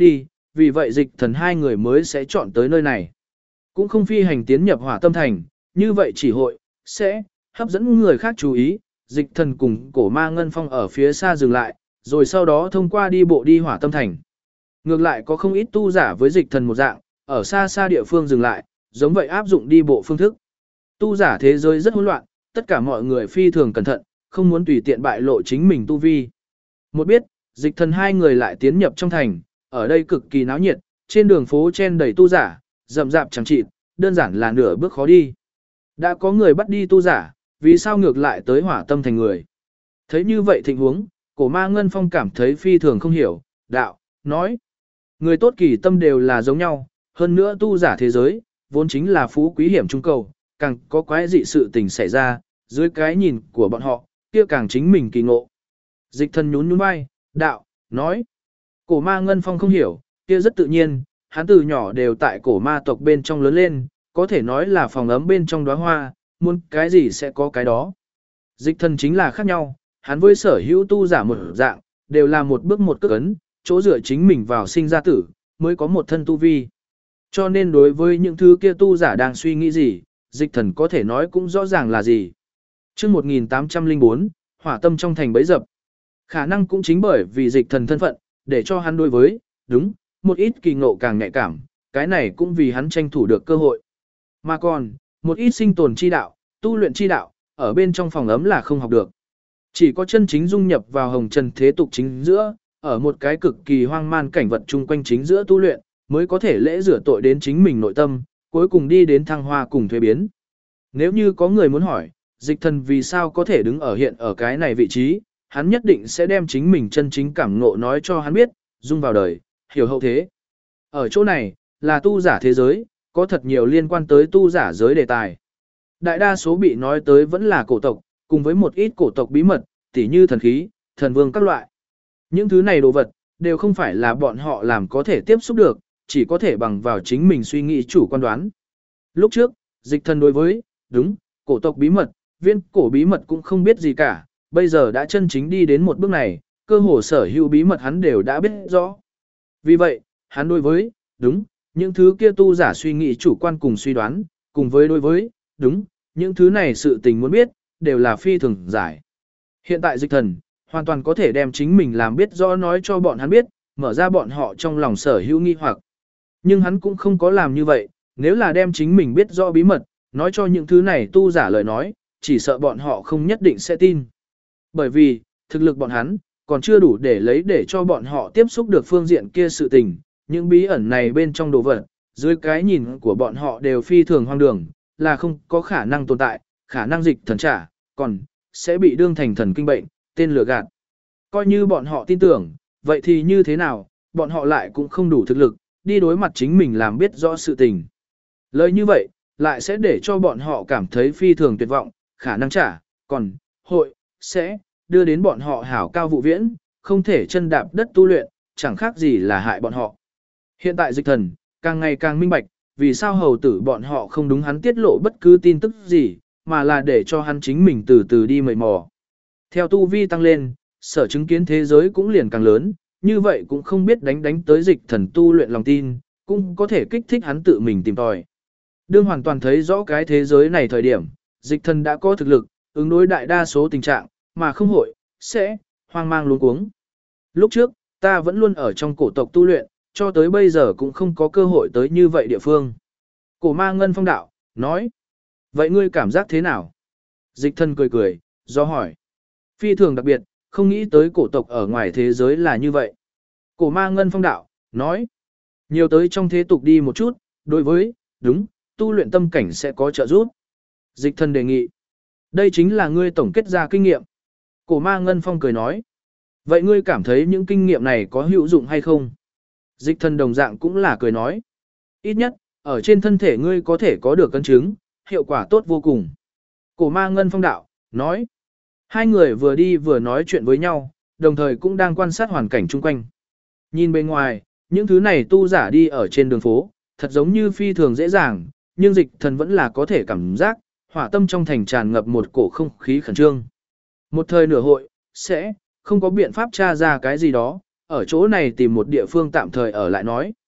vì vậy dịch thần hai người mới sẽ chọn tới nơi này. Cũng không phi hành tiến nhập hỏa tâm thành, như vậy chỉ hội, sẽ, hấp dẫn người khác chú ý, dịch thần cùng cổ ma ngân phong ở phía xa dừng lại, rồi sau đó thông qua đi bộ đi hỏa tâm thành. Ngược lại có không ít tu giả với dịch thần một dạng, ở xa xa địa phương dừng lại, giống vậy áp dụng đi bộ phương thức. Tu giả thế giới rất hỗn loạn, tất cả mọi người phi thường cẩn thận, không muốn tùy tiện bại lộ chính mình tu vi. Một biết, dịch thần hai người lại tiến nhập trong thành, ở đây cực kỳ náo nhiệt, trên đường phố chen đầy tu giả, rậm rạp chẳng chịt, đơn giản là nửa bước khó đi. Đã có người bắt đi tu giả, vì sao ngược lại tới hỏa tâm thành người. Thấy như vậy tình huống, cổ ma ngân phong cảm thấy phi thường không hiểu, đạo, nói. Người tốt kỳ tâm đều là giống nhau, hơn nữa tu giả thế giới, vốn chính là phú quý hiểm trung cầu, càng có quái dị sự tình xảy ra, dưới cái nhìn của bọn họ, kia càng chính mình kỳ ngộ. Dịch thần nhún nhún vai, đạo, nói. Cổ ma ngân phong không hiểu, kia rất tự nhiên, hắn từ nhỏ đều tại cổ ma tộc bên trong lớn lên, có thể nói là phòng ấm bên trong đóa hoa, muốn cái gì sẽ có cái đó. Dịch thần chính là khác nhau, hắn với sở hữu tu giả một dạng, đều là một bước một cước ấn, chỗ dựa chính mình vào sinh ra tử, mới có một thân tu vi. Cho nên đối với những thứ kia tu giả đang suy nghĩ gì, dịch thần có thể nói cũng rõ ràng là gì. Trước 1804, hỏa tâm trong thành bấy dập. Khả năng cũng chính bởi vì dịch thần thân phận, để cho hắn đối với, đúng, một ít kỳ ngộ càng nhạy cảm, cái này cũng vì hắn tranh thủ được cơ hội. Mà còn, một ít sinh tồn chi đạo, tu luyện chi đạo, ở bên trong phòng ấm là không học được. Chỉ có chân chính dung nhập vào hồng trần thế tục chính giữa, ở một cái cực kỳ hoang man cảnh vật chung quanh chính giữa tu luyện, mới có thể lễ rửa tội đến chính mình nội tâm, cuối cùng đi đến thăng hoa cùng thuế biến. Nếu như có người muốn hỏi, dịch thần vì sao có thể đứng ở hiện ở cái này vị trí, hắn nhất định sẽ đem chính mình chân chính cảm ngộ nói cho hắn biết, dung vào đời, hiểu hậu thế. Ở chỗ này, là tu giả thế giới, có thật nhiều liên quan tới tu giả giới đề tài. Đại đa số bị nói tới vẫn là cổ tộc, cùng với một ít cổ tộc bí mật, tỉ như thần khí, thần vương các loại. Những thứ này đồ vật, đều không phải là bọn họ làm có thể tiếp xúc được, chỉ có thể bằng vào chính mình suy nghĩ chủ quan đoán. Lúc trước, dịch thần đối với, đúng, cổ tộc bí mật, viên cổ bí mật cũng không biết gì cả, bây giờ đã chân chính đi đến một bước này, cơ hồ sở hữu bí mật hắn đều đã biết rõ. Vì vậy, hắn đối với, đúng, những thứ kia tu giả suy nghĩ chủ quan cùng suy đoán, cùng với đối với, đúng, những thứ này sự tình muốn biết, đều là phi thường giải. Hiện tại dịch thần, hoàn toàn có thể đem chính mình làm biết rõ nói cho bọn hắn biết, mở ra bọn họ trong lòng sở hữu nghi hoặc. Nhưng hắn cũng không có làm như vậy, nếu là đem chính mình biết rõ bí mật, nói cho những thứ này tu giả lời nói, chỉ sợ bọn họ không nhất định sẽ tin. Bởi vì, thực lực bọn hắn, còn chưa đủ để lấy để cho bọn họ tiếp xúc được phương diện kia sự tình, những bí ẩn này bên trong đồ vật, dưới cái nhìn của bọn họ đều phi thường hoang đường, là không có khả năng tồn tại, khả năng dịch thần trả, còn sẽ bị đương thành thần kinh bệnh, tên lừa gạt. Coi như bọn họ tin tưởng, vậy thì như thế nào, bọn họ lại cũng không đủ thực lực, đi đối mặt chính mình làm biết rõ sự tình. Lời như vậy, lại sẽ để cho bọn họ cảm thấy phi thường tuyệt vọng, khả năng trả, còn, hội, sẽ, đưa đến bọn họ hảo cao vụ viễn, không thể chân đạp đất tu luyện, chẳng khác gì là hại bọn họ. Hiện tại dịch thần, càng ngày càng minh bạch, vì sao hầu tử bọn họ không đúng hắn tiết lộ bất cứ tin tức gì, mà là để cho hắn chính mình từ từ đi mầy mò. Theo tu vi tăng lên, sở chứng kiến thế giới cũng liền càng lớn, như vậy cũng không biết đánh tới dịch thần tu luyện lòng tin, cũng có thể kích thích hắn tự mình tìm tòi. Đương hoàn toàn thấy rõ cái thế giới này thời điểm, dịch thần đã có thực lực, ứng đối đại đa số tình trạng, mà không hội, sẽ, hoang mang luống cuống. Lúc trước, ta vẫn luôn ở trong cổ tộc tu luyện, cho tới bây giờ cũng không có cơ hội tới như vậy địa phương. Cổ ma ngân phong đạo, nói. Vậy ngươi cảm giác thế nào? Dịch thần cười cười, do hỏi. Phi thường đặc biệt, không nghĩ tới cổ tộc ở ngoài thế giới là như vậy. Cổ ma ngân phong đạo, nói. Nhiều tới trong thế tục đi một chút, đối với, đúng, tu luyện tâm cảnh sẽ có trợ giúp. Dịch thần đề nghị. Đây chính là ngươi tổng kết ra kinh nghiệm. Cổ ma ngân phong cười nói. Vậy ngươi cảm thấy những kinh nghiệm này có hữu dụng hay không? Dịch thần đồng dạng cũng là cười nói. Ít nhất, ở trên thân thể ngươi có thể có được cân chứng, hiệu quả tốt vô cùng. Cổ ma ngân phong đạo, nói. Hai người vừa đi vừa nói chuyện với nhau, đồng thời cũng đang quan sát hoàn cảnh chung quanh. Nhìn bên ngoài, những thứ này tu giả đi ở trên đường phố, thật giống như phi thường dễ dàng, nhưng dịch thần vẫn là có thể cảm giác, hỏa tâm trong thành tràn ngập một cổ không khí khẩn trương. Một thời nửa hội, sẽ không có biện pháp tra ra cái gì đó, ở chỗ này tìm một địa phương tạm thời ở lại nói,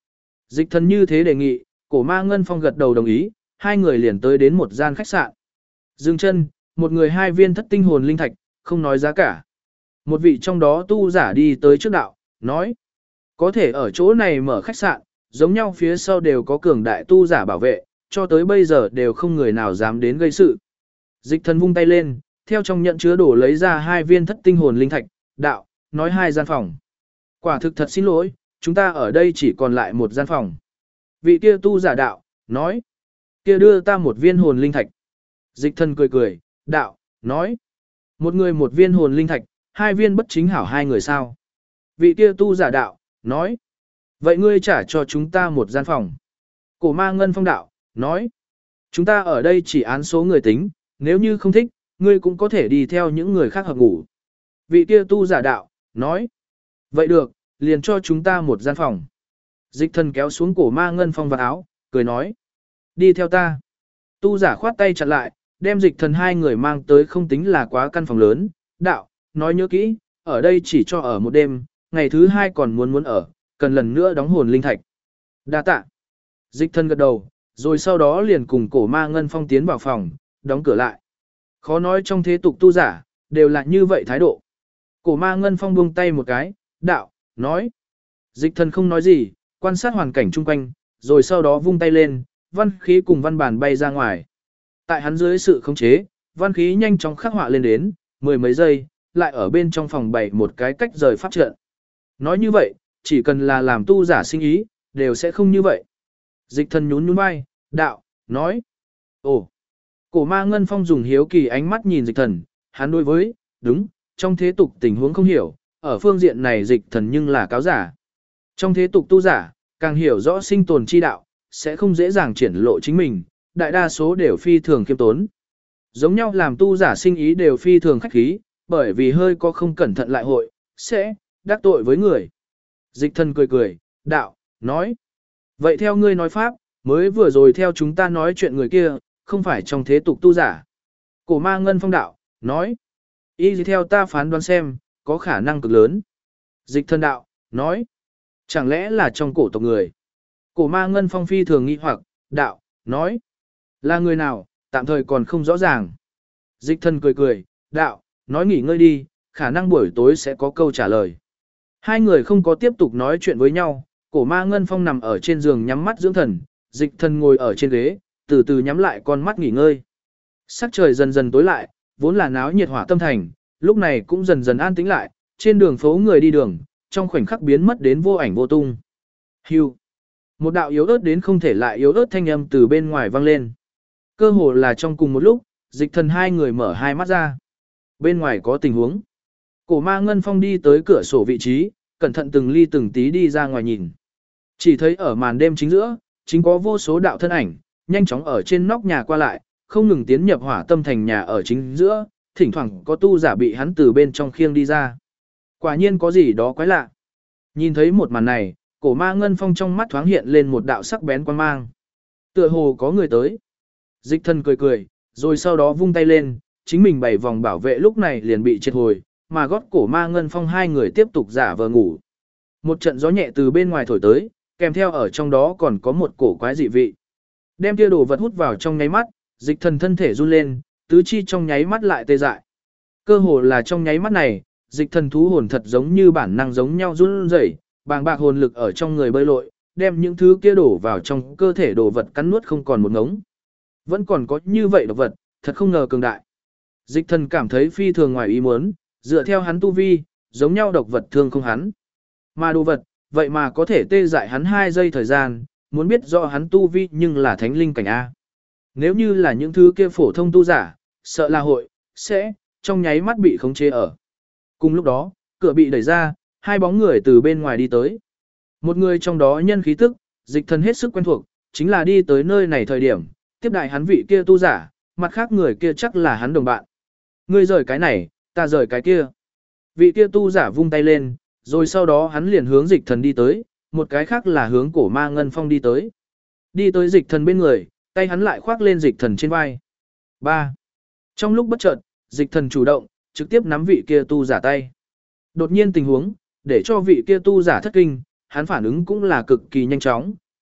Dịch thần như thế đề nghị, cổ ma ngân phong gật đầu đồng ý, hai người liền tới đến một gian khách sạn. Dừng chân, một người 2 viên thất tinh hồn linh thạch, không nói giá cả. Một vị trong đó tu giả đi tới trước đạo, nói. Có thể ở chỗ này mở khách sạn, giống nhau phía sau đều có cường đại tu giả bảo vệ, cho tới bây giờ đều không người nào dám đến gây sự. Dịch thần vung tay lên, theo trong nhận chứa đổ lấy ra 2 viên thất tinh hồn linh thạch, đạo, nói 2 gian phòng. Quả thực thật xin lỗi, chúng ta ở đây chỉ còn lại 1 gian phòng. Vị kia tu giả đạo, nói, kia đưa ta 1 viên hồn linh thạch. Dịch thần cười cười, đạo, nói, một người 1 viên hồn linh thạch, 2 viên bất chính hảo 2 người sao. Vị kia tu giả đạo, nói, vậy ngươi trả cho chúng ta 1 gian phòng. Cổ ma ngân phong đạo, nói, chúng ta ở đây chỉ án số người tính, nếu như không thích, ngươi cũng có thể đi theo những người khác hợp ngủ. Vị kia tu giả đạo, nói, vậy được, liền cho chúng ta 1 gian phòng. Dịch thần kéo xuống cổ ma ngân phong vào áo, cười nói, đi theo ta. Tu giả khoát tay chặn lại, đem dịch thần 2 người mang tới không tính là quá căn phòng lớn, đạo, nói nhớ kỹ, ở đây chỉ cho ở 1 đêm, ngày thứ 2 còn muốn ở, cần lần nữa đóng hồn linh thạch. Đa tạ. Dịch thần gật đầu, rồi sau đó liền cùng cổ ma ngân phong tiến vào phòng, đóng cửa lại. Khó nói trong thế tục tu giả, đều là như vậy thái độ. Cổ ma ngân phong buông tay một cái, đạo, nói. Dịch thần không nói gì, quan sát hoàn cảnh chung quanh, rồi sau đó vung tay lên, văn khí cùng văn bản bay ra ngoài. Tại hắn dưới sự khống chế, văn khí nhanh chóng khắc họa lên đến, 10 mấy giây, lại ở bên trong phòng bày một cái cách rời pháp trận. Nói như vậy, chỉ cần là làm tu giả sinh ý, đều sẽ không như vậy. Dịch thần nhún nhún vai, đạo, nói. Ồ, cổ ma ngân phong dùng hiếu kỳ ánh mắt nhìn dịch thần, hắn đối với, đúng, trong thế tục tình huống không hiểu, ở phương diện này dịch thần nhưng là cáo giả. Trong thế tục tu giả, càng hiểu rõ sinh tồn chi đạo, sẽ không dễ dàng triển lộ chính mình, đại đa số đều phi thường khiêm tốn. Giống nhau làm tu giả sinh ý đều phi thường khách khí, bởi vì hơi có không cẩn thận lại hội, sẽ đắc tội với người. Dịch thần cười cười, đạo, nói. Vậy theo ngươi nói pháp, mới vừa rồi theo chúng ta nói chuyện người kia, không phải trong thế tục tu giả. Cổ ma ngân phong đạo, nói. Y gì theo ta phán đoán xem, có khả năng cực lớn. Dịch thần đạo, nói. Chẳng lẽ là trong cổ tộc người. Cổ ma ngân phong phi thường nghi hoặc, đạo, nói. Là người nào, tạm thời còn không rõ ràng. Dịch thần cười cười, đạo, nói nghỉ ngơi đi, khả năng buổi tối sẽ có câu trả lời. Hai người không có tiếp tục nói chuyện với nhau, cổ ma ngân phong nằm ở trên giường nhắm mắt dưỡng thần, dịch thần ngồi ở trên ghế, từ từ nhắm lại con mắt nghỉ ngơi. Sắc trời dần dần tối lại, vốn là náo nhiệt hỏa tâm thành, lúc này cũng dần dần an tĩnh lại, trên đường phố người đi đường, trong khoảnh khắc biến mất đến vô ảnh vô tung. Hưu. Một đạo yếu ớt đến không thể lại yếu ớt thanh âm từ bên ngoài vang lên. Cơ hồ là trong cùng một lúc, dịch thần 2 người mở 2 mắt ra. Bên ngoài có tình huống. Cổ ma ngân phong đi tới cửa sổ vị trí, cẩn thận từng ly từng tí đi ra ngoài nhìn. Chỉ thấy ở màn đêm chính giữa, chính có vô số đạo thân ảnh, nhanh chóng ở trên nóc nhà qua lại, không ngừng tiến nhập hỏa tâm thành nhà ở chính giữa, thỉnh thoảng có tu giả bị hắn từ bên trong khiêng đi ra. Quả nhiên có gì đó quái lạ. Nhìn thấy một màn này, cổ ma ngân phong trong mắt thoáng hiện lên một đạo sắc bén quan mang. Tựa hồ có người tới. Dịch thần cười cười, rồi sau đó vung tay lên, chính mình 7 vòng bảo vệ lúc này liền bị triệt hồi, mà gót cổ ma ngân phong 2 người tiếp tục giả vờ ngủ. Một trận gió nhẹ từ bên ngoài thổi tới, kèm theo ở trong đó còn có một cổ quái dị vị. Đem kia đồ vật hút vào trong nháy mắt, dịch thần thân thể run lên, tứ chi trong nháy mắt lại tê dại. Cơ hồ là trong nháy mắt này, dịch thần thú hồn thật giống như bản năng giống nhau run rẩy, bàng bạc hồn lực ở trong người bơi lội, đem những thứ kia đổ vào trong cơ thể đồ vật cắn nuốt không còn một ngống. Vẫn còn có như vậy đồ vật, thật không ngờ cường đại. Dịch thần cảm thấy phi thường ngoài ý muốn, dựa theo hắn tu vi, giống nhau độc vật thương không hắn. Mà đồ vật, vậy mà có thể tê dại hắn 2 giây thời gian, muốn biết rõ hắn tu vi nhưng là thánh linh cảnh A. Nếu như là những thứ kia phổ thông tu giả, sợ là hội, sẽ, trong nháy mắt bị khống chế ở. Cùng lúc đó, cửa bị đẩy ra, 2 bóng người từ bên ngoài đi tới. Một người trong đó nhân khí tức, dịch thần hết sức quen thuộc, chính là đi tới nơi này thời điểm, tiếp đại hắn vị kia tu giả, mặt khác người kia chắc là hắn đồng bạn. Ngươi rời cái này, ta rời cái kia. Vị kia tu giả vung tay lên, rồi sau đó hắn liền hướng dịch thần đi tới, một cái khác là hướng cổ ma ngân phong đi tới. Đi tới dịch thần bên người, tay hắn lại khoác lên dịch thần trên vai. 3. Trong lúc bất chợt, dịch thần chủ động, trực tiếp nắm vị kia tu giả tay. Đột nhiên tình huống, để cho vị kia tu giả thất kinh, hắn phản ứng cũng là cực kỳ nhanh chóng,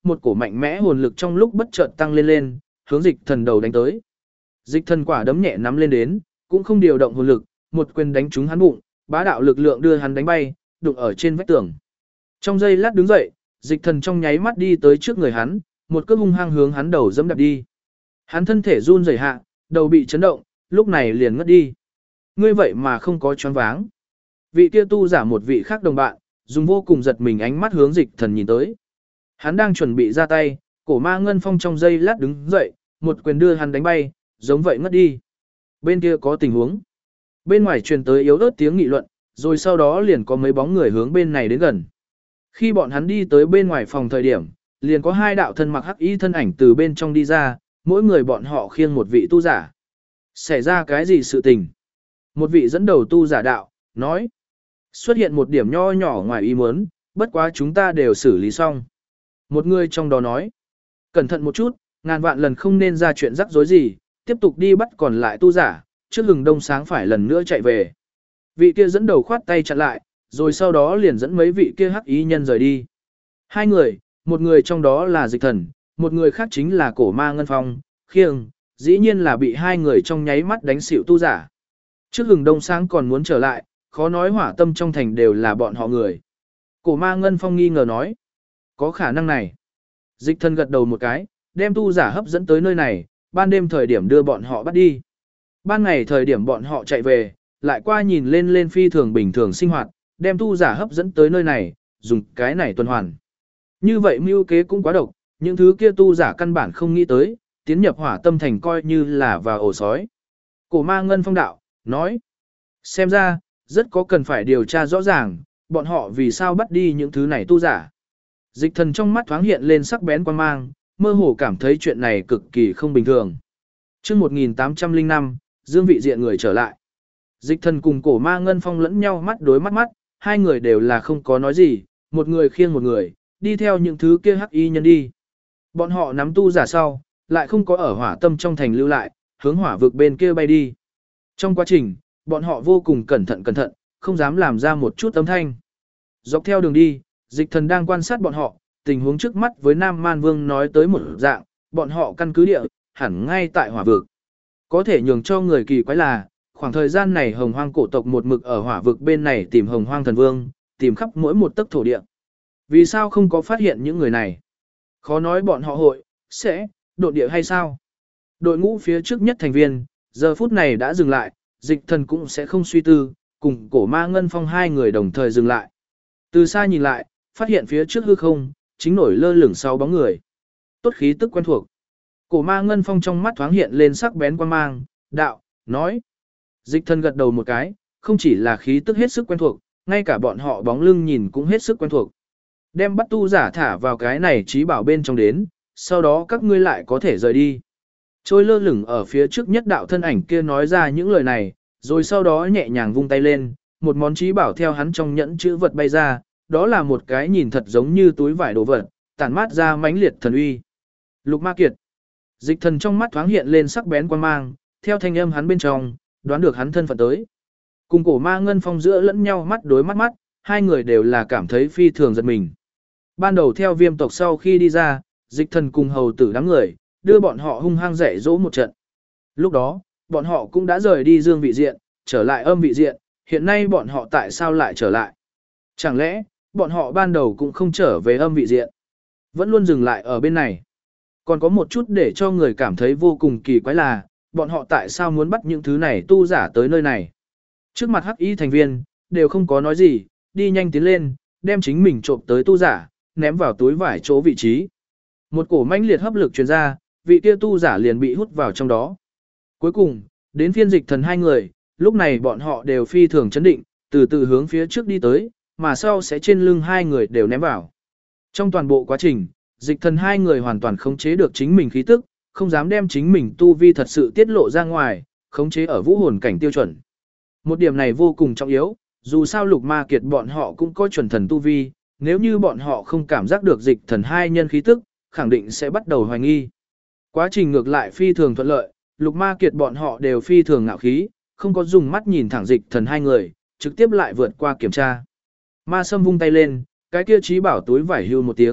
một cổ mạnh mẽ hồn lực trong lúc bất chợt tăng lên lên, hướng dịch thần đầu đánh tới. Dịch thần quả đấm nhẹ nắm lên đến, cũng không điều động hồn lực, một quyền đánh trúng hắn bụng, bá đạo lực lượng đưa hắn đánh bay, đụng ở trên vách tường. Trong giây lát đứng dậy, dịch thần trong nháy mắt đi tới trước người hắn, một cước hung hăng hướng hắn đầu dẫm đạp đi. Hắn thân thể run rẩy hạ, đầu bị chấn động, lúc này liền ngất đi. Ngươi vậy mà không có choáng váng. Vị kia tu giả một vị khác đồng bạn, dùng vô cùng giật mình ánh mắt hướng dịch thần nhìn tới. Hắn đang chuẩn bị ra tay, cổ ma ngân phong trong giây lát đứng dậy, một quyền đưa hắn đánh bay, giống vậy ngất đi. Bên kia có tình huống. Bên ngoài truyền tới yếu ớt tiếng nghị luận, rồi sau đó liền có mấy bóng người hướng bên này đến gần. Khi bọn hắn đi tới bên ngoài phòng thời điểm, liền có hai đạo thân mặc hắc y thân ảnh từ bên trong đi ra, mỗi người bọn họ khiêng một vị tu giả. Xảy ra cái gì sự tình? Một vị dẫn đầu tu giả đạo, nói. Xuất hiện một điểm nho nhỏ ngoài ý muốn, bất quá chúng ta đều xử lý xong. Một người trong đó nói. Cẩn thận một chút, ngàn vạn lần không nên ra chuyện rắc rối gì, tiếp tục đi bắt còn lại tu giả, trước hừng đông sáng phải lần nữa chạy về. Vị kia dẫn đầu khoát tay chặn lại, rồi sau đó liền dẫn mấy vị kia hắc ý nhân rời đi. Hai người, một người trong đó là dịch thần, một người khác chính là cổ ma ngân phong, khiêng, dĩ nhiên là bị hai người trong nháy mắt đánh xỉu tu giả. Trước hừng đông sáng còn muốn trở lại, khó nói hỏa tâm trong thành đều là bọn họ người. Cổ ma ngân phong nghi ngờ nói, có khả năng này. Dịch thần gật đầu một cái, đem tu giả hấp dẫn tới nơi này, ban đêm thời điểm đưa bọn họ bắt đi. Ban ngày thời điểm bọn họ chạy về, lại qua nhìn lên lên phi thường bình thường sinh hoạt, đem tu giả hấp dẫn tới nơi này, dùng cái này tuần hoàn. Như vậy mưu kế cũng quá độc, những thứ kia tu giả căn bản không nghĩ tới, tiến nhập hỏa tâm thành coi như là vào ổ sói. Cổ ma ngân phong đạo, nói, xem ra, rất có cần phải điều tra rõ ràng, bọn họ vì sao bắt đi những thứ này tu giả. Dịch thần trong mắt thoáng hiện lên sắc bén quan mang, mơ hồ cảm thấy chuyện này cực kỳ không bình thường. Chương 1805, Dương vị diện người trở lại. Dịch thần cùng cổ ma ngân phong lẫn nhau mắt đối mắt, hai người đều là không có nói gì, một người khiêng một người, đi theo những thứ kia hắc y nhân đi. Bọn họ nắm tu giả sau, lại không có ở hỏa tâm trong thành lưu lại, hướng hỏa vực bên kia bay đi. Trong quá trình, bọn họ vô cùng cẩn thận, không dám làm ra một chút âm thanh. Dọc theo đường đi, dịch thần đang quan sát bọn họ, tình huống trước mắt với Nam Man Vương nói tới một dạng, bọn họ căn cứ địa, hẳn ngay tại hỏa vực. Có thể nhường cho người kỳ quái là, khoảng thời gian này hồng hoang cổ tộc một mực ở hỏa vực bên này tìm hồng hoang thần vương, tìm khắp mỗi một tấc thổ địa. Vì sao không có phát hiện những người này? Khó nói bọn họ sẽ, độn địa hay sao? Đội ngũ phía trước nhất thành viên, giờ phút này đã dừng lại, dịch thần cũng sẽ không suy tư, cùng cổ ma ngân phong hai người đồng thời dừng lại. Từ xa nhìn lại, phát hiện phía trước hư không, chính nổi lơ lửng sau bóng người. Tốt khí tức quen thuộc. Cổ ma ngân phong trong mắt thoáng hiện lên sắc bén quan mang, đạo, nói. Dịch thần gật đầu một cái, không chỉ là khí tức hết sức quen thuộc, ngay cả bọn họ bóng lưng nhìn cũng hết sức quen thuộc. Đem bắt tu giả thả vào cái này trí bảo bên trong đến, sau đó các ngươi lại có thể rời đi. Trôi lơ lửng ở phía trước nhất đạo thân ảnh kia nói ra những lời này, rồi sau đó nhẹ nhàng vung tay lên, một món trí bảo theo hắn trong nhẫn chữ vật bay ra, đó là một cái nhìn thật giống như túi vải đồ vật, tản mát ra mãnh liệt thần uy. Lục Ma Kiệt. Dịch thần trong mắt thoáng hiện lên sắc bén quan mang, theo thanh âm hắn bên trong, đoán được hắn thân phận tới. Cùng cổ ma ngân phong giữa lẫn nhau mắt đối mắt, hai người đều là cảm thấy phi thường giật mình. Ban đầu theo viêm tộc sau khi đi ra, dịch thần cùng hầu tử đám người, đưa bọn họ hung hăng dạy dỗ một trận. Lúc đó, bọn họ cũng đã rời đi dương vị diện, trở lại âm vị diện, hiện nay bọn họ tại sao lại trở lại? Chẳng lẽ, bọn họ ban đầu cũng không trở về âm vị diện, vẫn luôn dừng lại ở bên này. Còn có một chút để cho người cảm thấy vô cùng kỳ quái là, bọn họ tại sao muốn bắt những thứ này tu giả tới nơi này. Trước mặt hắc y thành viên, đều không có nói gì, đi nhanh tiến lên, đem chính mình trộm tới tu giả, ném vào túi vải chỗ vị trí. Một cổ mãnh liệt hấp lực truyền ra, vị kia tu giả liền bị hút vào trong đó. Cuối cùng, đến phiên dịch thần hai người, lúc này bọn họ đều phi thường chấn định, từ từ hướng phía trước đi tới, mà sau sẽ trên lưng hai người đều ném vào. Trong toàn bộ quá trình, dịch thần hai người hoàn toàn khống chế được chính mình khí tức, không dám đem chính mình tu vi thật sự tiết lộ ra ngoài, khống chế ở vũ hồn cảnh tiêu chuẩn. Một điểm này vô cùng trọng yếu, dù sao Lục Ma Kiệt bọn họ cũng có chuẩn thần tu vi, nếu như bọn họ không cảm giác được dịch thần hai nhân khí tức, khẳng định sẽ bắt đầu hoài nghi. Quá trình ngược lại phi thường thuận lợi, Lục Ma Kiệt bọn họ đều phi thường ngạo khí, không có dùng mắt nhìn thẳng dịch thần hai người, trực tiếp lại vượt qua kiểm tra. Ma Sâm vung tay lên, cái kia trí bảo túi vải hưu một tiếng,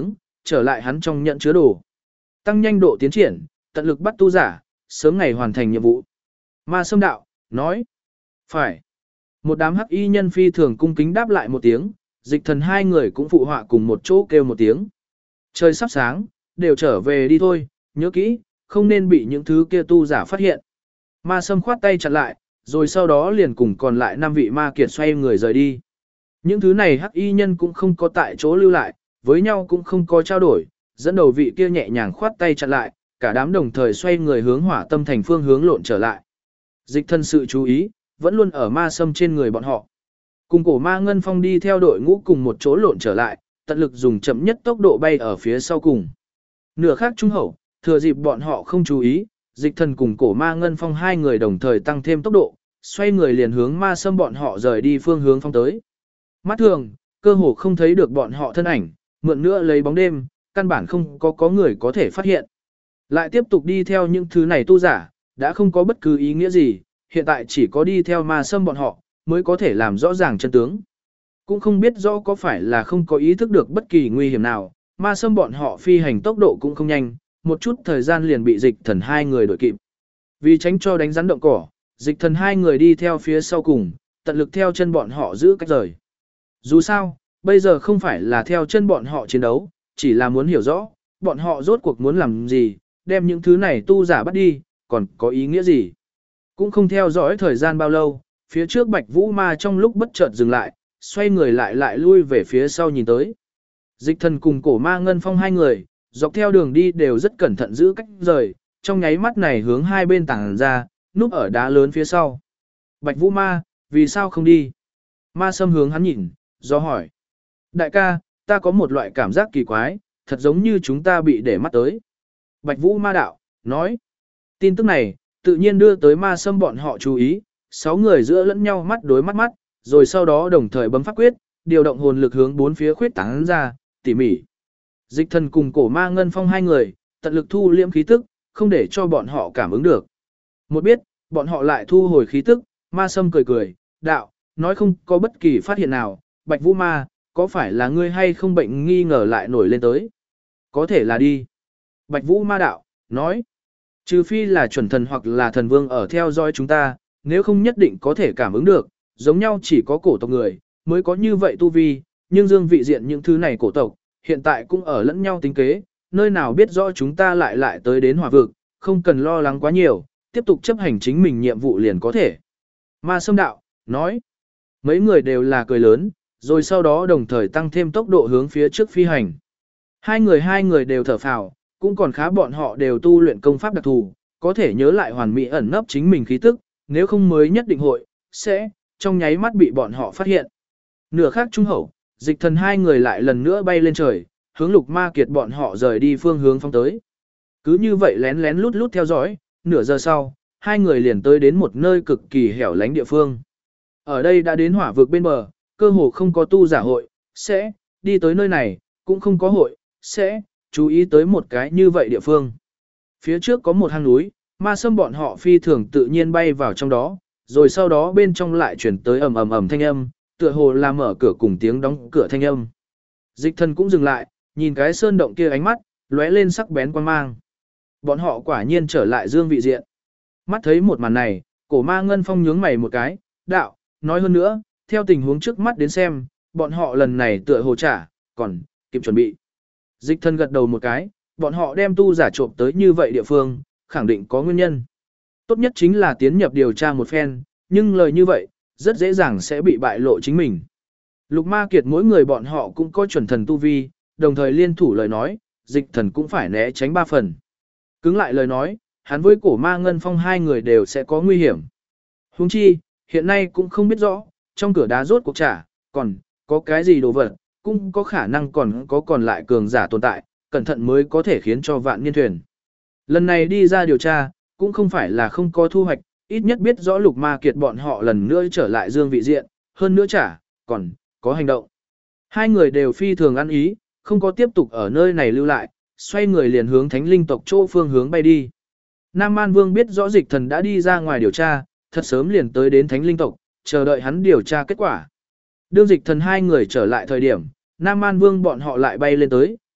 trở lại hắn trong nhận chứa đồ. Tăng nhanh độ tiến triển, tận lực bắt tu giả, sớm ngày hoàn thành nhiệm vụ. Ma Sâm đạo, nói. Phải. Một đám hắc y nhân phi thường cung kính đáp lại một tiếng, Dịch Thần hai người cũng phụ họa cùng một chỗ kêu một tiếng. Trời sắp sáng, đều trở về đi thôi, nhớ kỹ, không nên bị những thứ kia tu giả phát hiện. Ma Sâm khoát tay chặn lại, rồi sau đó liền cùng còn lại 5 vị ma kiệt xoay người rời đi. Những thứ này hắc y nhân cũng không có tại chỗ lưu lại, với nhau cũng không có trao đổi, dẫn đầu vị kia nhẹ nhàng khoát tay chặn lại, cả đám đồng thời xoay người hướng Hỏa Tâm thành phương hướng lộn trở lại. Dịch Thần sự chú ý, vẫn luôn ở Ma Sâm trên người bọn họ. Cùng Cổ Ma Ngân Phong đi theo đội ngũ cùng một chỗ lộn trở lại, tận lực dùng chậm nhất tốc độ bay ở phía sau cùng. Nửa khác trung hậu, thừa dịp bọn họ không chú ý, Dịch Thần cùng Cổ Ma Ngân Phong hai người đồng thời tăng thêm tốc độ, xoay người liền hướng Ma Sâm bọn họ rời đi phương hướng phong tới. Mắt thường, cơ hồ không thấy được bọn họ thân ảnh, mượn nữa lấy bóng đêm, căn bản không có người có thể phát hiện. Lại tiếp tục đi theo những thứ này tu giả, đã không có bất cứ ý nghĩa gì, hiện tại chỉ có đi theo Ma Sâm bọn họ, mới có thể làm rõ ràng chân tướng. Cũng không biết rõ có phải là không có ý thức được bất kỳ nguy hiểm nào, Ma Sâm bọn họ phi hành tốc độ cũng không nhanh, một chút thời gian liền bị Dịch Thần hai người đuổi kịp. Vì tránh cho đánh rắn động cỏ, Dịch Thần hai người đi theo phía sau cùng, tận lực theo chân bọn họ giữ cách rời. Dù sao, bây giờ không phải là theo chân bọn họ chiến đấu, chỉ là muốn hiểu rõ, bọn họ rốt cuộc muốn làm gì, đem những thứ này tu giả bắt đi, còn có ý nghĩa gì. Cũng không theo dõi thời gian bao lâu, phía trước Bạch Vũ Ma trong lúc bất chợt dừng lại, xoay người lại lui về phía sau nhìn tới. Dịch Thần cùng Cổ Ma Ngân Phong hai người, dọc theo đường đi đều rất cẩn thận giữ cách rời, trong nháy mắt này hướng hai bên tảng ra, núp ở đá lớn phía sau. Bạch Vũ Ma, vì sao không đi? Ma Sâm hướng hắn nhìn, do hỏi. Đại ca, ta có một loại cảm giác kỳ quái, thật giống như chúng ta bị để mắt tới. Bạch Vũ Ma đạo, nói. Tin tức này, tự nhiên đưa tới Ma Sâm bọn họ chú ý, 6 người giữa lẫn nhau mắt đối mắt, rồi sau đó đồng thời bấm pháp quyết, điều động hồn lực hướng bốn phía khuyết tán ra, tỉ mỉ. Dịch Thần cùng Cổ Ma Ngân Phong hai người, tận lực thu liễm khí tức, không để cho bọn họ cảm ứng được. Một biết, bọn họ lại thu hồi khí tức, Ma Sâm cười, đạo, nói không có bất kỳ phát hiện nào, Bạch Vũ Ma, có phải là ngươi hay không bệnh nghi ngờ lại nổi lên tới? Có thể là đi. Bạch Vũ Ma đạo, nói, trừ phi là chuẩn thần hoặc là thần vương ở theo dõi chúng ta, nếu không nhất định có thể cảm ứng được, giống nhau chỉ có cổ tộc người, mới có như vậy tu vi, nhưng dương vị diện những thứ này cổ tộc, hiện tại cũng ở lẫn nhau tính kế, nơi nào biết rõ chúng ta lại tới đến hỏa vực, không cần lo lắng quá nhiều, tiếp tục chấp hành chính mình nhiệm vụ liền có thể. Ma Sâm đạo, nói, mấy người đều là cười lớn, rồi sau đó đồng thời tăng thêm tốc độ hướng phía trước phi hành. Hai người đều thở phào, cũng còn khá bọn họ đều tu luyện công pháp đặc thù, có thể nhớ lại hoàn mỹ ẩn nấp chính mình khí tức, nếu không mới nhất định hội, sẽ, trong nháy mắt bị bọn họ phát hiện. Nửa khác trung hậu, Dịch Thần hai người lại lần nữa bay lên trời, hướng Lục Ma Kiệt bọn họ rời đi phương hướng phong tới. Cứ như vậy lén lén lút theo dõi, nửa giờ sau, hai người liền tới đến một nơi cực kỳ hẻo lánh địa phương. Ở đây đã đến hỏa vực bên bờ, cơ hồ không có tu giả hội, sẽ, đi tới nơi này, cũng không có hội, sẽ, chú ý tới một cái như vậy địa phương. Phía trước có một hang núi, Ma Sâm bọn họ phi thường tự nhiên bay vào trong đó, rồi sau đó bên trong lại chuyển tới ầm thanh âm, tựa hồ là mở cửa cùng tiếng đóng cửa thanh âm. Dịch Thần cũng dừng lại, nhìn cái sơn động kia ánh mắt, lóe lên sắc bén quan mang. Bọn họ quả nhiên trở lại dương vị diện. Mắt thấy một màn này, Cổ Ma Ngân Phong nhướng mày một cái, đạo, nói hơn nữa, theo tình huống trước mắt đến xem, bọn họ lần này tựa hồ trả, còn kịp chuẩn bị. Dịch Thần gật đầu một cái, bọn họ đem tu giả trộm tới như vậy địa phương, khẳng định có nguyên nhân. Tốt nhất chính là tiến nhập điều tra một phen, nhưng lời như vậy, rất dễ dàng sẽ bị bại lộ chính mình. Lục Ma Kiệt mỗi người bọn họ cũng có chuẩn thần tu vi, đồng thời liên thủ lời nói, Dịch Thần cũng phải né tránh 3 phần. Cứng lại lời nói, hắn với Cổ Ma Ngân Phong hai người đều sẽ có nguy hiểm. Huống chi, hiện nay cũng không biết rõ, trong cửa đá rốt cuộc trả, còn có cái gì đồ vật, cũng có khả năng còn lại cường giả tồn tại, cẩn thận mới có thể khiến cho vạn niên thuyền. Lần này đi ra điều tra, cũng không phải là không có thu hoạch, ít nhất biết rõ Lục Ma Kiệt bọn họ lần nữa trở lại dương vị diện, hơn nữa còn có hành động. Hai người đều phi thường ăn ý, không có tiếp tục ở nơi này lưu lại, xoay người liền hướng Thánh Linh tộc chỗ phương hướng bay đi. Nam Man Vương biết rõ Dịch Thần đã đi ra ngoài điều tra, thật sớm liền tới đến Thánh Linh tộc, chờ đợi hắn điều tra kết quả. Đương Dịch Thần hai người trở lại thời điểm, Nam Man Vương bọn họ lại bay lên tới,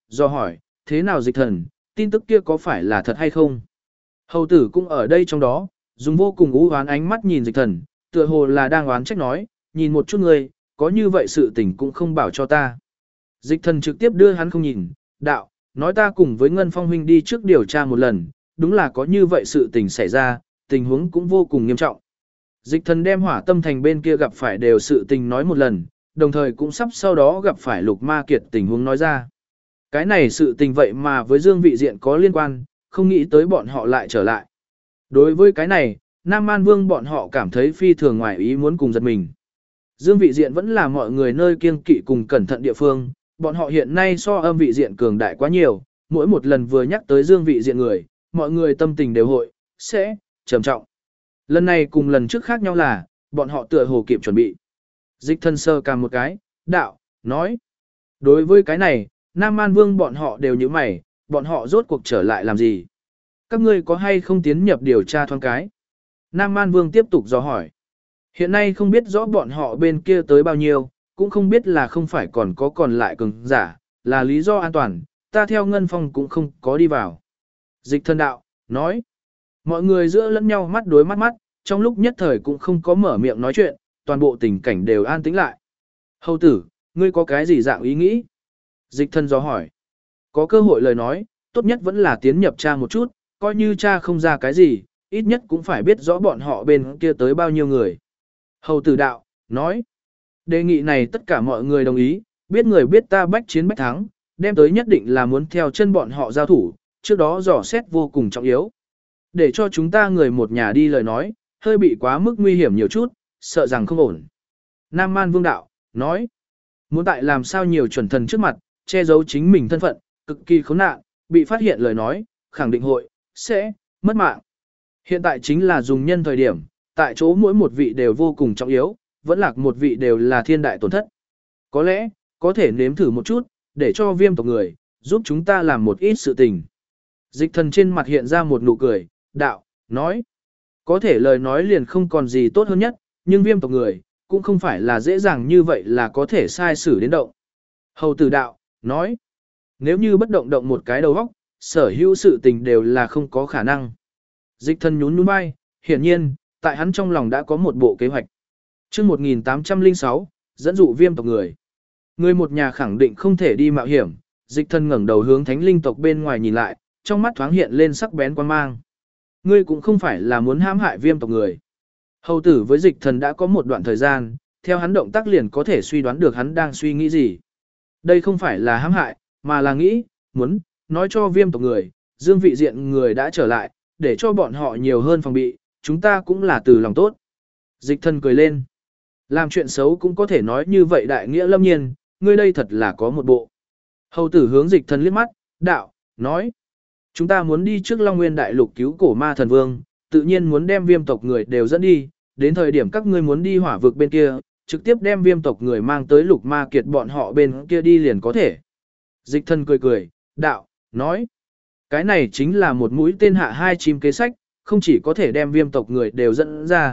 do hỏi, thế nào dịch thần, tin tức kia có phải là thật hay không? Hầu tử cũng ở đây trong đó, dùng vô cùng u oán ánh mắt nhìn dịch thần, tựa hồ là đang oán trách nói, nhìn một chút ngươi, có như vậy sự tình cũng không bảo cho ta. Dịch thần trực tiếp đưa hắn không nhìn, đạo, nói ta cùng với Ngân Phong huynh đi trước điều tra một lần, đúng là có như vậy sự tình xảy ra, tình huống cũng vô cùng nghiêm trọng. Dịch thần đem Hỏa Tâm Thành bên kia gặp phải đều sự tình nói một lần, đồng thời cũng sắp sau đó gặp phải Lục Ma Kiệt tình huống nói ra. Cái này sự tình vậy mà với Dương Vị Diện có liên quan, không nghĩ tới bọn họ lại trở lại. Đối với cái này, Nam Man Vương bọn họ cảm thấy phi thường ngoài ý muốn cùng giật mình. Dương Vị Diện vẫn là mọi người nơi kiêng kỵ cùng cẩn thận địa phương, bọn họ hiện nay so Âm Vị Diện cường đại quá nhiều, mỗi một lần vừa nhắc tới Dương Vị Diện người, mọi người tâm tình đều hội, sẽ, trầm trọng. Lần này cùng lần trước khác nhau là, bọn họ tựa hồ kịp chuẩn bị. Dịch thân sơ cầm một cái, đạo, nói. Đối với cái này, Nam Man Vương bọn họ đều như mày, bọn họ rốt cuộc trở lại làm gì? Các ngươi có hay không tiến nhập điều tra thoáng cái? Nam Man Vương tiếp tục dò hỏi. Hiện nay không biết rõ bọn họ bên kia tới bao nhiêu, cũng không biết là không phải còn lại cường giả, là lý do an toàn, ta theo Ngân Phong cũng không có đi vào. Dịch thân đạo, nói. Mọi người giữa lẫn nhau mắt đối mắt mắt, trong lúc nhất thời cũng không có mở miệng nói chuyện, toàn bộ tình cảnh đều an tĩnh lại. Hầu tử, ngươi có cái gì dạng ý nghĩ? Dịch thân do hỏi. Có cơ hội lời nói, tốt nhất vẫn là tiến nhập tra một chút, coi như tra không ra cái gì, ít nhất cũng phải biết rõ bọn họ bên kia tới bao nhiêu người. Hầu tử đạo, nói. Đề nghị này tất cả mọi người đồng ý, biết người biết ta bách chiến bách thắng, đem tới nhất định là muốn theo chân bọn họ giao thủ, trước đó dò xét vô cùng trọng yếu. Để cho chúng ta người một nhà đi lời nói, hơi bị quá mức nguy hiểm nhiều chút, sợ rằng không ổn. Nam Man Vương đạo, nói. Muốn tại làm sao nhiều chuẩn thần trước mặt, che giấu chính mình thân phận, cực kỳ khốn nạn, bị phát hiện lời nói, khẳng định hội, sẽ, mất mạng. Hiện tại chính là dùng nhân thời điểm, tại chỗ mỗi một vị đều vô cùng trọng yếu, vẫn lạc một vị đều là thiên đại tổn thất. Có lẽ, có thể nếm thử một chút, để cho Viêm tộc người, giúp chúng ta làm một ít sự tình. Dịch thần trên mặt hiện ra một nụ cười, đạo, nói. Có thể lời nói liền không còn gì tốt hơn nhất, nhưng Viêm tộc người, cũng không phải là dễ dàng như vậy là có thể sai xử đến động. Hầu tử đạo, nói. Nếu như bất động động một cái đầu óc, sở hữu sự tình đều là không có khả năng. Dịch thần nhún nhún vai, hiển nhiên, tại hắn trong lòng đã có một bộ kế hoạch. Trước 1806, dẫn dụ Viêm tộc người. Người một nhà khẳng định không thể đi mạo hiểm, dịch thần ngẩng đầu hướng thánh linh tộc bên ngoài nhìn lại, trong mắt thoáng hiện lên sắc bén quan mang. Ngươi cũng không phải là muốn hãm hại Viêm tộc người. Hầu tử với dịch thần đã có một đoạn thời gian, theo hắn động tác liền có thể suy đoán được hắn đang suy nghĩ gì. Đây không phải là hãm hại, mà là nghĩ, muốn, nói cho Viêm tộc người, Dương Vị Diện người đã trở lại, để cho bọn họ nhiều hơn phòng bị, chúng ta cũng là từ lòng tốt. Dịch thần cười lên. Làm chuyện xấu cũng có thể nói như vậy đại nghĩa lâm nhiên, ngươi đây thật là có một bộ. Hầu tử hướng dịch thần liếc mắt, đạo, nói. Chúng ta muốn đi trước Long Nguyên Đại Lục cứu cổ ma thần vương, tự nhiên muốn đem Viêm tộc người đều dẫn đi, đến thời điểm các ngươi muốn đi hỏa vực bên kia, trực tiếp đem Viêm tộc người mang tới Lục Ma Kiệt bọn họ bên kia đi liền có thể. Dịch thần cười cười, đạo, nói. Cái này chính là một mũi tên hạ hai chim kế sách, không chỉ có thể đem Viêm tộc người đều dẫn ra,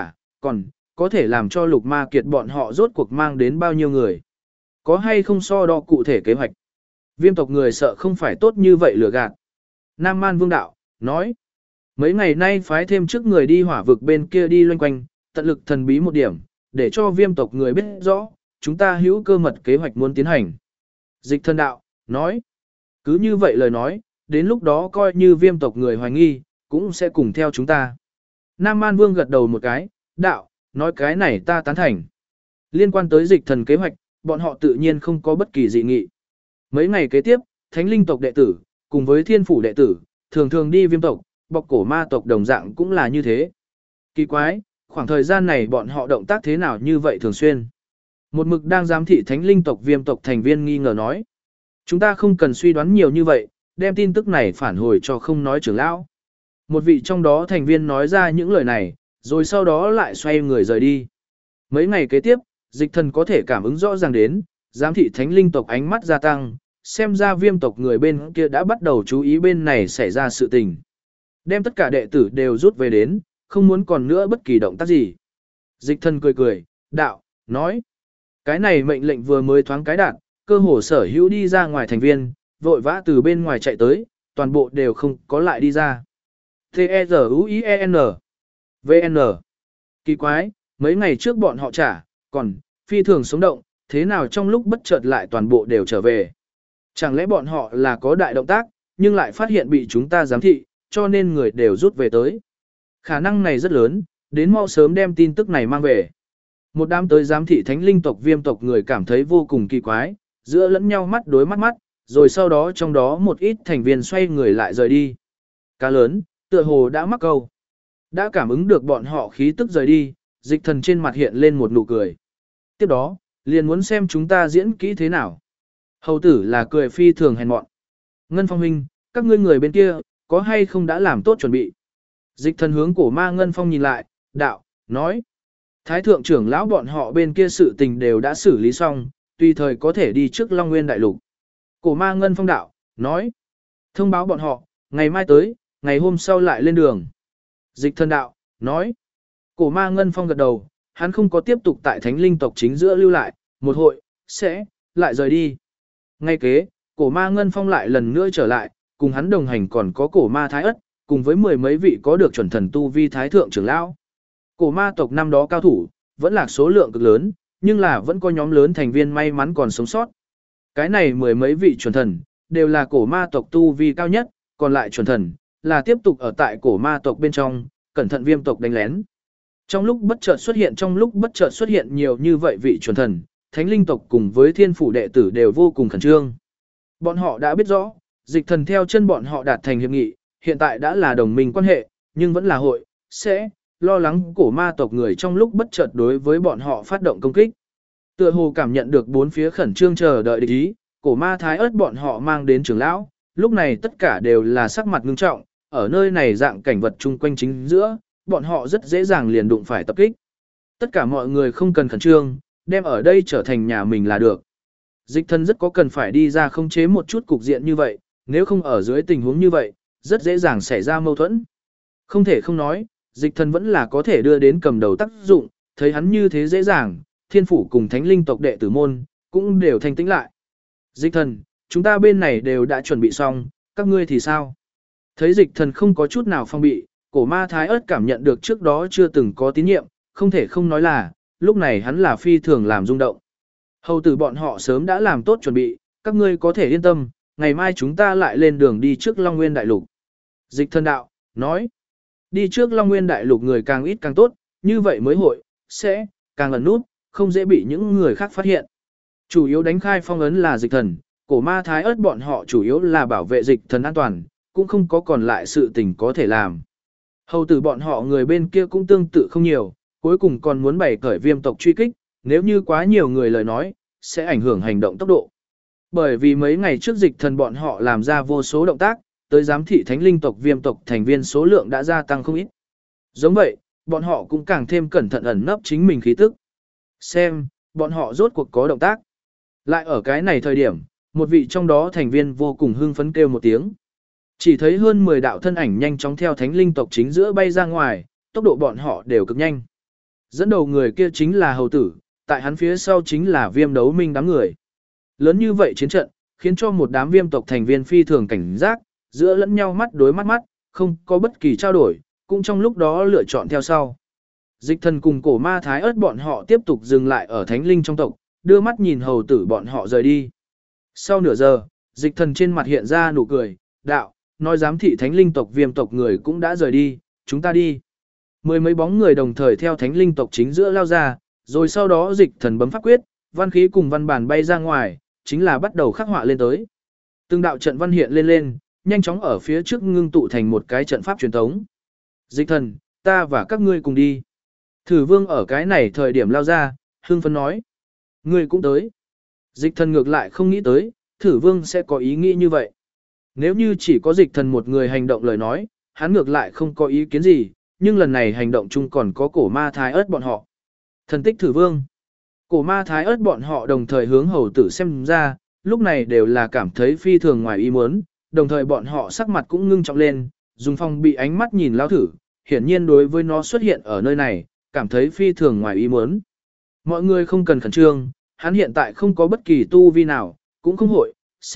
còn có thể làm cho Lục Ma Kiệt bọn họ rốt cuộc mang đến bao nhiêu người. Có hay không so đo cụ thể kế hoạch. Viêm tộc người sợ không phải tốt như vậy lừa gạt. Nam Man Vương đạo, nói. Mấy ngày nay phái thêm trước người đi hỏa vực bên kia đi loanh quanh, tận lực thần bí một điểm, để cho Viêm tộc người biết rõ, chúng ta hữu cơ mật kế hoạch muốn tiến hành. Dịch thần đạo, nói. Cứ như vậy lời nói, đến lúc đó coi như Viêm tộc người hoài nghi, cũng sẽ cùng theo chúng ta. Nam Man Vương gật đầu một cái, đạo, nói cái này ta tán thành. Liên quan tới dịch thần kế hoạch, bọn họ tự nhiên không có bất kỳ dị nghị. Mấy ngày kế tiếp, Thánh Linh tộc đệ tử, cùng với Thiên Phủ đệ tử, thường thường đi Viêm tộc, bọc cổ ma tộc đồng dạng cũng là như thế. Kỳ quái, khoảng thời gian này bọn họ động tác thế nào như vậy thường xuyên. Một mực đang giám thị Thánh Linh tộc Viêm tộc thành viên nghi ngờ nói. Chúng ta không cần suy đoán nhiều như vậy, đem tin tức này phản hồi cho không nói trưởng lão. Một vị trong đó thành viên nói ra những lời này, rồi sau đó lại xoay người rời đi. Mấy ngày kế tiếp, dịch thần có thể cảm ứng rõ ràng đến, giám thị Thánh Linh tộc ánh mắt gia tăng, xem ra Viêm tộc người bên kia đã bắt đầu chú ý bên này xảy ra sự tình. Đem tất cả đệ tử đều rút về đến, không muốn còn nữa bất kỳ động tác gì. Dịch thần cười cười, đạo, nói. Cái này mệnh lệnh vừa mới thoáng cái đạt, cơ hồ sở hữu đi ra ngoài thành viên, vội vã từ bên ngoài chạy tới, toàn bộ đều không có lại đi ra. T-E-Z-U-I-E-N VN Kỳ quái, mấy ngày trước bọn họ trả, còn phi thường sống động, thế nào trong lúc bất chợt lại toàn bộ đều trở về. Chẳng lẽ bọn họ là có đại động tác, nhưng lại phát hiện bị chúng ta giám thị, cho nên người đều rút về tới. Khả năng này rất lớn, đến mau sớm đem tin tức này mang về. Một đám tới giám thị thánh linh tộc viêm tộc người cảm thấy vô cùng kỳ quái, giữa lẫn nhau mắt đối mắt mắt, rồi sau đó trong đó một ít thành viên xoay người lại rời đi. Cá lớn, tựa hồ đã mắc câu. Đã cảm ứng được bọn họ khí tức rời đi, dịch thần trên mặt hiện lên một nụ cười. Tiếp đó, liền muốn xem chúng ta diễn kỹ thế nào. Hầu tử là cười phi thường hèn mọn. Ngân Phong huynh, các ngươi người bên kia, có hay không đã làm tốt chuẩn bị? Dịch thần hướng cổ ma Ngân Phong nhìn lại, đạo, nói. Thái thượng trưởng lão bọn họ bên kia sự tình đều đã xử lý xong, tùy thời có thể đi trước Long Nguyên Đại Lục. Cổ ma Ngân Phong đạo, nói. Thông báo bọn họ, ngày mai tới, ngày hôm sau lại lên đường. Dịch thần đạo, nói. Cổ ma Ngân Phong gật đầu, hắn không có tiếp tục tại thánh linh tộc chính giữa lưu lại, một hội, sẽ, lại rời đi. Ngay kế, cổ ma Ngân Phong lại lần nữa trở lại, cùng hắn đồng hành còn có cổ ma Thái Ất, cùng với mười mấy vị có được chuẩn thần tu vi Thái thượng trưởng lão. Cổ ma tộc năm đó cao thủ, vẫn là số lượng cực lớn, nhưng là vẫn có nhóm lớn thành viên may mắn còn sống sót. Cái này mười mấy vị chuẩn thần, đều là cổ ma tộc tu vi cao nhất, còn lại chuẩn thần, là tiếp tục ở tại cổ ma tộc bên trong, cẩn thận viêm tộc đánh lén. Trong lúc bất chợt xuất hiện nhiều như vậy vị chuẩn thần, thánh linh tộc cùng với thiên phủ đệ tử đều vô cùng khẩn trương. Bọn họ đã biết rõ, dịch thần theo chân bọn họ đạt thành hiệp nghị, hiện tại đã là đồng minh quan hệ, nhưng vẫn là hội, sẽ, lo lắng cổ ma tộc người trong lúc bất chợt đối với bọn họ phát động công kích. Tựa hồ cảm nhận được bốn phía khẩn trương chờ đợi địch ý, cổ ma Thái Ất bọn họ mang đến trưởng lão, lúc này tất cả đều là sắc mặt ngưng trọng, ở nơi này dạng cảnh vật chung quanh chính giữa, bọn họ rất dễ dàng liền đụng phải tập kích. Tất cả mọi người không cần khẩn trương, đem ở đây trở thành nhà mình là được. Dịch thần rất có cần phải đi ra khống chế một chút cục diện như vậy, nếu không ở dưới tình huống như vậy, rất dễ dàng xảy ra mâu thuẫn. Không thể không nói, dịch thần vẫn là có thể đưa đến cầm đầu tác dụng, thấy hắn như thế dễ dàng, thiên phủ cùng thánh linh tộc đệ tử môn, cũng đều thanh tĩnh lại. Dịch thần, chúng ta bên này đều đã chuẩn bị xong, các ngươi thì sao? Thấy dịch thần không có chút nào phong bị, cổ ma Thái Ất cảm nhận được trước đó chưa từng có tín nhiệm, không thể không nói là, lúc này hắn là phi thường làm rung động. Hầu tử bọn họ sớm đã làm tốt chuẩn bị, các ngươi có thể yên tâm, ngày mai chúng ta lại lên đường đi trước Long Nguyên Đại Lục. Dịch thần đạo, nói, đi trước Long Nguyên Đại Lục người càng ít càng tốt, như vậy mới hội, sẽ, càng ẩn nút, không dễ bị những người khác phát hiện. Chủ yếu đánh khai phong ấn là dịch thần, cổ ma Thái Ất bọn họ chủ yếu là bảo vệ dịch thần an toàn, cũng không có còn lại sự tình có thể làm. Hầu tử bọn họ người bên kia cũng tương tự không nhiều, cuối cùng còn muốn bày cởi viêm tộc truy kích, nếu như quá nhiều người lời nói, sẽ ảnh hưởng hành động tốc độ. Bởi vì mấy ngày trước dịch thần bọn họ làm ra vô số động tác, tới giám thị thánh linh tộc viêm tộc thành viên số lượng đã gia tăng không ít. Giống vậy, bọn họ cũng càng thêm cẩn thận ẩn nấp chính mình khí tức. Xem, bọn họ rốt cuộc có động tác. Lại ở cái này thời điểm, một vị trong đó thành viên vô cùng hưng phấn kêu một tiếng. Chỉ thấy hơn 10 đạo thân ảnh nhanh chóng theo thánh linh tộc chính giữa bay ra ngoài, tốc độ bọn họ đều cực nhanh. Dẫn đầu người kia chính là hầu tử, tại hắn phía sau chính là viêm đấu minh đám người. Lớn như vậy chiến trận, khiến cho một đám viêm tộc thành viên phi thường cảnh giác, giữa lẫn nhau mắt đối mắt mắt, không có bất kỳ trao đổi, cũng trong lúc đó lựa chọn theo sau. Dịch thần cùng cổ ma Thái Ất bọn họ tiếp tục dừng lại ở thánh linh trong tộc, đưa mắt nhìn hầu tử bọn họ rời đi. Sau nửa giờ, dịch thần trên mặt hiện ra nụ cười, đạo, nói giám thị thánh linh tộc viêm tộc người cũng đã rời đi, chúng ta đi. Mười mấy bóng người đồng thời theo thánh linh tộc chính giữa lao ra, rồi sau đó dịch thần bấm pháp quyết, văn khí cùng văn bản bay ra ngoài, chính là bắt đầu khắc họa lên tới. Từng đạo trận văn hiện lên lên, nhanh chóng ở phía trước ngưng tụ thành một cái trận pháp truyền thống. Dịch thần, ta và các ngươi cùng đi. Thử vương ở cái này thời điểm lao ra, hưng phấn nói. Ngươi cũng tới. Dịch thần ngược lại không nghĩ tới, thử vương sẽ có ý nghĩ như vậy. Nếu như chỉ có dịch thần một người hành động lời nói, hắn ngược lại không có ý kiến gì, nhưng lần này hành động chung còn có cổ ma Thái Ất bọn họ. Thần tích thử vương. Cổ ma Thái Ất bọn họ đồng thời hướng hầu tử xem ra, lúc này đều là cảm thấy phi thường ngoài ý muốn, đồng thời bọn họ sắc mặt cũng ngưng trọng lên, dùng phong bị ánh mắt nhìn lao thử, hiển nhiên đối với nó xuất hiện ở nơi này, cảm thấy phi thường ngoài ý muốn. Mọi người không cần khẩn trương, hắn hiện tại không có bất kỳ tu vi nào, cũng không hội, sẽ,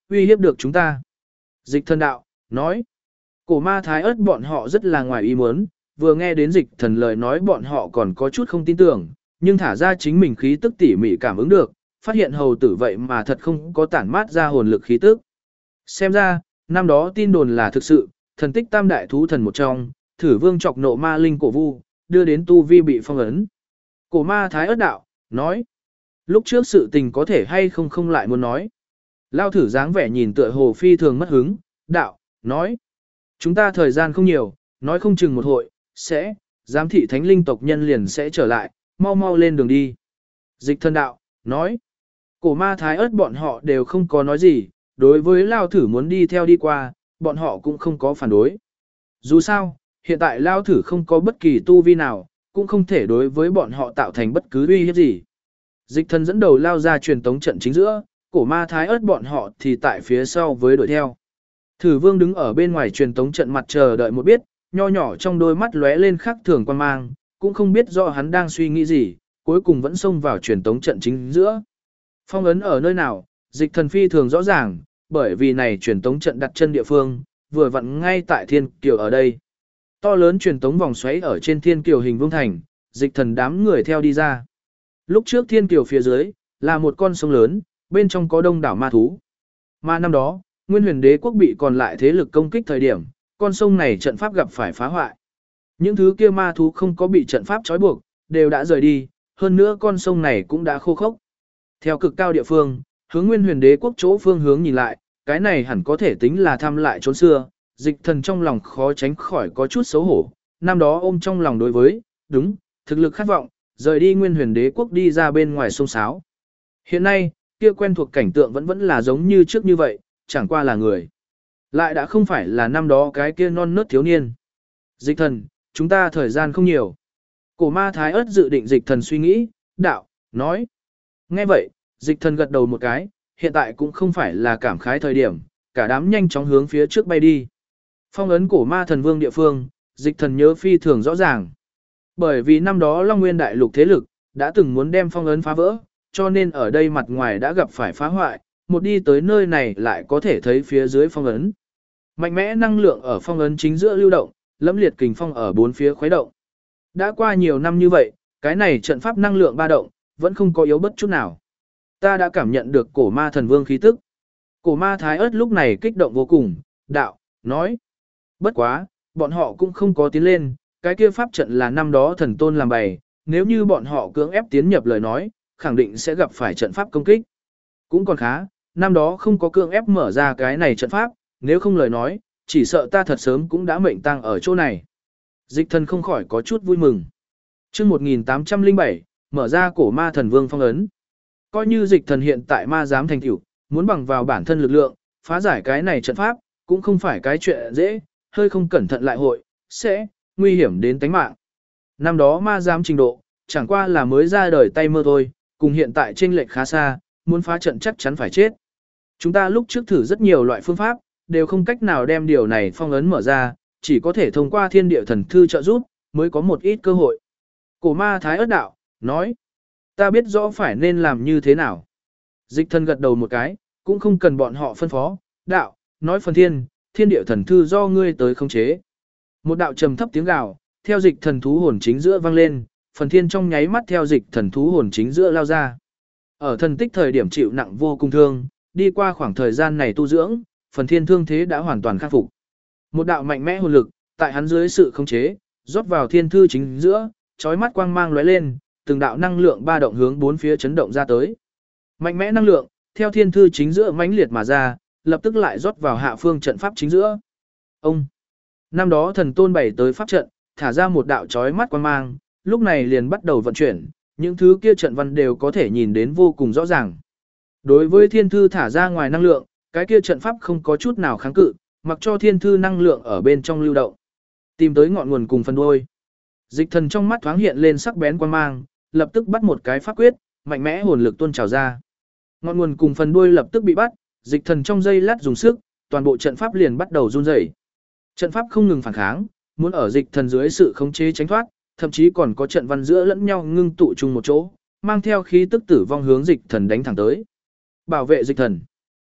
uy hiếp được chúng ta. Dịch thần đạo, nói. Cổ ma thái ớt bọn họ rất là ngoài ý muốn, vừa nghe đến dịch thần lời nói bọn họ còn có chút không tin tưởng, nhưng thả ra chính mình khí tức tỉ mỉ cảm ứng được, phát hiện hầu tử vậy mà thật không có tản mát ra hồn lực khí tức. Xem ra, năm đó tin đồn là thực sự, thần tích tam đại thú thần một trong, thử vương chọc nộ ma linh cổ vu, đưa đến tu vi bị phong ấn. Cổ ma thái ớt đạo, nói. Lúc trước sự tình có thể hay không không lại muốn nói. Lao thử dáng vẻ nhìn tựa hồ phi thường mất hứng, đạo, nói. Chúng ta thời gian không nhiều, nói không chừng một hội, sẽ, giám thị thánh linh tộc nhân liền sẽ trở lại, mau mau lên đường đi. Dịch thần đạo, nói. Cổ ma thái ớt bọn họ đều không có nói gì, đối với Lao thử muốn đi theo đi qua, bọn họ cũng không có phản đối. Dù sao, hiện tại Lao thử không có bất kỳ tu vi nào, cũng không thể đối với bọn họ tạo thành bất cứ uy hiếp gì. Dịch thần dẫn đầu lao ra truyền tống trận chính giữa, cổ ma thái ớt bọn họ thì tại phía sau với đuổi theo. Thử vương đứng ở bên ngoài truyền tống trận mặt chờ đợi một biết, nho nhỏ trong đôi mắt lóe lên khắc thường quan mang, cũng không biết rõ hắn đang suy nghĩ gì, cuối cùng vẫn xông vào truyền tống trận chính giữa. Phong ấn ở nơi nào, dịch thần phi thường rõ ràng, bởi vì này truyền tống trận đặt chân địa phương, vừa vặn ngay tại thiên kiều ở đây. To lớn truyền tống vòng xoáy ở trên thiên kiều hình vuông thành, dịch thần đám người theo đi ra. Lúc trước thiên kiều phía dưới, là một con sông lớn, bên trong có đông đảo ma thú. Mà năm đó, Nguyên Huyền Đế quốc bị còn lại thế lực công kích thời điểm, con sông này trận pháp gặp phải phá hoại. Những thứ kia ma thú không có bị trận pháp trói buộc, đều đã rời đi, hơn nữa con sông này cũng đã khô khốc. Theo cực cao địa phương, hướng Nguyên Huyền Đế quốc chỗ phương hướng nhìn lại, cái này hẳn có thể tính là thăm lại trốn xưa, dịch thần trong lòng khó tránh khỏi có chút xấu hổ, năm đó ôm trong lòng đối với, đúng, thực lực khát vọng, rời đi Nguyên Huyền Đế quốc đi ra bên ngoài sông Sáo. Hiện nay, kia quen thuộc cảnh tượng vẫn là giống như trước như vậy, chẳng qua là người. Lại đã không phải là năm đó cái kia non nớt thiếu niên. Dịch thần, chúng ta thời gian không nhiều. Cổ ma thái ớt dự định dịch thần suy nghĩ, đạo, nói. Nghe vậy, dịch thần gật đầu một cái, hiện tại cũng không phải là cảm khái thời điểm, cả đám nhanh chóng hướng phía trước bay đi. Phong ấn cổ ma thần vương địa phương, dịch thần nhớ phi thường rõ ràng. Bởi vì năm đó Long Nguyên đại lục thế lực, đã từng muốn đem phong ấn phá vỡ, cho nên ở đây mặt ngoài đã gặp phải phá hoại, một đi tới nơi này lại có thể thấy phía dưới phong ấn. Mạnh mẽ năng lượng ở phong ấn chính giữa lưu động, lẫm liệt kình phong ở bốn phía khuấy động. Đã qua nhiều năm như vậy, cái này trận pháp năng lượng ba động, vẫn không có yếu bất chút nào. Ta đã cảm nhận được cổ ma thần vương khí tức. Cổ ma thái ớt lúc này kích động vô cùng, đạo, nói. Bất quá, bọn họ cũng không có tiến lên, cái kia pháp trận là năm đó thần tôn làm bày, nếu như bọn họ cưỡng ép tiến nhập lời nói, khẳng định sẽ gặp phải trận pháp công kích. Cũng còn khá, năm đó không có cưỡng ép mở ra cái này trận pháp, nếu không lời nói, chỉ sợ ta thật sớm cũng đã mệnh tang ở chỗ này. Dịch thần không khỏi có chút vui mừng. Chương 1807, mở ra cổ ma thần vương phong ấn. Coi như dịch thần hiện tại ma giám thành tựu, muốn bằng vào bản thân lực lượng, phá giải cái này trận pháp, cũng không phải cái chuyện dễ, hơi không cẩn thận lại hội, sẽ nguy hiểm đến tính mạng. Năm đó ma giám trình độ, chẳng qua là mới ra đời tay mơ thôi, cùng hiện tại chênh lệch khá xa, muốn phá trận chắc chắn phải chết. Chúng ta lúc trước thử rất nhiều loại phương pháp, đều không cách nào đem điều này phong ấn mở ra, chỉ có thể thông qua thiên địa thần thư trợ giúp, mới có một ít cơ hội. Cổ ma thái ớt đạo, nói, ta biết rõ phải nên làm như thế nào. Dịch thần gật đầu một cái, cũng không cần bọn họ phân phó, đạo, nói phần thiên địa thần thư do ngươi tới khống chế. Một đạo trầm thấp tiếng gào, theo dịch thần thú hồn chính giữa vang lên, phần thiên trong nháy mắt theo dịch thần thú hồn chính giữa lao ra. Ở thần tích thời điểm chịu nặng vô cùng thương, đi qua khoảng thời gian này tu dưỡng, phần thiên thương thế đã hoàn toàn khắc phục. Một đạo mạnh mẽ hồn lực, tại hắn dưới sự khống chế, rót vào thiên thư chính giữa, chói mắt quang mang lóe lên, từng đạo năng lượng ba động hướng bốn phía chấn động ra tới. Mạnh mẽ năng lượng, theo thiên thư chính giữa mãnh liệt mà ra, lập tức lại rót vào hạ phương trận pháp chính giữa. Ông, năm đó thần tôn bày tới pháp trận, thả ra một đạo chói mắt quang mang, lúc này liền bắt đầu vận chuyển, những thứ kia trận văn đều có thể nhìn đến vô cùng rõ ràng. Đối với thiên thư thả ra ngoài năng lượng, cái kia trận pháp không có chút nào kháng cự, mặc cho thiên thư năng lượng ở bên trong lưu động. Tìm tới ngọn nguồn cùng phần đuôi. Dịch thần trong mắt thoáng hiện lên sắc bén quang mang, lập tức bắt một cái pháp quyết, mạnh mẽ hồn lực tuôn trào ra. Ngọn nguồn cùng phần đuôi lập tức bị bắt, dịch thần trong giây lát dùng sức, toàn bộ trận pháp liền bắt đầu run rẩy. Trận pháp không ngừng phản kháng, muốn ở dịch thần dưới sự khống chế tránh thoát, thậm chí còn có trận văn giữa lẫn nhau ngưng tụ chung một chỗ, mang theo khí tức tử vong hướng dịch thần đánh thẳng tới. Bảo vệ dịch thần.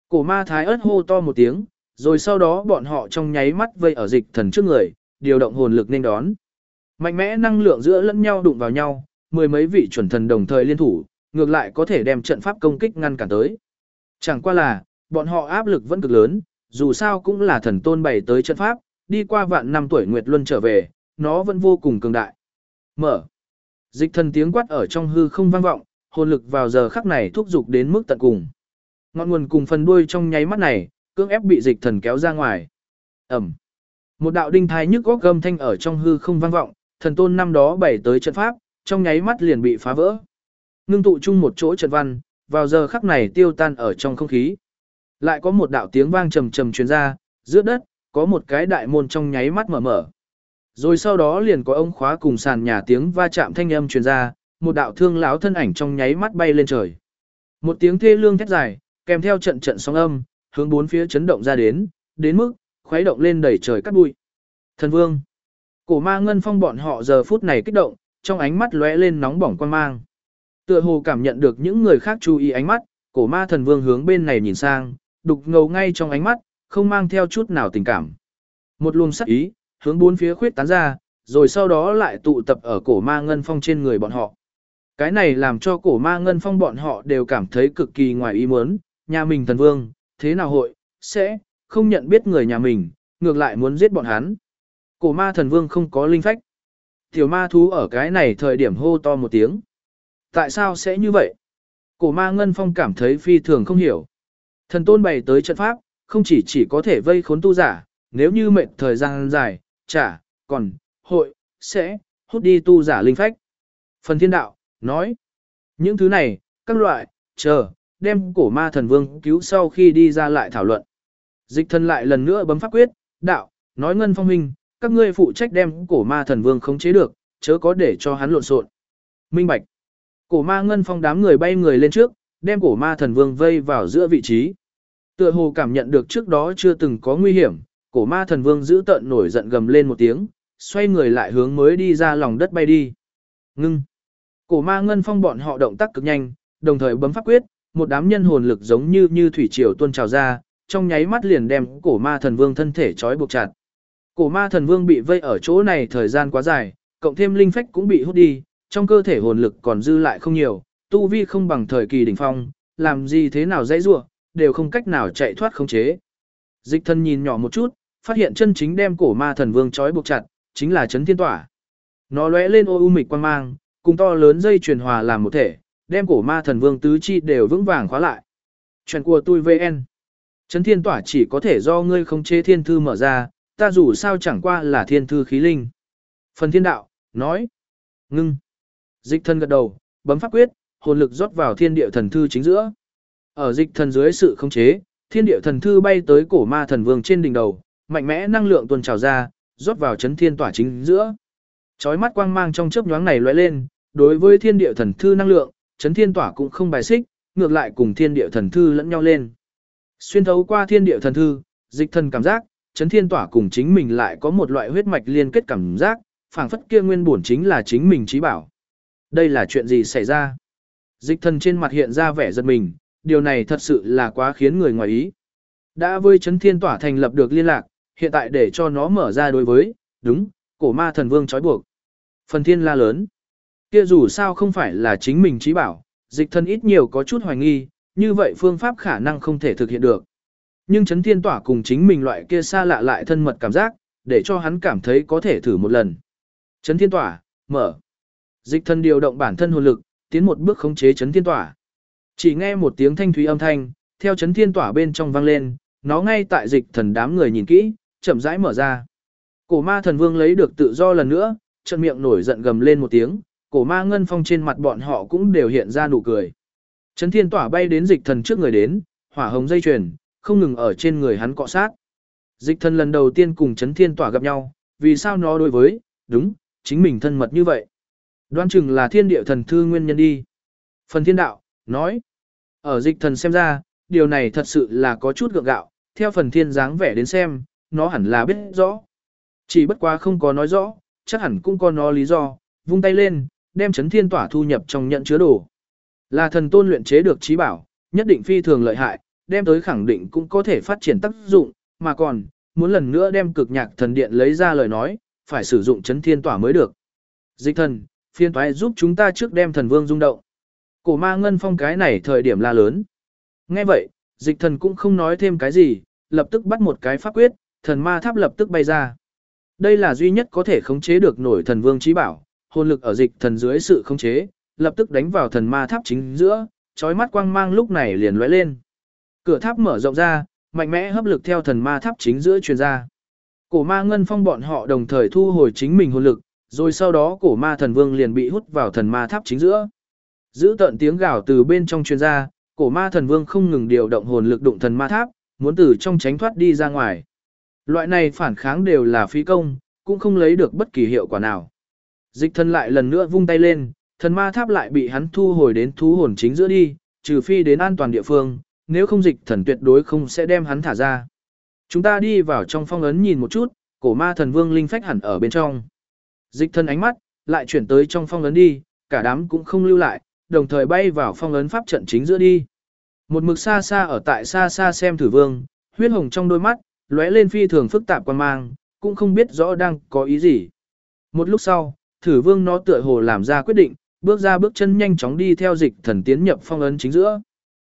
Cổ ma thái ớt hô to một tiếng, rồi sau đó bọn họ trong nháy mắt vây ở dịch thần trước người, điều động hồn lực nên đón. Mạnh mẽ năng lượng giữa lẫn nhau đụng vào nhau, mười mấy vị chuẩn thần đồng thời liên thủ, ngược lại có thể đem trận pháp công kích ngăn cản tới. Chẳng qua là, bọn họ áp lực vẫn cực lớn, dù sao cũng là thần tôn bày tới trận pháp, đi qua vạn năm tuổi Nguyệt Luân trở về, nó vẫn vô cùng cường đại. Mở. Dịch thần tiếng quát ở trong hư không vang vọng, hồn lực vào giờ khắc này thúc giục đến mức tận cùng. Ngọn nguồn cùng phần đuôi trong nháy mắt này, cưỡng ép bị dịch thần kéo ra ngoài. Ẩm. Một đạo đinh thai nhức góc gầm thanh ở trong hư không vang vọng, thần tôn năm đó bày tới trận pháp, trong nháy mắt liền bị phá vỡ. Ngưng tụ chung một chỗ trận văn, vào giờ khắc này tiêu tan ở trong không khí. Lại có một đạo tiếng vang trầm trầm truyền ra, giữa đất, có một cái đại môn trong nháy mắt mở mở. Rồi sau đó liền có ông khóa cùng sàn nhà tiếng va chạm thanh âm truyền ra, một đạo thương lão thân ảnh trong nháy mắt bay lên trời. Một tiếng thê lương thét dài, kèm theo trận trận sóng âm, hướng bốn phía chấn động ra đến mức khuấy động lên đầy trời cát bụi. Thần Vương, Cổ Ma Ngân Phong bọn họ giờ phút này kích động, trong ánh mắt lóe lên nóng bỏng quan mang. Tựa hồ cảm nhận được những người khác chú ý ánh mắt, Cổ Ma Thần Vương hướng bên này nhìn sang, đục ngầu ngay trong ánh mắt, không mang theo chút nào tình cảm. Một luồng sắc ý, hướng bốn phía khuyết tán ra, rồi sau đó lại tụ tập ở Cổ Ma Ngân Phong trên người bọn họ. Cái này làm cho Cổ Ma Ngân Phong bọn họ đều cảm thấy cực kỳ ngoài ý muốn, nhà mình thần vương, thế nào hội, sẽ, không nhận biết người nhà mình, ngược lại muốn giết bọn hắn. Cổ ma thần vương không có linh phách. Tiểu ma thú ở cái này thời điểm hô to một tiếng. Tại sao sẽ như vậy? Cổ ma Ngân Phong cảm thấy phi thường không hiểu. Thần tôn bày tới trận pháp, không chỉ có thể vây khốn tu giả, nếu như mệt thời gian dài, còn, hội, sẽ, hút đi tu giả linh phách. Phần thiên đạo, nói. Những thứ này, các loại, đem cổ ma thần vương cứu sau khi đi ra lại thảo luận. Dịch thần lại lần nữa bấm pháp quyết, đạo, nói Ngân Phong huynh, các ngươi phụ trách đem cổ ma thần vương khống chế được, chớ có để cho hắn lộn xộn. Minh bạch. Cổ ma Ngân Phong đám người bay người lên trước, đem cổ ma thần vương vây vào giữa vị trí. Tựa hồ cảm nhận được trước đó chưa từng có nguy hiểm, cổ ma thần vương giữ tợn nổi giận gầm lên một tiếng, xoay người lại hướng mới đi ra lòng đất bay đi. Ngưng. Cổ ma Ngân Phong bọn họ động tác cực nhanh, đồng thời bấm pháp quyết, một đám nhân hồn lực giống như thủy triều tuôn trào ra, trong nháy mắt liền đem cổ ma thần vương thân thể trói buộc chặt. Cổ ma thần vương bị vây ở chỗ này thời gian quá dài, cộng thêm linh phách cũng bị hút đi, trong cơ thể hồn lực còn dư lại không nhiều, tu vi không bằng thời kỳ đỉnh phong, làm gì thế nào dãy rủa, đều không cách nào chạy thoát khống chế. Dịch thân nhìn nhỏ một chút, phát hiện chân chính đem cổ ma thần vương trói buộc chặt, chính là chấn thiên tỏa. Nó lóe lên ô u mịch quang mang, cùng to lớn dây truyền hòa làm một thể, đem cổ ma thần vương tứ chi đều vững vàng khóa lại. Chuyện của tôi VN. Chấn thiên tỏa chỉ có thể do ngươi khống chế thiên thư mở ra, ta dù sao chẳng qua là thiên thư khí linh. Phần thiên đạo, nói. Ngưng. Dịch thần gật đầu, bấm pháp quyết, hồn lực rót vào thiên địa thần thư chính giữa. Ở dịch thần dưới sự khống chế, thiên địa thần thư bay tới cổ ma thần vương trên đỉnh đầu, mạnh mẽ năng lượng tuôn trào ra, rót vào chấn thiên tỏa chính giữa. Chói mắt quang mang trong chớp nhoáng này lóe lên, đối với thiên địa thần thư năng lượng, chấn thiên tỏa cũng không bài xích, ngược lại cùng thiên địa thần thư lẫn nhau lên. Xuyên thấu qua thiên địa thần thư, dịch thần cảm giác, chấn thiên tỏa cùng chính mình lại có một loại huyết mạch liên kết cảm giác, phảng phất kia nguyên bổn chính là chính mình trí bảo. Đây là chuyện gì xảy ra? Dịch thần trên mặt hiện ra vẻ giật mình, điều này thật sự là quá khiến người ngoài ý. Đã với chấn thiên tỏa thành lập được liên lạc, hiện tại để cho nó mở ra đối với, đúng, cổ ma thần vương trói buộc. Phần thiên la lớn. Kia dù sao không phải là chính mình trí bảo, dịch thần ít nhiều có chút hoài nghi, như vậy phương pháp khả năng không thể thực hiện được. Nhưng chấn thiên tỏa cùng chính mình loại kia xa lạ lại thân mật cảm giác, để cho hắn cảm thấy có thể thử một lần. Chấn thiên tỏa, mở. Dịch thần điều động bản thân hồn lực, tiến một bước khống chế chấn thiên tỏa. Chỉ nghe một tiếng thanh thúy âm thanh, theo chấn thiên tỏa bên trong vang lên, nó ngay tại dịch thần đám người nhìn kỹ, chậm rãi mở ra. Cổ ma thần vương lấy được tự do lần nữa, trận miệng nổi giận gầm lên một tiếng, cổ ma Ngân Phong trên mặt bọn họ cũng đều hiện ra nụ cười. Chấn thiên tỏa bay đến dịch thần trước người đến, hỏa hồng dây chuyền, không ngừng ở trên người hắn cọ sát. Dịch thần lần đầu tiên cùng chấn thiên tỏa gặp nhau, vì sao nó đối với, đúng, chính mình thân mật như vậy. Đoán chừng là thiên địa thần thư nguyên nhân đi. Phần thiên đạo, nói. Ở dịch thần xem ra, điều này thật sự là có chút gượng gạo, theo phần thiên dáng vẻ đến xem, nó hẳn là biết rõ. Chỉ bất quá không có nói rõ, chắc hẳn cũng có nó lý do, vung tay lên, đem chấn thiên tỏa thu nhập trong nhận chứa đồ. Là thần tôn luyện chế được trí bảo, nhất định phi thường lợi hại, đem tới khẳng định cũng có thể phát triển tác dụng, mà còn, muốn lần nữa đem cực nhạc thần điện lấy ra lời nói, phải sử dụng chấn thiên tỏa mới được. Dịch thần, phiên toái giúp chúng ta trước đem thần vương rung động. Cổ ma ngân phong cái này thời điểm la lớn. Nghe vậy, dịch thần cũng không nói thêm cái gì, lập tức bắt một cái pháp quyết, thần ma tháp lập tức bay ra. Đây là duy nhất có thể khống chế được nổi thần vương trí bảo, hồn lực ở dịch thần dưới sự khống chế, lập tức đánh vào thần ma tháp chính giữa, chói mắt quang mang lúc này liền lóe lên. Cửa tháp mở rộng ra, mạnh mẽ hấp lực theo thần ma tháp chính giữa truyền ra. Cổ ma ngân phong bọn họ đồng thời thu hồi chính mình hồn lực, rồi sau đó cổ ma thần vương liền bị hút vào thần ma tháp chính giữa. Giữ tận tiếng gào từ bên trong truyền ra, cổ ma thần vương không ngừng điều động hồn lực đụng thần ma tháp, muốn từ trong tránh thoát đi ra ngoài. Loại này phản kháng đều là phí công, cũng không lấy được bất kỳ hiệu quả nào. Dịch thần lại lần nữa vung tay lên, thần ma tháp lại bị hắn thu hồi đến thú hồn chính giữa đi, trừ phi đến an toàn địa phương, nếu không dịch thần tuyệt đối không sẽ đem hắn thả ra. Chúng ta đi vào trong phong ấn nhìn một chút, cổ ma thần vương linh phách hẳn ở bên trong. Dịch thần ánh mắt, lại chuyển tới trong phong ấn đi, cả đám cũng không lưu lại, đồng thời bay vào phong ấn pháp trận chính giữa đi. Một mực xa xa ở tại xa xa xem thử vương, huyết hồng trong đôi mắt, lóe lên phi thường phức tạp quan mang, cũng không biết rõ đang có ý gì. Một lúc sau, thử vương nó tựa hồ làm ra quyết định, bước ra bước chân nhanh chóng đi theo dịch thần tiến nhập phong ấn chính giữa.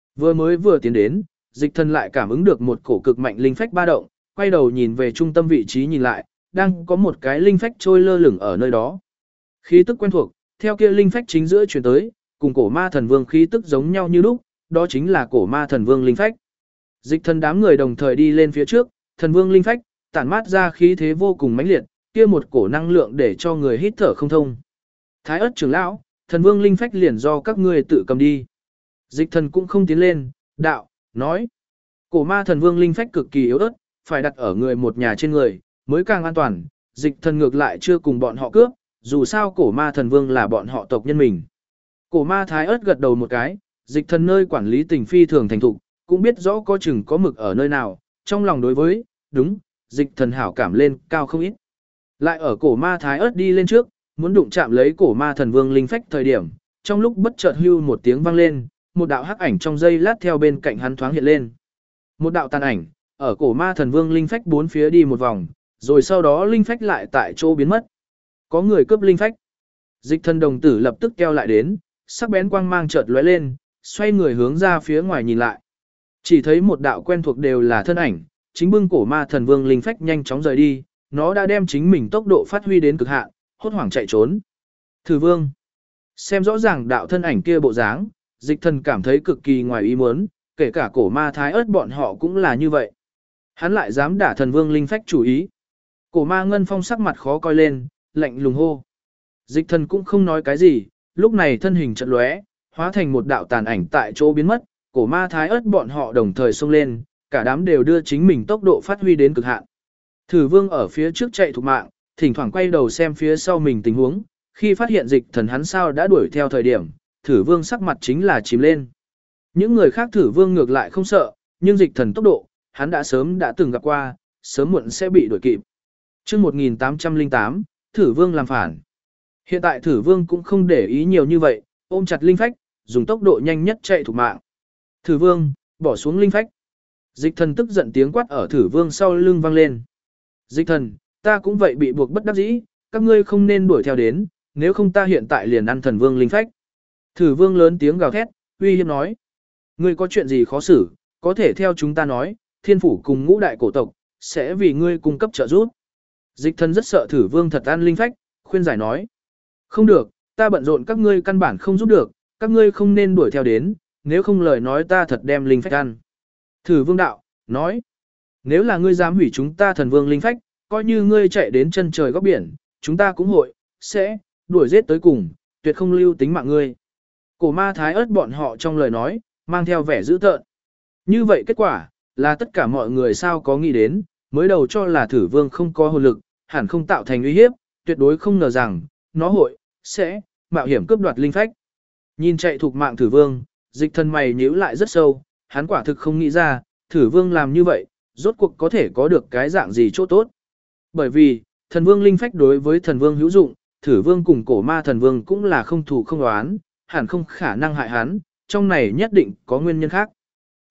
Vừa tiến đến, dịch thần lại cảm ứng được một cổ cực mạnh linh phách ba động, quay đầu nhìn về trung tâm vị trí nhìn lại, đang có một cái linh phách trôi lơ lửng ở nơi đó. Khí tức quen thuộc, theo kia linh phách chính giữa chuyển tới, cùng cổ ma thần vương khí tức giống nhau như lúc, đó chính là cổ ma thần vương linh phách. Dịch thần đám người đồng thời đi lên phía trước, thần vương linh phách, tản mát ra khí thế vô cùng mãnh liệt, kia một cổ năng lượng để cho người hít thở không thông. Thái ất trưởng lão, thần vương linh phách liền do các ngươi tự cầm đi. Dịch thần cũng không tiến lên, đạo, nói. Cổ ma thần vương linh phách cực kỳ yếu ớt, phải đặt ở người một nhà trên người, mới càng an toàn. Dịch thần ngược lại chưa cùng bọn họ cướp, dù sao cổ ma thần vương là bọn họ tộc nhân mình. Cổ ma thái ớt gật đầu một cái, dịch thần nơi quản lý tình phi thường thành thục, cũng biết rõ có chừng có mực ở nơi nào, trong lòng đối với, đúng, dịch thần hảo cảm lên cao không ít. Lại ở cổ ma thái ớt đi lên trước, muốn đụng chạm lấy cổ ma thần vương linh phách thời điểm, trong lúc bất chợt hưu một tiếng vang lên, một đạo hắc ảnh trong giây lát theo bên cạnh hắn thoáng hiện lên. Một đạo tàn ảnh, ở cổ ma thần vương linh phách bốn phía đi một vòng, rồi sau đó linh phách lại tại chỗ biến mất. Có người cướp linh phách. Dịch thần đồng tử lập tức keo lại đến, sắc bén quang mang chợt lóe lên, xoay người hướng ra phía ngoài nhìn lại. Chỉ thấy một đạo quen thuộc đều là thân ảnh, chính bưng cổ ma thần vương linh phách nhanh chóng rời đi, nó đã đem chính mình tốc độ phát huy đến cực hạn, hốt hoảng chạy trốn. Thử vương. Xem rõ ràng đạo thân ảnh kia bộ dáng, dịch thần cảm thấy cực kỳ ngoài ý muốn, kể cả cổ ma thái ớt bọn họ cũng là như vậy. Hắn lại dám đả thần vương linh phách chủ ý. Cổ ma ngân phong sắc mặt khó coi lên, lạnh lùng hô. Dịch thần cũng không nói cái gì, lúc này thân hình chợt lóe, hóa thành một đạo tàn ảnh tại chỗ biến mất, cổ ma thái ớt bọn họ đồng thời xông lên, cả đám đều đưa chính mình tốc độ phát huy đến cực hạn. Thử vương ở phía trước chạy thục mạng, thỉnh thoảng quay đầu xem phía sau mình tình huống, khi phát hiện dịch thần hắn sao đã đuổi theo thời điểm, thử vương sắc mặt chính là chìm lên. Những người khác thử vương ngược lại không sợ, nhưng dịch thần tốc độ, hắn đã sớm đã từng gặp qua, sớm muộn sẽ bị đuổi kịp. Chương 1808, thử vương làm phản. Hiện tại thử vương cũng không để ý nhiều như vậy, ôm chặt linh phách, dùng tốc độ nhanh nhất chạy thục mạng. Thử vương, bỏ xuống linh phách. Dịch thần tức giận tiếng quát ở thử vương sau lưng vang lên. Dịch thần, ta cũng vậy bị buộc bất đắc dĩ, các ngươi không nên đuổi theo đến, nếu không ta hiện tại liền ăn thần vương linh phách. Thử vương lớn tiếng gào thét, uy hiếp nói. Ngươi có chuyện gì khó xử, có thể theo chúng ta nói, thiên phủ cùng ngũ đại cổ tộc, sẽ vì ngươi cung cấp trợ giúp. Dịch thần rất sợ thử vương thật ăn linh phách, khuyên giải nói. Không được, ta bận rộn các ngươi căn bản không giúp được, các ngươi không nên đuổi theo đến, nếu không lời nói ta thật đem linh phách ăn. Thử vương đạo, nói. Nếu là ngươi dám hủy chúng ta thần vương linh phách, coi như ngươi chạy đến chân trời góc biển, chúng ta cũng hội, sẽ, đuổi giết tới cùng, tuyệt không lưu tính mạng ngươi. Cổ ma thái ớt bọn họ trong lời nói, mang theo vẻ dữ tợn. Như vậy kết quả, là tất cả mọi người sao có nghĩ đến, mới đầu cho là thử vương không có hồn lực, hẳn không tạo thành uy hiếp, tuyệt đối không ngờ rằng, nó hội, sẽ, mạo hiểm cướp đoạt linh phách. Nhìn chạy thuộc mạng thử vương, dịch thần mày nhíu lại rất sâu, hắn quả thực không nghĩ ra, thử vương làm như vậy, rốt cuộc có thể có được cái dạng gì chỗ tốt. Bởi vì, thần vương linh phách đối với thần vương hữu dụng, thử vương cùng cổ ma thần vương cũng là không thù không oán, hẳn không khả năng hại hắn, trong này nhất định có nguyên nhân khác.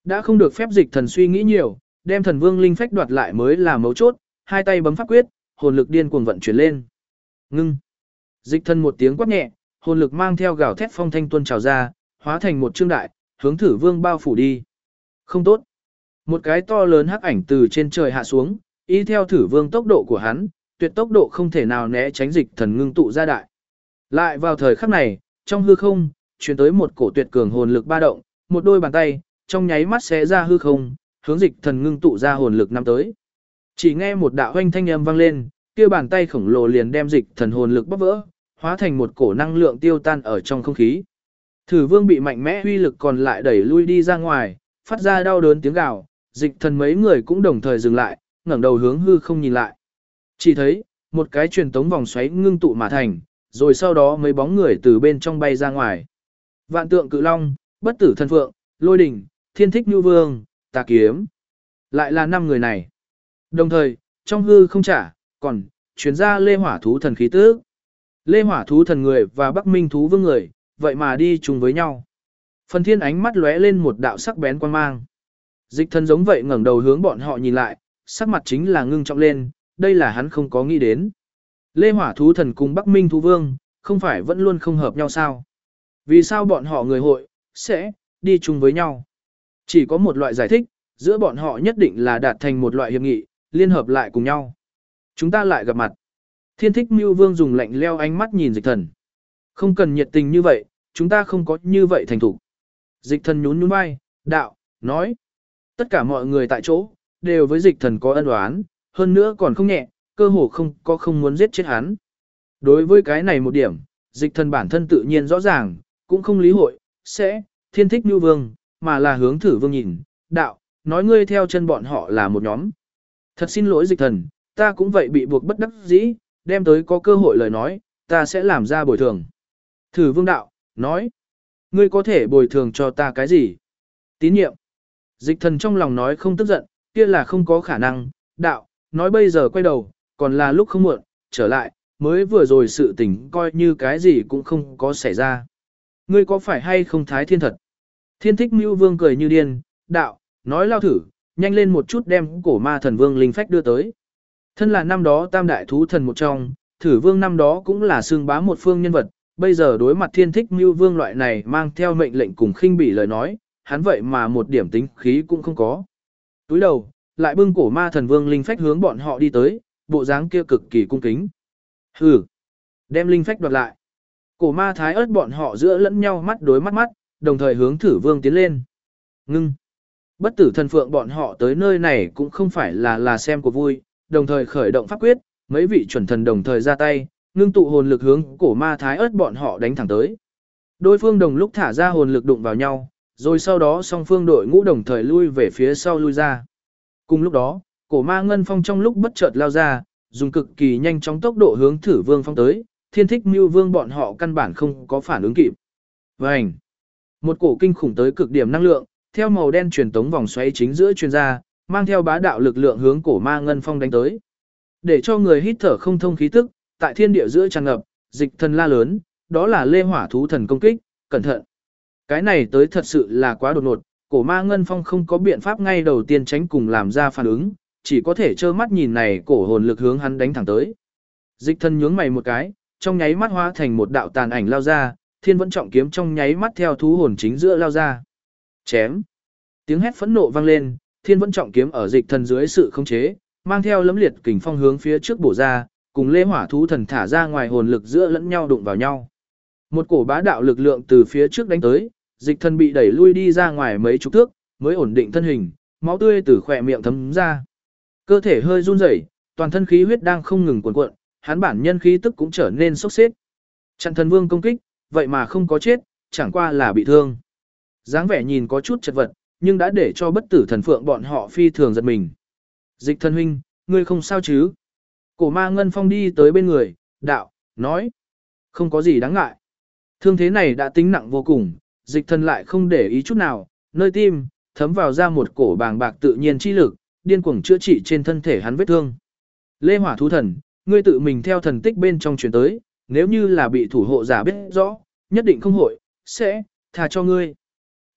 Đã không được phép dịch thần suy nghĩ nhiều, đem thần vương linh phách đoạt lại mới là mấu chốt, hai tay bấm pháp quyết, hồn lực điên cuồng vận chuyển lên. Ngưng. Dịch thần một tiếng quát nhẹ, hồn lực mang theo gào thét phong thanh tuôn trào ra, hóa thành một trương đại, hướng Thử Vương bao phủ đi. Không tốt. Một cái to lớn hắc ảnh từ trên trời hạ xuống, y theo Thử Vương tốc độ của hắn, tuyệt tốc độ không thể nào né tránh dịch thần ngưng tụ ra đại. Lại vào thời khắc này, trong hư không, truyền tới một cổ tuyệt cường hồn lực ba động, một đôi bàn tay, trong nháy mắt xé ra hư không, hướng dịch thần ngưng tụ ra hồn lực năm tới. Chỉ nghe một đạo hoanh thanh âm vang lên, kia bàn tay khổng lồ liền đem dịch thần hồn lực bóp vỡ, hóa thành một cổ năng lượng tiêu tan ở trong không khí. Thử Vương bị mạnh mẽ uy lực còn lại đẩy lui đi ra ngoài, phát ra đau đớn tiếng gào, dịch thần mấy người cũng đồng thời dừng lại, ngẩng đầu hướng hư không nhìn lại. Chỉ thấy, một cái truyền tống vòng xoáy ngưng tụ mà thành, rồi sau đó mấy bóng người từ bên trong bay ra ngoài. Vạn tượng cự long, bất tử thần phượng, lôi đỉnh, thiên thích nhu vương, tà kiếm. Lại là 5 người này. Đồng thời, trong hư không trả, còn, chuyến ra lê hỏa thú thần khí tức. Lê hỏa thú thần người và Bắc Minh thú vương người, vậy mà đi chung với nhau. Phần thiên ánh mắt lóe lên một đạo sắc bén quan mang. Dịch thần giống vậy ngẩng đầu hướng bọn họ nhìn lại, sắc mặt chính là ngưng trọng lên, đây là hắn không có nghĩ đến. Lê hỏa thú thần cùng Bắc Minh thú vương, không phải vẫn luôn không hợp nhau sao? Vì sao bọn họ người hội, sẽ, đi chung với nhau? Chỉ có một loại giải thích, giữa bọn họ nhất định là đạt thành một loại hiệp nghị, liên hợp lại cùng nhau. Chúng ta lại gặp mặt. Thiên thích Mưu Vương dùng lạnh leo ánh mắt nhìn dịch thần. Không cần nhiệt tình như vậy, chúng ta không có như vậy thành thủ. Dịch thần nhún nhún vai, đạo, nói. Tất cả mọi người tại chỗ, đều với dịch thần có ân oán, hơn nữa còn không nhẹ, cơ hồ không muốn giết chết hắn. Đối với cái này một điểm, dịch thần bản thân tự nhiên rõ ràng, cũng không lý hội, sẽ, thiên thích Mưu Vương, mà là hướng Thử Vương nhìn, đạo, nói ngươi theo chân bọn họ là một nhóm. Thật xin lỗi dịch thần, ta cũng vậy bị buộc bất đắc dĩ, đem tới có cơ hội lời nói, ta sẽ làm ra bồi thường. Thử Vương đạo, nói, ngươi có thể bồi thường cho ta cái gì? Tín nhiệm. Dịch thần trong lòng nói không tức giận, kia là không có khả năng, đạo, nói bây giờ quay đầu, còn là lúc không muộn, trở lại, mới vừa rồi sự tình coi như cái gì cũng không có xảy ra. Ngươi có phải hay không thái thiên thật? Thiên thích Mưu Vương cười như điên, đạo, nói lao thử, nhanh lên một chút đem cổ ma thần vương linh phách đưa tới. Thân là năm đó tam đại thú thần một trong, Thử Vương năm đó cũng là xương bá một phương nhân vật, bây giờ đối mặt thiên thích Mưu Vương loại này mang theo mệnh lệnh cùng khinh bỉ lời nói, hắn vậy mà một điểm tính khí cũng không có. Túi đầu, lại bưng cổ ma thần vương linh phách hướng bọn họ đi tới, bộ dáng kia cực kỳ cung kính. Hừ, đem linh phách đoạt lại. Cổ ma thái ớt bọn họ giữa lẫn nhau mắt đối mắt, đồng thời hướng Thử Vương tiến lên. Ngưng. Bất tử thần phượng bọn họ tới nơi này cũng không phải là xem của vui, đồng thời khởi động pháp quyết, mấy vị chuẩn thần đồng thời ra tay, ngưng tụ hồn lực hướng cổ ma thái ớt bọn họ đánh thẳng tới. Đối phương đồng lúc thả ra hồn lực đụng vào nhau, rồi sau đó song phương đội ngũ đồng thời lui về phía sau lui ra. Cùng lúc đó, cổ ma ngân phong trong lúc bất chợt lao ra, dùng cực kỳ nhanh chóng tốc độ hướng Thử Vương phong tới, thiên thích Mưu Vương bọn họ căn bản không có phản ứng kịp. Vành! Một cổ kinh khủng tới cực điểm năng lượng, theo màu đen truyền tống vòng xoáy chính giữa truyền ra, mang theo bá đạo lực lượng hướng cổ ma ngân phong đánh tới. Để cho người hít thở không thông khí tức, tại thiên địa giữa tràn ngập, dịch thần la lớn, đó là lê hỏa thú thần công kích, cẩn thận. Cái này tới thật sự là quá đột ngột, cổ ma ngân phong không có biện pháp ngay đầu tiên tránh cùng làm ra phản ứng, chỉ có thể trơ mắt nhìn này cổ hồn lực hướng hắn đánh thẳng tới. Dịch thần nhướng mày một cái, trong nháy mắt hóa thành một đạo tàn ảnh lao ra, thiên vẫn trọng kiếm trong nháy mắt theo thú hồn chính giữa lao ra. Chém. Tiếng hét phẫn nộ vang lên, thiên vẫn trọng kiếm ở dịch thần dưới sự khống chế, mang theo lấm liệt kình phong hướng phía trước bổ ra, cùng lê hỏa thú thần thả ra ngoài hồn lực giữa lẫn nhau đụng vào nhau. Một cổ bá đạo lực lượng từ phía trước đánh tới, dịch thần bị đẩy lui đi ra ngoài mấy chục thước, mới ổn định thân hình, máu tươi từ khỏe miệng thấm ra. Cơ thể hơi run rẩy, toàn thân khí huyết đang không ngừng cuồn cuộn, hắn bản nhân khí tức cũng trở nên sốc xếp. Chặn thần vương công kích, vậy mà không có chết, chẳng qua là bị thương. Dáng vẻ nhìn có chút chật vật, nhưng đã để cho bất tử thần phượng bọn họ phi thường giật mình. Dịch thần huynh, ngươi không sao chứ? Cổ ma ngân phong đi tới bên người, đạo, nói. Không có gì đáng ngại. Thương thế này đã tính nặng vô cùng, dịch thần lại không để ý chút nào, nơi tim, thấm vào ra một cổ bàng bạc tự nhiên chi lực, điên cuồng chữa trị trên thân thể hắn vết thương. Lê hỏa thú thần, ngươi tự mình theo thần tích bên trong truyền tới, nếu như là bị thủ hộ giả biết rõ, nhất định không hội, sẽ, tha cho ngươi.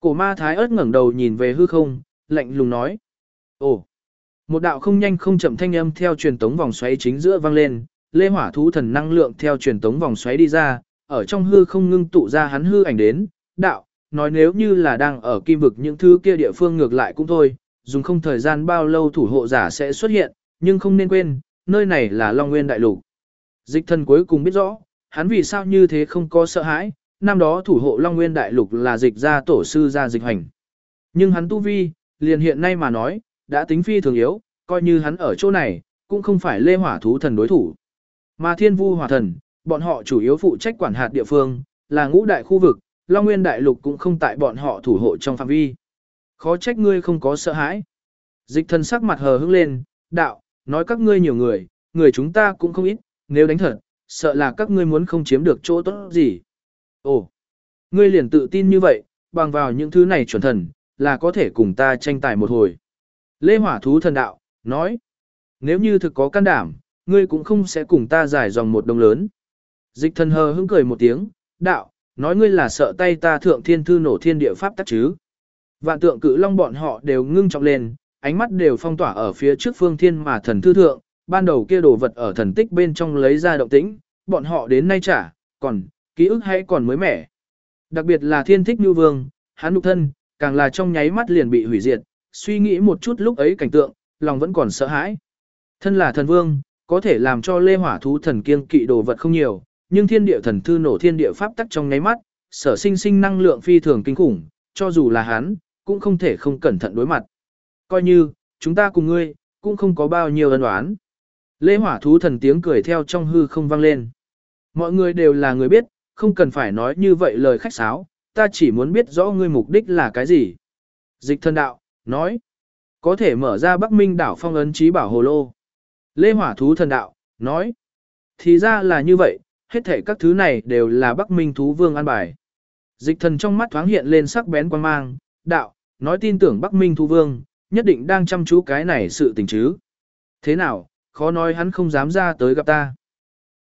Cổ ma thái ớt ngẩng đầu nhìn về hư không, lạnh lùng nói. Ồ! Một đạo không nhanh không chậm thanh âm theo truyền tống vòng xoáy chính giữa vang lên, lê hỏa thú thần năng lượng theo truyền tống vòng xoáy đi ra, ở trong hư không ngưng tụ ra hắn hư ảnh đến, đạo, nói nếu như là đang ở kim vực những thứ kia địa phương ngược lại cũng thôi, dùng không thời gian bao lâu thủ hộ giả sẽ xuất hiện, nhưng không nên quên, nơi này là Long Nguyên Đại Lục. Dịch thần cuối cùng biết rõ, hắn vì sao như thế không có sợ hãi, năm đó thủ hộ Long Nguyên Đại Lục là dịch gia tổ sư gia dịch hành. Nhưng hắn tu vi, liền hiện nay mà nói, đã tính phi thường yếu, coi như hắn ở chỗ này, cũng không phải lê hỏa thú thần đối thủ. Mà thiên vu hỏa thần, bọn họ chủ yếu phụ trách quản hạt địa phương, là ngũ đại khu vực, Long Nguyên Đại Lục cũng không tại bọn họ thủ hộ trong phạm vi. Khó trách ngươi không có sợ hãi. Dịch thần sắc mặt hờ hững lên, đạo, nói các ngươi nhiều người, người chúng ta cũng không ít, nếu đánh thật, sợ là các ngươi muốn không chiếm được chỗ tốt gì. Ồ, ngươi liền tự tin như vậy, bằng vào những thứ này chuẩn thần, là có thể cùng ta tranh tài một hồi. Lê hỏa thú thần đạo, nói, nếu như thực có can đảm, ngươi cũng không sẽ cùng ta giải dòng một đồng lớn. Dịch thần hờ hững cười một tiếng, đạo, nói ngươi là sợ tay ta thượng thiên thư nổ thiên địa pháp tắc chứ. Vạn tượng cự long bọn họ đều ngưng trọng lên, ánh mắt đều phong tỏa ở phía trước phương thiên mà thần thư thượng, ban đầu kia đồ vật ở thần tích bên trong lấy ra động tĩnh, bọn họ đến nay trả, còn, ký ức hay còn mới mẻ. Đặc biệt là thiên thích như vương, hắn nhục thân, càng là trong nháy mắt liền bị hủy diệt, suy nghĩ một chút lúc ấy cảnh tượng, lòng vẫn còn sợ hãi. Thân là thần vương, có thể làm cho lê hỏa thú thần kiêng kỵ đồ vật không nhiều, nhưng thiên địa thần thư nổ thiên địa pháp tắc trong nháy mắt, sở sinh sinh năng lượng phi thường kinh khủng, cho dù là hắn, cũng không thể không cẩn thận đối mặt. Coi như, chúng ta cùng ngươi, cũng không có bao nhiêu ân oán. Lê hỏa thú thần tiếng cười theo trong hư không vang lên. Mọi người đều là người biết, không cần phải nói như vậy lời khách sáo, ta chỉ muốn biết rõ ngươi mục đích là cái gì. Dịch thần đạo, nói, có thể mở ra Bắc Minh đảo phong ấn trí bảo hồ lô. Lê hỏa thú thần đạo, nói, thì ra là như vậy, hết thảy các thứ này đều là Bắc Minh thú vương an bài. Dịch thần trong mắt thoáng hiện lên sắc bén quan mang, đạo, nói tin tưởng Bắc Minh thú vương, nhất định đang chăm chú cái này sự tình chứ. Thế nào, khó nói hắn không dám ra tới gặp ta.